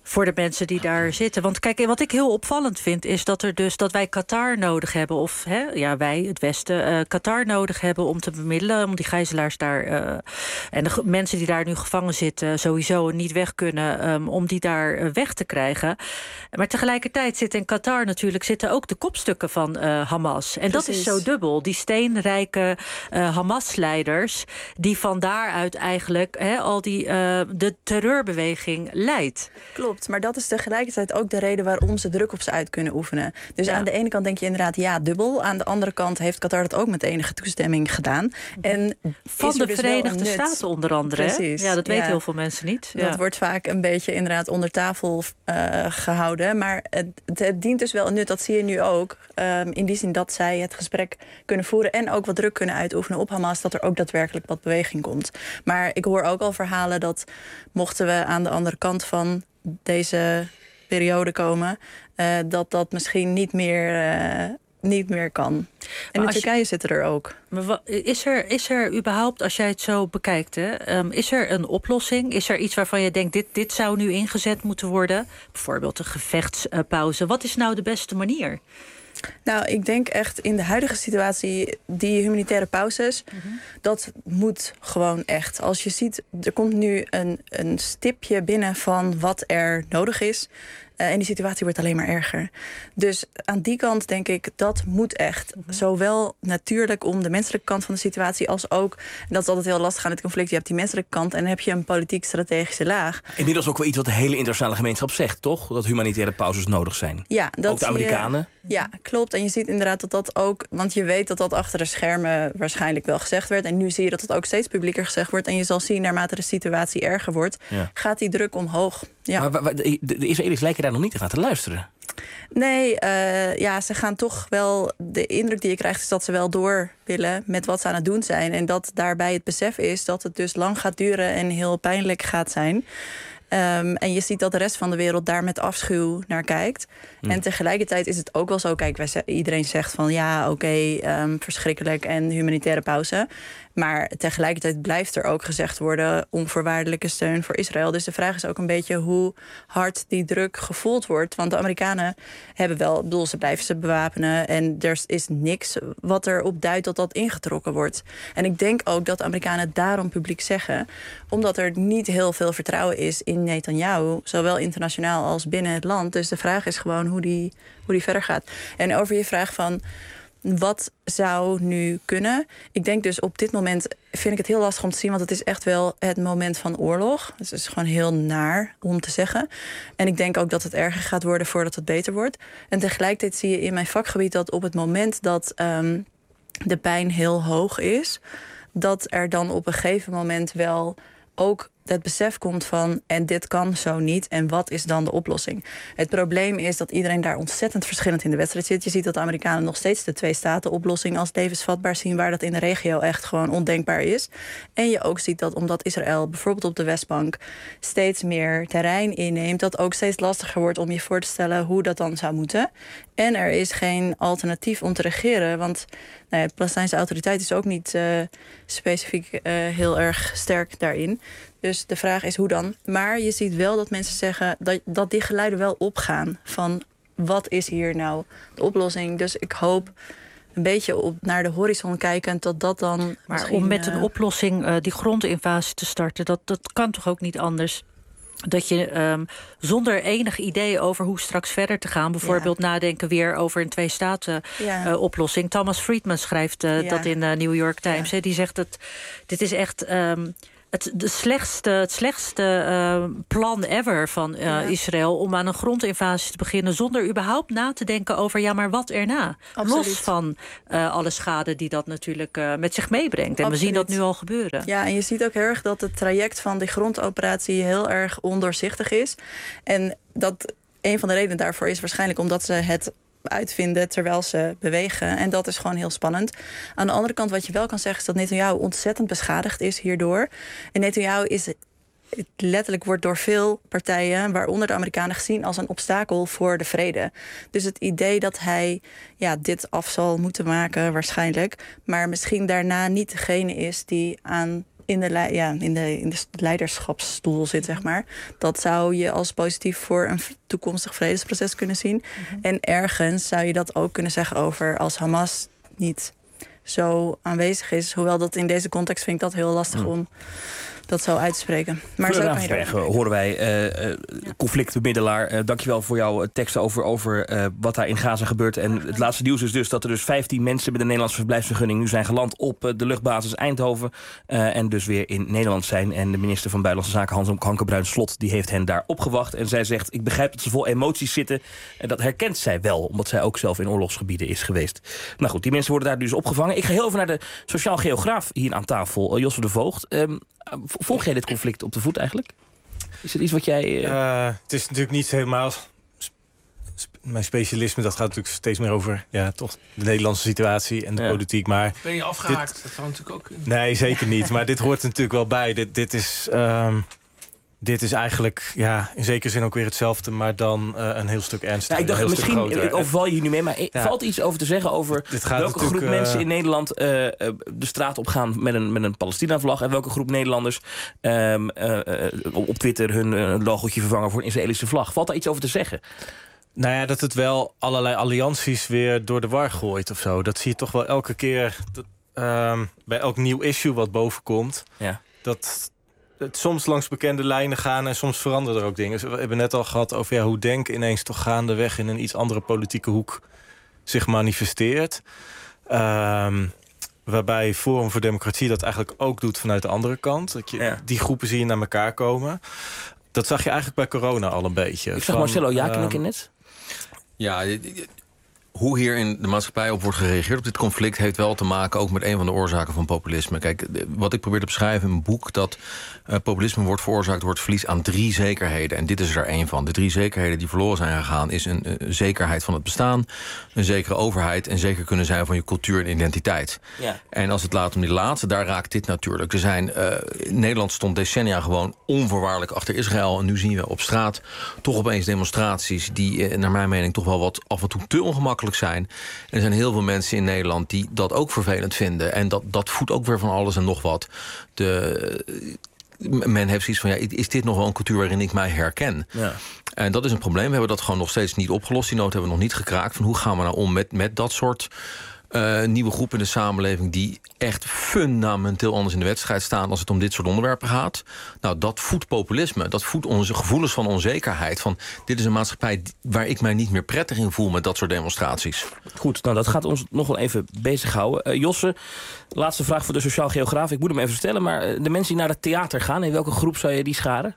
Voor de mensen die daar zitten. Want kijk, wat ik heel opvallend vind, is dat er dus dat wij Qatar nodig hebben. Of hè, ja, wij, het Westen, uh, Qatar nodig hebben om te bemiddelen. Om die gijzelaars daar. Uh, en de g- mensen die daar nu gevangen zitten, sowieso niet weg kunnen. Um, om die daar uh, weg te krijgen. Maar tegelijkertijd zitten in Qatar natuurlijk zitten ook de kopstukken van uh, Hamas. En Precies. dat is zo dubbel. Die steenrijke uh, Hamas-leiders. Die van daaruit eigenlijk hè, al die uh, de terreurbeweging leidt. Klopt. Maar dat is tegelijkertijd ook de reden waarom ze druk op ze uit kunnen oefenen. Dus ja. aan de ene kant denk je inderdaad ja, dubbel. Aan de andere kant heeft Qatar dat ook met enige toestemming gedaan. En van de dus Verenigde Staten onder andere. Precies. Ja, dat weten ja. heel veel mensen niet. Dat ja. wordt vaak een beetje inderdaad onder tafel uh, gehouden. Maar het, het, het dient dus wel een nut. Dat zie je nu ook. Um, in die zin dat zij het gesprek kunnen voeren en ook wat druk kunnen uitoefenen op Hamas. Dat er ook daadwerkelijk wat beweging komt. Maar ik hoor ook al verhalen dat mochten we aan de andere kant van deze periode komen, uh, dat dat misschien niet meer, uh, niet meer kan. En in Turkije je... zitten er ook. Maar wat, is, er, is er überhaupt, als jij het zo bekijkt, hè, um, is er een oplossing? Is er iets waarvan je denkt, dit, dit zou nu ingezet moeten worden? Bijvoorbeeld een gevechtspauze. Wat is nou de beste manier? Nou, ik denk echt in de huidige situatie, die humanitaire pauzes, mm-hmm. dat moet gewoon echt. Als je ziet, er komt nu een, een stipje binnen van wat er nodig is. Uh, en die situatie wordt alleen maar erger. Dus aan die kant denk ik, dat moet echt. Mm-hmm. Zowel natuurlijk om de menselijke kant van de situatie als ook, en dat is altijd heel lastig aan het conflict, je hebt die menselijke kant en dan heb je een politiek-strategische laag. Inmiddels ook wel iets wat de hele internationale gemeenschap zegt, toch? Dat humanitaire pauzes nodig zijn. Ja, dat ook de Amerikanen. Je, ja, klopt. En je ziet inderdaad dat dat ook, want je weet dat dat achter de schermen waarschijnlijk wel gezegd werd. En nu zie je dat het ook steeds publieker gezegd wordt. En je zal zien, naarmate de situatie erger wordt, ja. gaat die druk omhoog. Ja. Maar de, de Israëli's lijken daar nog niet echt naar te luisteren. Nee, uh, ja, ze gaan toch wel. De indruk die je krijgt is dat ze wel door willen met wat ze aan het doen zijn. En dat daarbij het besef is dat het dus lang gaat duren en heel pijnlijk gaat zijn. Um, en je ziet dat de rest van de wereld daar met afschuw naar kijkt. Mm. En tegelijkertijd is het ook wel zo. Kijk, wij ze, iedereen zegt van ja, oké, okay, um, verschrikkelijk en humanitaire pauze. Maar tegelijkertijd blijft er ook gezegd worden onvoorwaardelijke steun voor Israël. Dus de vraag is ook een beetje hoe hard die druk gevoeld wordt. Want de Amerikanen hebben wel, ik bedoel, ze blijven ze bewapenen. En er is niks wat erop duidt dat dat ingetrokken wordt. En ik denk ook dat de Amerikanen het daarom publiek zeggen. Omdat er niet heel veel vertrouwen is in Netanyahu. Zowel internationaal als binnen het land. Dus de vraag is gewoon hoe die, hoe die verder gaat. En over je vraag van wat zou nu kunnen? Ik denk dus op dit moment vind ik het heel lastig om te zien, want het is echt wel het moment van oorlog. Dus het is gewoon heel naar om te zeggen. En ik denk ook dat het erger gaat worden voordat het beter wordt. En tegelijkertijd zie je in mijn vakgebied dat op het moment dat um, de pijn heel hoog is, dat er dan op een gegeven moment wel ook het besef komt van en dit kan zo niet en wat is dan de oplossing? Het probleem is dat iedereen daar ontzettend verschillend in de wedstrijd zit. Je ziet dat de Amerikanen nog steeds de twee-staten-oplossing als levensvatbaar zien, waar dat in de regio echt gewoon ondenkbaar is. En je ook ziet dat omdat Israël bijvoorbeeld op de Westbank steeds meer terrein inneemt, dat ook steeds lastiger wordt om je voor te stellen hoe dat dan zou moeten. En er is geen alternatief om te regeren, want nou ja, de Palestijnse autoriteit is ook niet uh, specifiek uh, heel erg sterk daarin. Dus de vraag is hoe dan. Maar je ziet wel dat mensen zeggen dat, dat die geluiden wel opgaan van wat is hier nou de oplossing. Dus ik hoop een beetje op naar de horizon kijkend dat dat dan. Maar om met een oplossing uh, die grondinvasie te starten, dat, dat kan toch ook niet anders? Dat je um, zonder enig idee over hoe straks verder te gaan, bijvoorbeeld ja. nadenken weer over een twee-staten-oplossing. Ja. Uh, Thomas Friedman schrijft uh, ja. dat in de uh, New York Times. Ja. He, die zegt dat dit is echt Um, Het, de slechtste, het slechtste uh, plan ever van uh, ja. Israël om aan een grondinvasie te beginnen zonder überhaupt na te denken over ja, maar wat erna? Absoluut. Los van uh, alle schade die dat natuurlijk uh, met zich meebrengt. En Absoluut. We zien dat nu al gebeuren. Ja, en je ziet ook heel erg dat het traject van die grondoperatie heel erg ondoorzichtig is. En dat een van de redenen daarvoor is waarschijnlijk omdat ze het uitvinden terwijl ze bewegen. En dat is gewoon heel spannend. Aan de andere kant, wat je wel kan zeggen, is dat Netanyahu ontzettend beschadigd is hierdoor. En Netanyahu is letterlijk wordt door veel partijen, waaronder de Amerikanen, gezien als een obstakel voor de vrede. Dus het idee dat hij ja, dit af zal moeten maken, waarschijnlijk, maar misschien daarna niet degene is die aan in de, le- ja, in de, in de leiderschapsstoel zit, zeg maar. Dat zou je als positief voor een toekomstig vredesproces kunnen zien. Mm-hmm. En ergens zou je dat ook kunnen zeggen over als Hamas niet zo aanwezig is. Hoewel dat in deze context vind ik dat heel lastig mm. om dat zo uit te spreken. Maar zo kan je Fleur horen wij, uh, conflictbemiddelaar. Uh, dankjewel voor jouw tekst over, over uh, wat daar in Gaza gebeurt. En het laatste nieuws is dus dat er dus vijftien mensen met een Nederlandse verblijfsvergunning nu zijn geland op uh, de luchtbasis Eindhoven. Uh, en dus weer in Nederland zijn. En de minister van Buitenlandse Zaken, Hans Hankebruin-Slot, die heeft hen daar opgewacht. En zij zegt, ik begrijp dat ze vol emoties zitten. En dat herkent zij wel, omdat zij ook zelf in oorlogsgebieden is geweest. Nou goed, die mensen worden daar dus opgevangen. Ik ga heel even naar de sociaal geograaf hier aan tafel, uh, Josse de Voogd. Um, Volg jij dit conflict op de voet eigenlijk? Is het iets wat jij... Uh... Uh, het is natuurlijk niet helemaal... Sp- sp- mijn specialisme, dat gaat natuurlijk steeds meer over ja, toch de Nederlandse situatie en de ja. politiek. Maar ben je afgehaakt? Dit... Dat kan natuurlijk ook... Nee, zeker niet. Maar dit hoort er natuurlijk wel bij. Dit, dit is... Um... Dit is eigenlijk ja, in zekere zin ook weer hetzelfde, maar dan uh, een heel stuk ernstiger. Ja, ik dacht misschien, ik overval je hier nu mee, maar ja. valt iets over te zeggen over welke groep uh, mensen in Nederland uh, de straat op gaan met een, met een Palestina-vlag en welke groep Nederlanders uh, uh, op Twitter hun uh, logootje vervangen voor een Israëlische vlag. Valt daar iets over te zeggen? Nou ja, dat het wel allerlei allianties weer door de war gooit of zo. Dat zie je toch wel elke keer dat, uh, bij elk nieuw issue wat bovenkomt. Ja. Dat het soms langs bekende lijnen gaan en soms veranderen er ook dingen. We hebben net al gehad over ja, hoe denken ineens toch gaandeweg in een iets andere politieke hoek zich manifesteert. Um, waarbij Forum voor Democratie dat eigenlijk ook doet vanuit de andere kant. Dat je, ja. Die groepen zie je naar elkaar komen. Dat zag je eigenlijk bij corona al een beetje. Ik zag Marcelo Jakeneke um, net. Ja, hoe hier in de maatschappij op wordt gereageerd op dit conflict heeft wel te maken ook met een van de oorzaken van populisme. Kijk, wat ik probeer te beschrijven in mijn boek, dat uh, populisme wordt veroorzaakt door het verlies aan drie zekerheden. En dit is er één van. De drie zekerheden die verloren zijn gegaan is een uh, zekerheid van het bestaan, een zekere overheid en zeker kunnen zijn van je cultuur en identiteit. Ja. En als het laat om die laatste, daar raakt dit natuurlijk. Er zijn, uh, Nederland stond decennia gewoon onvoorwaardelijk achter Israël en nu zien we op straat toch opeens demonstraties die uh, naar mijn mening toch wel wat af en toe te ongemakkelijk zijn. En er zijn heel veel mensen in Nederland die dat ook vervelend vinden. En dat, dat voedt ook weer van alles en nog wat. De, men heeft zoiets van, ja, is dit nog wel een cultuur waarin ik mij herken? Ja. En dat is een probleem. We hebben dat gewoon nog steeds niet opgelost. Die nood hebben we nog niet gekraakt. Van hoe gaan we nou om met, met dat soort uh, nieuwe groepen in de samenleving die echt fundamenteel anders in de wedstrijd staan als het om dit soort onderwerpen gaat. Nou, dat voedt populisme. Dat voedt onze gevoelens van onzekerheid. Van dit is een maatschappij waar ik mij niet meer prettig in voel met dat soort demonstraties. Goed, nou dat gaat ons nog wel even bezighouden. Uh, Josse, laatste vraag voor de sociaal geograaf. Ik moet hem even stellen, maar de mensen die naar het theater gaan, in welke groep zou je die scharen?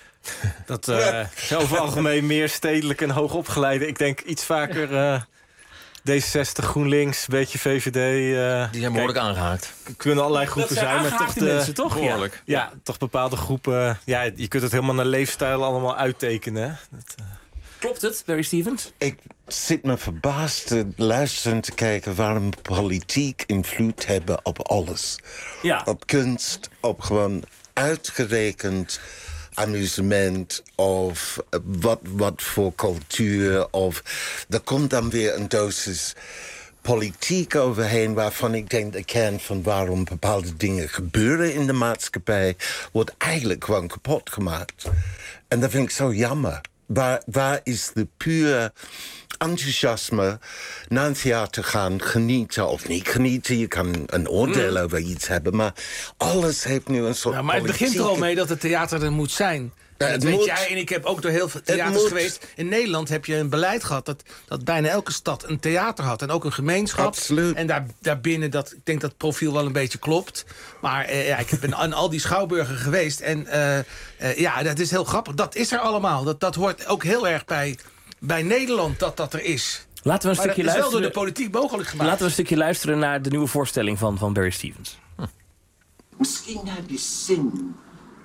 Dat uh, is over het algemeen meer stedelijk en hoogopgeleide. Ik denk iets vaker uh, D zesenzestig, GroenLinks, een beetje V V D. Uh, die zijn behoorlijk kijk, aangehaakt. Er kunnen allerlei groepen dat zijn, zijn. Maar toch de, mensen, toch? Behoorlijk. Ja, ja, toch bepaalde groepen. Ja, je kunt het helemaal naar leefstijl allemaal uittekenen. Dat, uh... Klopt het, Barry Stevens? Ik zit me verbaasd te luisteren te kijken waarom politiek invloed hebben op alles. Ja. Op kunst, op gewoon uitgerekend amusement of wat, wat voor cultuur. Of er komt dan weer een dosis politiek overheen waarvan ik denk de kern van waarom bepaalde dingen gebeuren in de maatschappij wordt eigenlijk gewoon kapot gemaakt. En dat vind ik zo jammer. Waar, waar is de pure enthousiasme naar een theater gaan, genieten of niet genieten? Je kan een oordeel mm. over iets hebben, maar alles heeft nu een soort. Ja, maar het politieke... begint er al mee dat het theater er moet zijn. Ja, dat weet moet, jij en ik heb ook door heel veel theaters geweest. In Nederland heb je een beleid gehad dat, dat bijna elke stad een theater had. En ook een gemeenschap. Absoluut. En daar, daarbinnen, dat, ik denk dat het profiel wel een beetje klopt. Maar uh, ja, ik ben aan al die schouwburgen geweest. En uh, uh, ja, dat is heel grappig. Dat is er allemaal. Dat, dat hoort ook heel erg bij, bij Nederland dat dat er is. Laten we een maar stukje dat is luisteren. wel door de politiek mogelijk gemaakt. Laten we een stukje luisteren naar de nieuwe voorstelling van, van Barry Stevens. Hm. Misschien heb je zin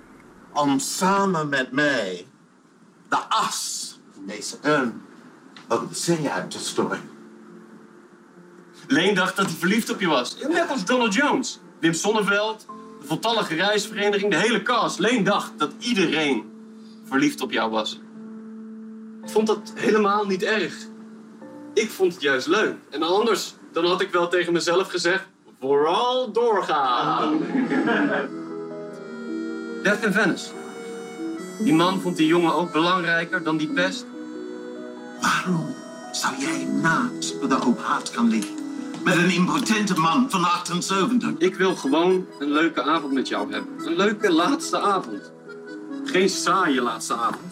om samen met mij de as van deze urn over de zee uit te storten. Leen dacht dat hij verliefd op je was. Net als Donald Jones. Wim Sonneveld, de voltallige reisvereniging, de hele cast. Leen dacht dat iedereen verliefd op jou was. Ik vond dat helemaal niet erg. Ik vond het juist leuk. En anders, dan had ik wel tegen mezelf gezegd, vooral doorgaan. Death in Venice. Die man vond die jongen ook belangrijker dan die pest. Waarom zou jij naakt met een hoop haat gaan liggen? Met een impotente man van achtenzeventig. Ik wil gewoon een leuke avond met jou hebben. Een leuke laatste avond. Geen saaie laatste avond.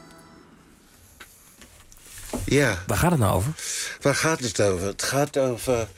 Ja. Waar gaat het nou over? Waar gaat het over? Het gaat over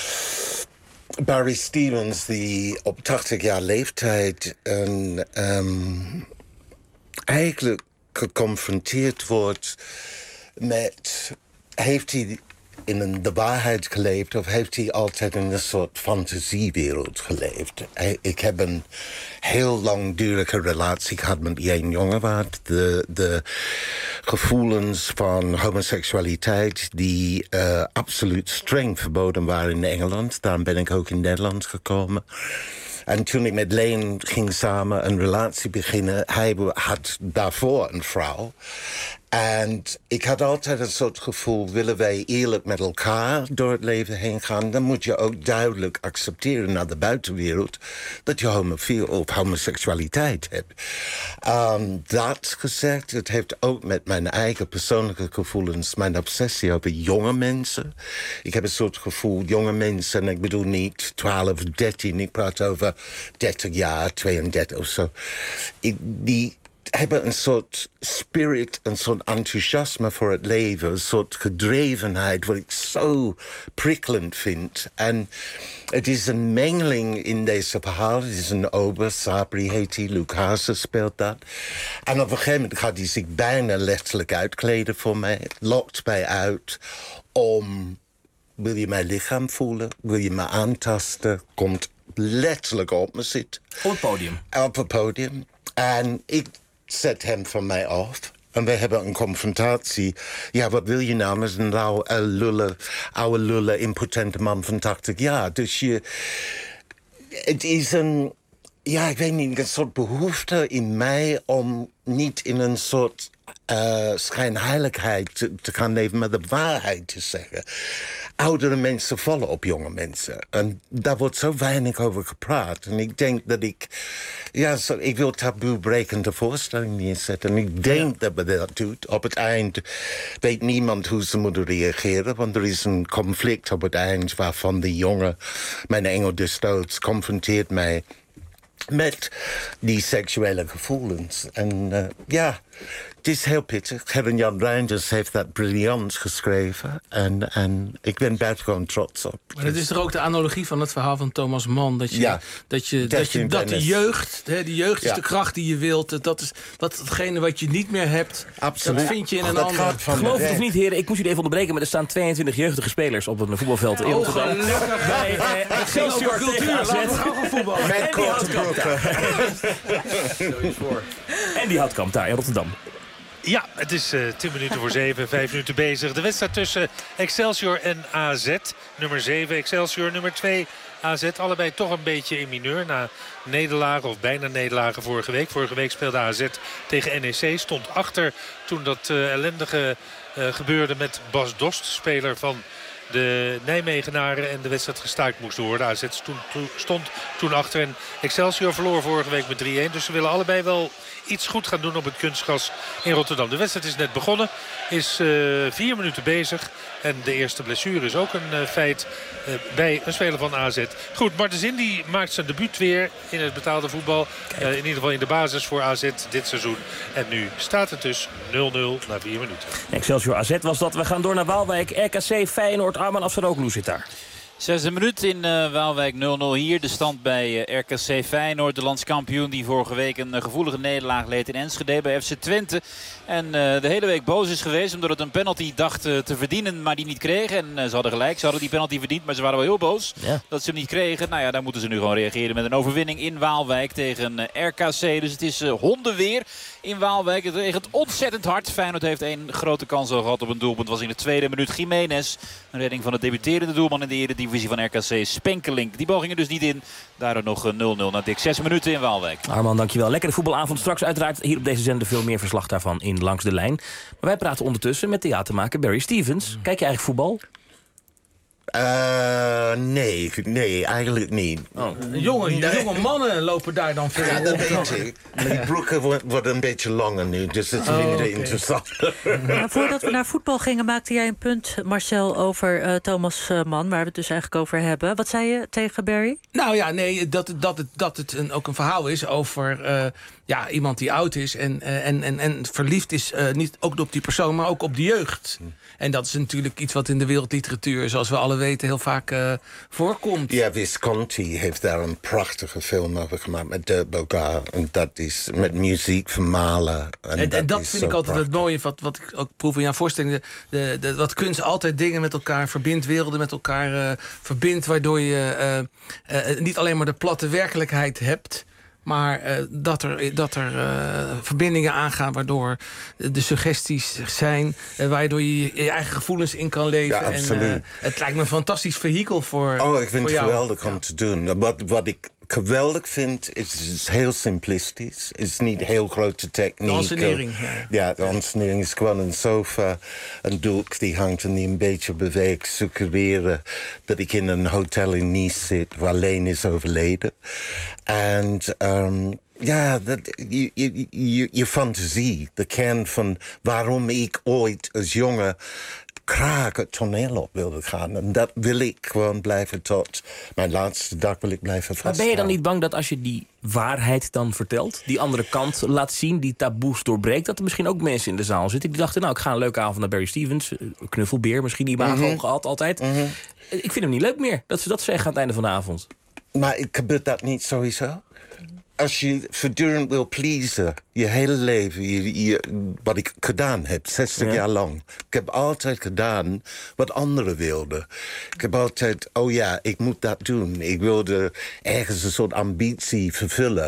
Barry Stevens, die op tachtig jaar leeftijd een, um, eigenlijk geconfronteerd wordt met... heeft hij in een, de waarheid geleefd of heeft hij altijd in een soort fantasiewereld geleefd? Ik heb een heel langdurige relatie gehad met een jongen waar de, de gevoelens van homoseksualiteit die uh, absoluut streng verboden waren in Engeland. Daarom ben ik ook in Nederland gekomen. En toen ik met Leen ging samen een relatie beginnen, hij had daarvoor een vrouw. En ik had altijd een soort gevoel, willen wij eerlijk met elkaar door het leven heen gaan, dan moet je ook duidelijk accepteren naar de buitenwereld dat je homofiel of homoseksualiteit hebt. Um, dat gezegd, het heeft ook met mijn eigen persoonlijke gevoelens, mijn obsessie over jonge mensen. Ik heb een soort gevoel, jonge mensen, en ik bedoel niet twaalf, dertien, ik praat over dertig jaar, tweeëndertig of zo. Ik, die hebben een soort spirit, een soort enthousiasme voor het leven, een soort gedrevenheid, wat ik zo prikkelend vind. En het is een mengeling in deze verhaal. Het is een ober, Sabri heet hij, Luc Haase speelt dat. En op een gegeven moment gaat hij zich bijna letterlijk uitkleden voor mij. Het lokt mij uit om... Wil je mijn lichaam voelen? Wil je me aantasten? Komt letterlijk op me zitten. Op het podium? Op het podium. En ik zet hem van mij af. En we hebben een confrontatie. Ja, wat wil je nou met een oude lullen, oude lullen, impotente man van tachtig jaar? Dus je... Het is een... Ja, ik weet niet, een soort behoefte in mij om niet in een soort uh, schijnheiligheid te, te gaan leven, maar de waarheid te zeggen. Oudere mensen vallen op jonge mensen. En daar wordt zo weinig over gepraat. En ik denk dat ik... Ja, zo, ik wil taboebrekende voorstellingen neerzetten. En ik denk ja. dat we dat doen. Op het eind weet niemand hoe ze moeten reageren. Want er is een conflict op het eind waarvan de jongen, mijn engel des doods, confronteert mij met die seksuele gevoelens. En uh, ja, het is heel pittig. Kevin Jan Reinders heeft dat briljant geschreven. En, en ik ben buitengewoon trots op. Maar het is toch ook de analogie van het verhaal van Thomas Mann. Dat je, ja, dat, je, dat, je, dat de jeugd, hè, die jeugd is ja. de kracht die je wilt. Dat is dat hetgene wat je niet meer hebt. Absoluut. Dat vind je in een dat ander. Geloof het of niet, heren, ik moest jullie even onderbreken, maar er staan tweeëntwintig jeugdige spelers op een voetbalveld in Rotterdam. Bij uh, Excelsior tegen A Z. Met korte broeken. En die Houtkamp daar in Rotterdam. Ja, het is uh, tien minuten voor zeven, vijf minuten bezig. De wedstrijd tussen Excelsior en A Z. Nummer zeven Excelsior, nummer twee A Z. Allebei toch een beetje in mineur na nederlagen of bijna nederlagen vorige week. Vorige week speelde A Z tegen N E C. Stond achter toen dat uh, ellendige uh, gebeurde met Bas Dost, speler van de Nijmegenaren, en de wedstrijd gestaakt moest worden. A Z stond, stond toen achter en Excelsior verloor vorige week met drie-een. Dus ze willen allebei wel iets goed gaan doen op het kunstgras in Rotterdam. De wedstrijd is net begonnen, is uh, vier minuten bezig. En de eerste blessure is ook een uh, feit uh, bij een speler van A Z. Goed, Martens Indy maakt zijn debuut weer in het betaalde voetbal. Uh, in ieder geval in de basis voor A Z dit seizoen. En nu staat het dus nul nul na vier minuten. Excelsior A Z was dat. We gaan door naar Waalwijk. R K C Feyenoord. Arman Afsaroglu zit daar. Zesde minuut in uh, Waalwijk, nul nul hier. De stand bij uh, R K C Feyenoord. De landskampioen die vorige week een uh, gevoelige nederlaag leed in Enschede bij F C Twente. En uh, de hele week boos is geweest omdat het een penalty dacht uh, te verdienen, maar die niet kregen. En uh, ze hadden gelijk, ze hadden die penalty verdiend, maar ze waren wel heel boos ja. dat ze hem niet kregen. Nou ja, daar moeten ze nu gewoon reageren met een overwinning in Waalwijk tegen uh, R K C. Dus het is uh, hondenweer in Waalwijk. Het regent ontzettend hard. Feyenoord heeft één grote kans al gehad op een doelpunt. Was in de tweede minuut Jiménez. Een redding van de debuterende doelman in de Eredivisie van R K C, Spenkelink. Die bal ging er dus niet in. Daardoor nog nul nul na dik zes minuten in Waalwijk. Arman, dankjewel. Lekkere voetbalavond. Straks uiteraard hier op deze zender veel meer verslag daarvan in Langs de Lijn. Maar wij praten ondertussen met theatermaker Barry Stevens. Kijk je eigenlijk voetbal? Uh, nee, nee, eigenlijk niet. Oh. Jonge, jonge mannen lopen daar dan veel ja, op. Dat weet ik. Maar die broeken worden een beetje langer nu, dus dat is oh, minder okay. interessant. Nou, voordat we naar voetbal gingen, maakte jij een punt, Marcel, over uh, Thomas uh, Mann, waar we het dus eigenlijk over hebben. Wat zei je tegen Barry? Nou ja, nee, dat, dat het, dat het een, ook een verhaal is over uh, ja, iemand die oud is en, uh, en, en, en verliefd is, uh, niet ook op die persoon, maar ook op de jeugd. Hm. En dat is natuurlijk iets wat in de wereldliteratuur, zoals we alle weten, heel vaak uh, voorkomt. Ja, Visconti heeft daar een prachtige film over gemaakt met Dirk Bogarde. En dat is met muziek van Mahler. En, en, dat, en dat vind ik altijd het mooie, wat, wat ik ook proef in jouw voorstelling. De, de, wat kunst altijd dingen met elkaar verbindt, werelden met elkaar uh, verbindt, waardoor je uh, uh, niet alleen maar de platte werkelijkheid hebt, maar uh, dat er, dat er uh, verbindingen aangaan waardoor de suggesties zijn, uh, waardoor je je eigen gevoelens in kan leven. Ja, absoluut. En, uh, het lijkt me een fantastisch vehikel voor Oh, ik vind voor het jou. geweldig om ja. te doen. Wat, wat ik geweldig vind, is, is heel simplistisch. Het is niet heel grote techniek. De ansenering. Ja. ja, de ansenering is gewoon een sofa, een doek die hangt en die een beetje beweegt. Suggereren dat ik in een hotel in Nice zit waar Leen is overleden. En um, ja, dat, je, je, je, je fantasie, de kern van waarom ik ooit als jongen graag het toneel op wilde gaan. En dat wil ik gewoon blijven tot mijn laatste dag wil ik blijven vasthouden. Maar ben je dan niet bang dat als je die waarheid dan vertelt, die andere kant laat zien, die taboes doorbreekt, dat er misschien ook mensen in de zaal zitten die dachten, nou, ik ga een leuke avond naar Barry Stevens, knuffelbeer, misschien imago mm-hmm. gehad, altijd. Mm-hmm. Ik vind hem niet leuk meer, dat ze dat zeggen aan het einde van de avond. Maar gebeurt dat niet sowieso? Als je voortdurend wil pleasen, je hele leven, je, je, wat ik gedaan heb, zestig ja. jaar lang. Ik heb altijd gedaan wat anderen wilden. Ik heb altijd, oh ja, ik moet dat doen. Ik wilde ergens een soort ambitie vervullen.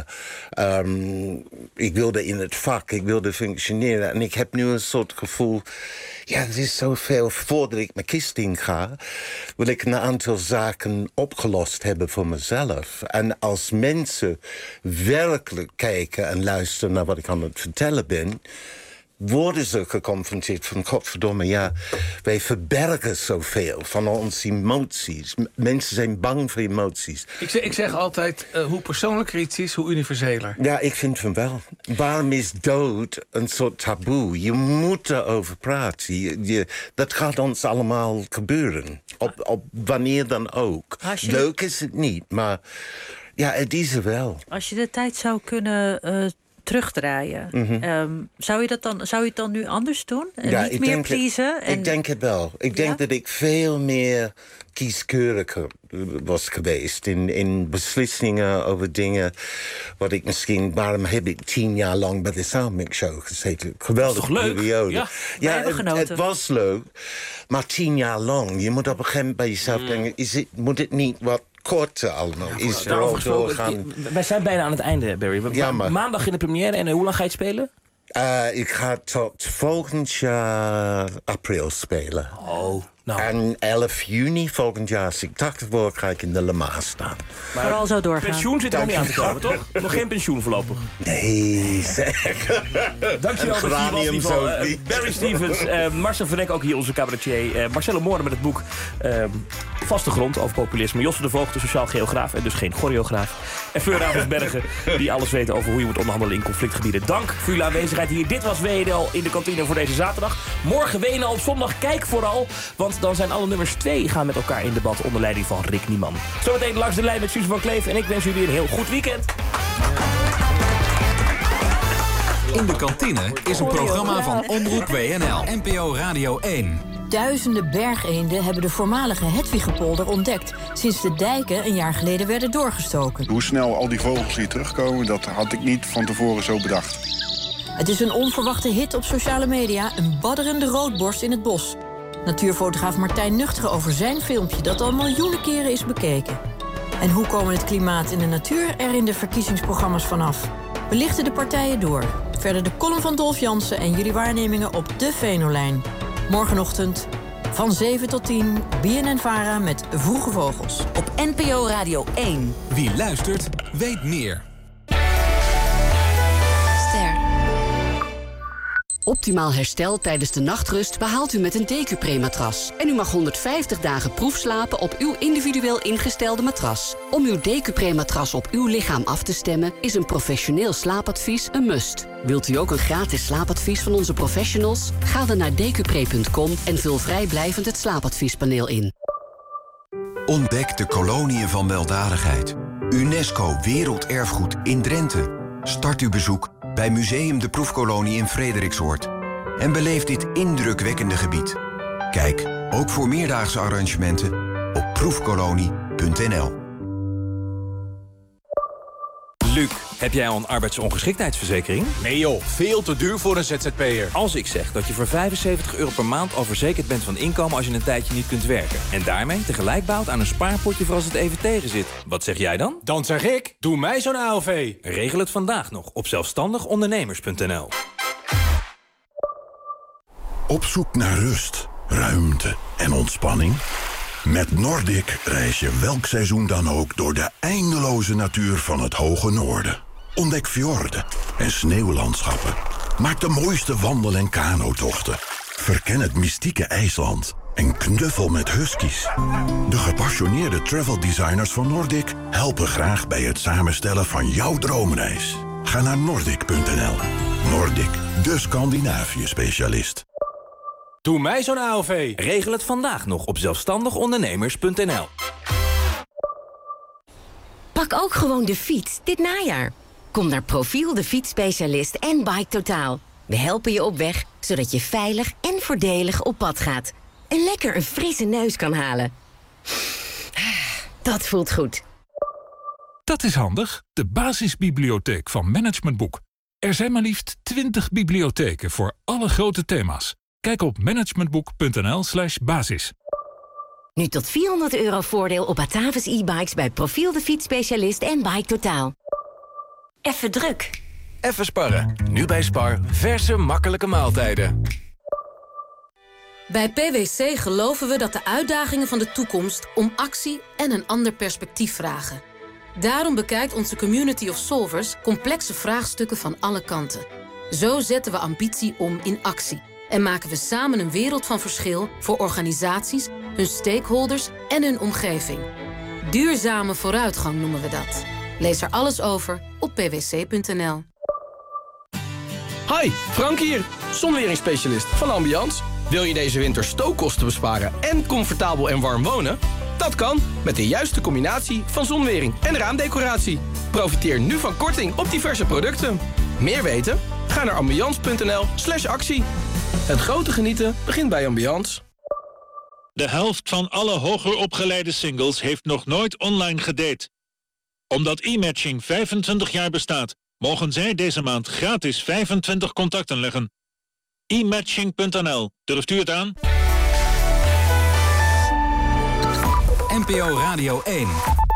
Um, ik wilde in het vak, ik wilde functioneren. En ik heb nu een soort gevoel, ja, er is zoveel. Voordat ik mijn kist in ga, wil ik een aantal zaken opgelost hebben voor mezelf. En als mensen werkelijk kijken en luisteren naar wat ik aan het vertellen ben, worden ze geconfronteerd van, godverdomme, ja, wij verbergen zoveel van onze emoties. M- mensen zijn bang voor emoties. Ik zeg, ik zeg altijd, uh, hoe persoonlijker iets is, hoe universeler. Ja, ik vind van wel. Waarom is dood een soort taboe? Je moet erover praten. Je, je, dat gaat ons allemaal gebeuren. Op, op wanneer dan ook. Je... Leuk is het niet, maar ja, het is er wel. Als je de tijd zou kunnen uh, terugdraaien, mm-hmm. um, zou je dat dan, zou je het dan nu anders doen? En ja, niet ik meer denk pleasen? Het, en... Ik denk het wel. Ik denk ja? dat ik veel meer kieskeuriger was geweest in, in beslissingen over dingen wat ik misschien, waarom heb ik tien jaar lang bij de Soundmix Show gezeten? Geweldige periode. Ja, ja het, het was leuk, maar tien jaar lang. Je moet op een gegeven moment bij jezelf mm. denken, is het, moet het niet wat korter allemaal? Ja, is er ook doorgaan? Wij zijn bijna aan het einde, Barry. We, ja, maar... Maandag in de première en hoe lang ga je het spelen? Uh, ik ga tot volgend jaar april spelen. Oh, nou. En elf juni volgend jaar, als ik tachtig word, ga ik in de Le Mans staan. Maar vooral zo doorgaan. Pensioen zit er nog niet aan te komen, toch? Nog geen pensioen voorlopig. Nee, zeg. Dankjewel dat je was, uh, Barry Stevens, uh, Marcel van Dijk, ook hier onze cabaretier. Uh, Marcelo Moore met het boek uh, Vaste Grond over populisme. Josse de Voogd, de sociaal geograaf en dus geen choreograaf. En Fleur Ravensbergen, die alles weten over hoe je moet onderhandelen in conflictgebieden. Dank voor jullie aanwezigheid hier. Dit was W N L in de kantine voor deze zaterdag. Morgen W N L op zondag. Kijk vooral, want dan zijn alle nummers twee gaan met elkaar in debat onder leiding van Rick Nieman. Zometeen langs de lijn met Suze van Kleef en ik wens jullie een heel goed weekend. In de kantine is een programma van Omroep W N L, N P O Radio één. Duizenden bergeenden hebben de voormalige Hedwigepolder ontdekt, sinds de dijken een jaar geleden werden doorgestoken. Hoe snel al die vogels hier terugkomen, dat had ik niet van tevoren zo bedacht. Het is een onverwachte hit op sociale media, een badderende roodborst in het bos. Natuurfotograaf Martijn Nuchteren over zijn filmpje dat al miljoenen keren is bekeken. En hoe komen het klimaat en de natuur er in de verkiezingsprogramma's vanaf? We lichten de partijen door. Verder de column van Dolf Jansen en jullie waarnemingen op de Venolijn. Morgenochtend van zeven tot tien, B N N-Vara met Vroege Vogels. Op N P O Radio één. Wie luistert, weet meer. Ster. Optimaal herstel tijdens de nachtrust behaalt u met een Decupre-matras. En u mag honderdvijftig dagen proefslapen op uw individueel ingestelde matras. Om uw Decupre-matras op uw lichaam af te stemmen is een professioneel slaapadvies een must. Wilt u ook een gratis slaapadvies van onze professionals? Ga dan naar decupre punt com en vul vrijblijvend het slaapadviespaneel in. Ontdek de koloniën van weldadigheid. UNESCO Werelderfgoed in Drenthe. Start uw bezoek bij Museum de Proefkolonie in Frederiksoord. En beleef dit indrukwekkende gebied. Kijk, ook voor meerdaagse arrangementen, op proefkolonie punt n l. Luc, heb jij al een arbeidsongeschiktheidsverzekering? Nee joh, veel te duur voor een Z Z P'er. Als ik zeg dat je voor vijfenzeventig euro per maand al verzekerd bent van inkomen als je een tijdje niet kunt werken. En daarmee tegelijk bouwt aan een spaarpotje voor als het even tegen zit. Wat zeg jij dan? Dan zeg ik, doe mij zo'n A O V. Regel het vandaag nog op zelfstandig ondernemers punt n l. Op zoek naar rust, ruimte en ontspanning? Met Nordic reis je welk seizoen dan ook door de eindeloze natuur van het hoge noorden. Ontdek fjorden en sneeuwlandschappen. Maak de mooiste wandel- en kanotochten. Verken het mystieke IJsland en knuffel met huskies. De gepassioneerde travel designers van Nordic helpen graag bij het samenstellen van jouw droomreis. Ga naar nordic punt n l. Nordic, de Scandinavië-specialist. Doe mij zo'n A O V. Regel het vandaag nog op zelfstandig ondernemers punt n l. Pak ook gewoon de fiets dit najaar. Kom naar Profiel, de fietsspecialist en Bike Totaal. We helpen je op weg, zodat je veilig en voordelig op pad gaat. En lekker een frisse neus kan halen. Dat voelt goed. Dat is handig. De basisbibliotheek van Management Boek. Er zijn maar liefst twintig bibliotheken voor alle grote thema's. Kijk op managementboek punt n l slash basis. Nu tot vierhonderd euro voordeel op Batavus e-bikes bij Profiel, de fietsspecialist en Bike Totaal. Even druk. Even sparren. Nu bij Spar. Verse, makkelijke maaltijden. Bij P W C geloven we dat de uitdagingen van de toekomst om actie en een ander perspectief vragen. Daarom bekijkt onze community of solvers complexe vraagstukken van alle kanten. Zo zetten we ambitie om in actie. En maken we samen een wereld van verschil voor organisaties, hun stakeholders en hun omgeving. Duurzame vooruitgang noemen we dat. Lees er alles over op p w c punt n l. Hi, Frank hier, zonweringsspecialist van Ambiance. Wil je deze winter stookkosten besparen en comfortabel en warm wonen? Dat kan met de juiste combinatie van zonwering en raamdecoratie. Profiteer nu van korting op diverse producten. Meer weten? Ga naar ambiance punt n l slash actie. Het grote genieten begint bij Ambiance. De helft van alle hoger opgeleide singles heeft nog nooit online gedate. Omdat e-matching vijfentwintig jaar bestaat, mogen zij deze maand gratis vijfentwintig contacten leggen. e matching punt n l. Durft u het aan? N P O Radio één.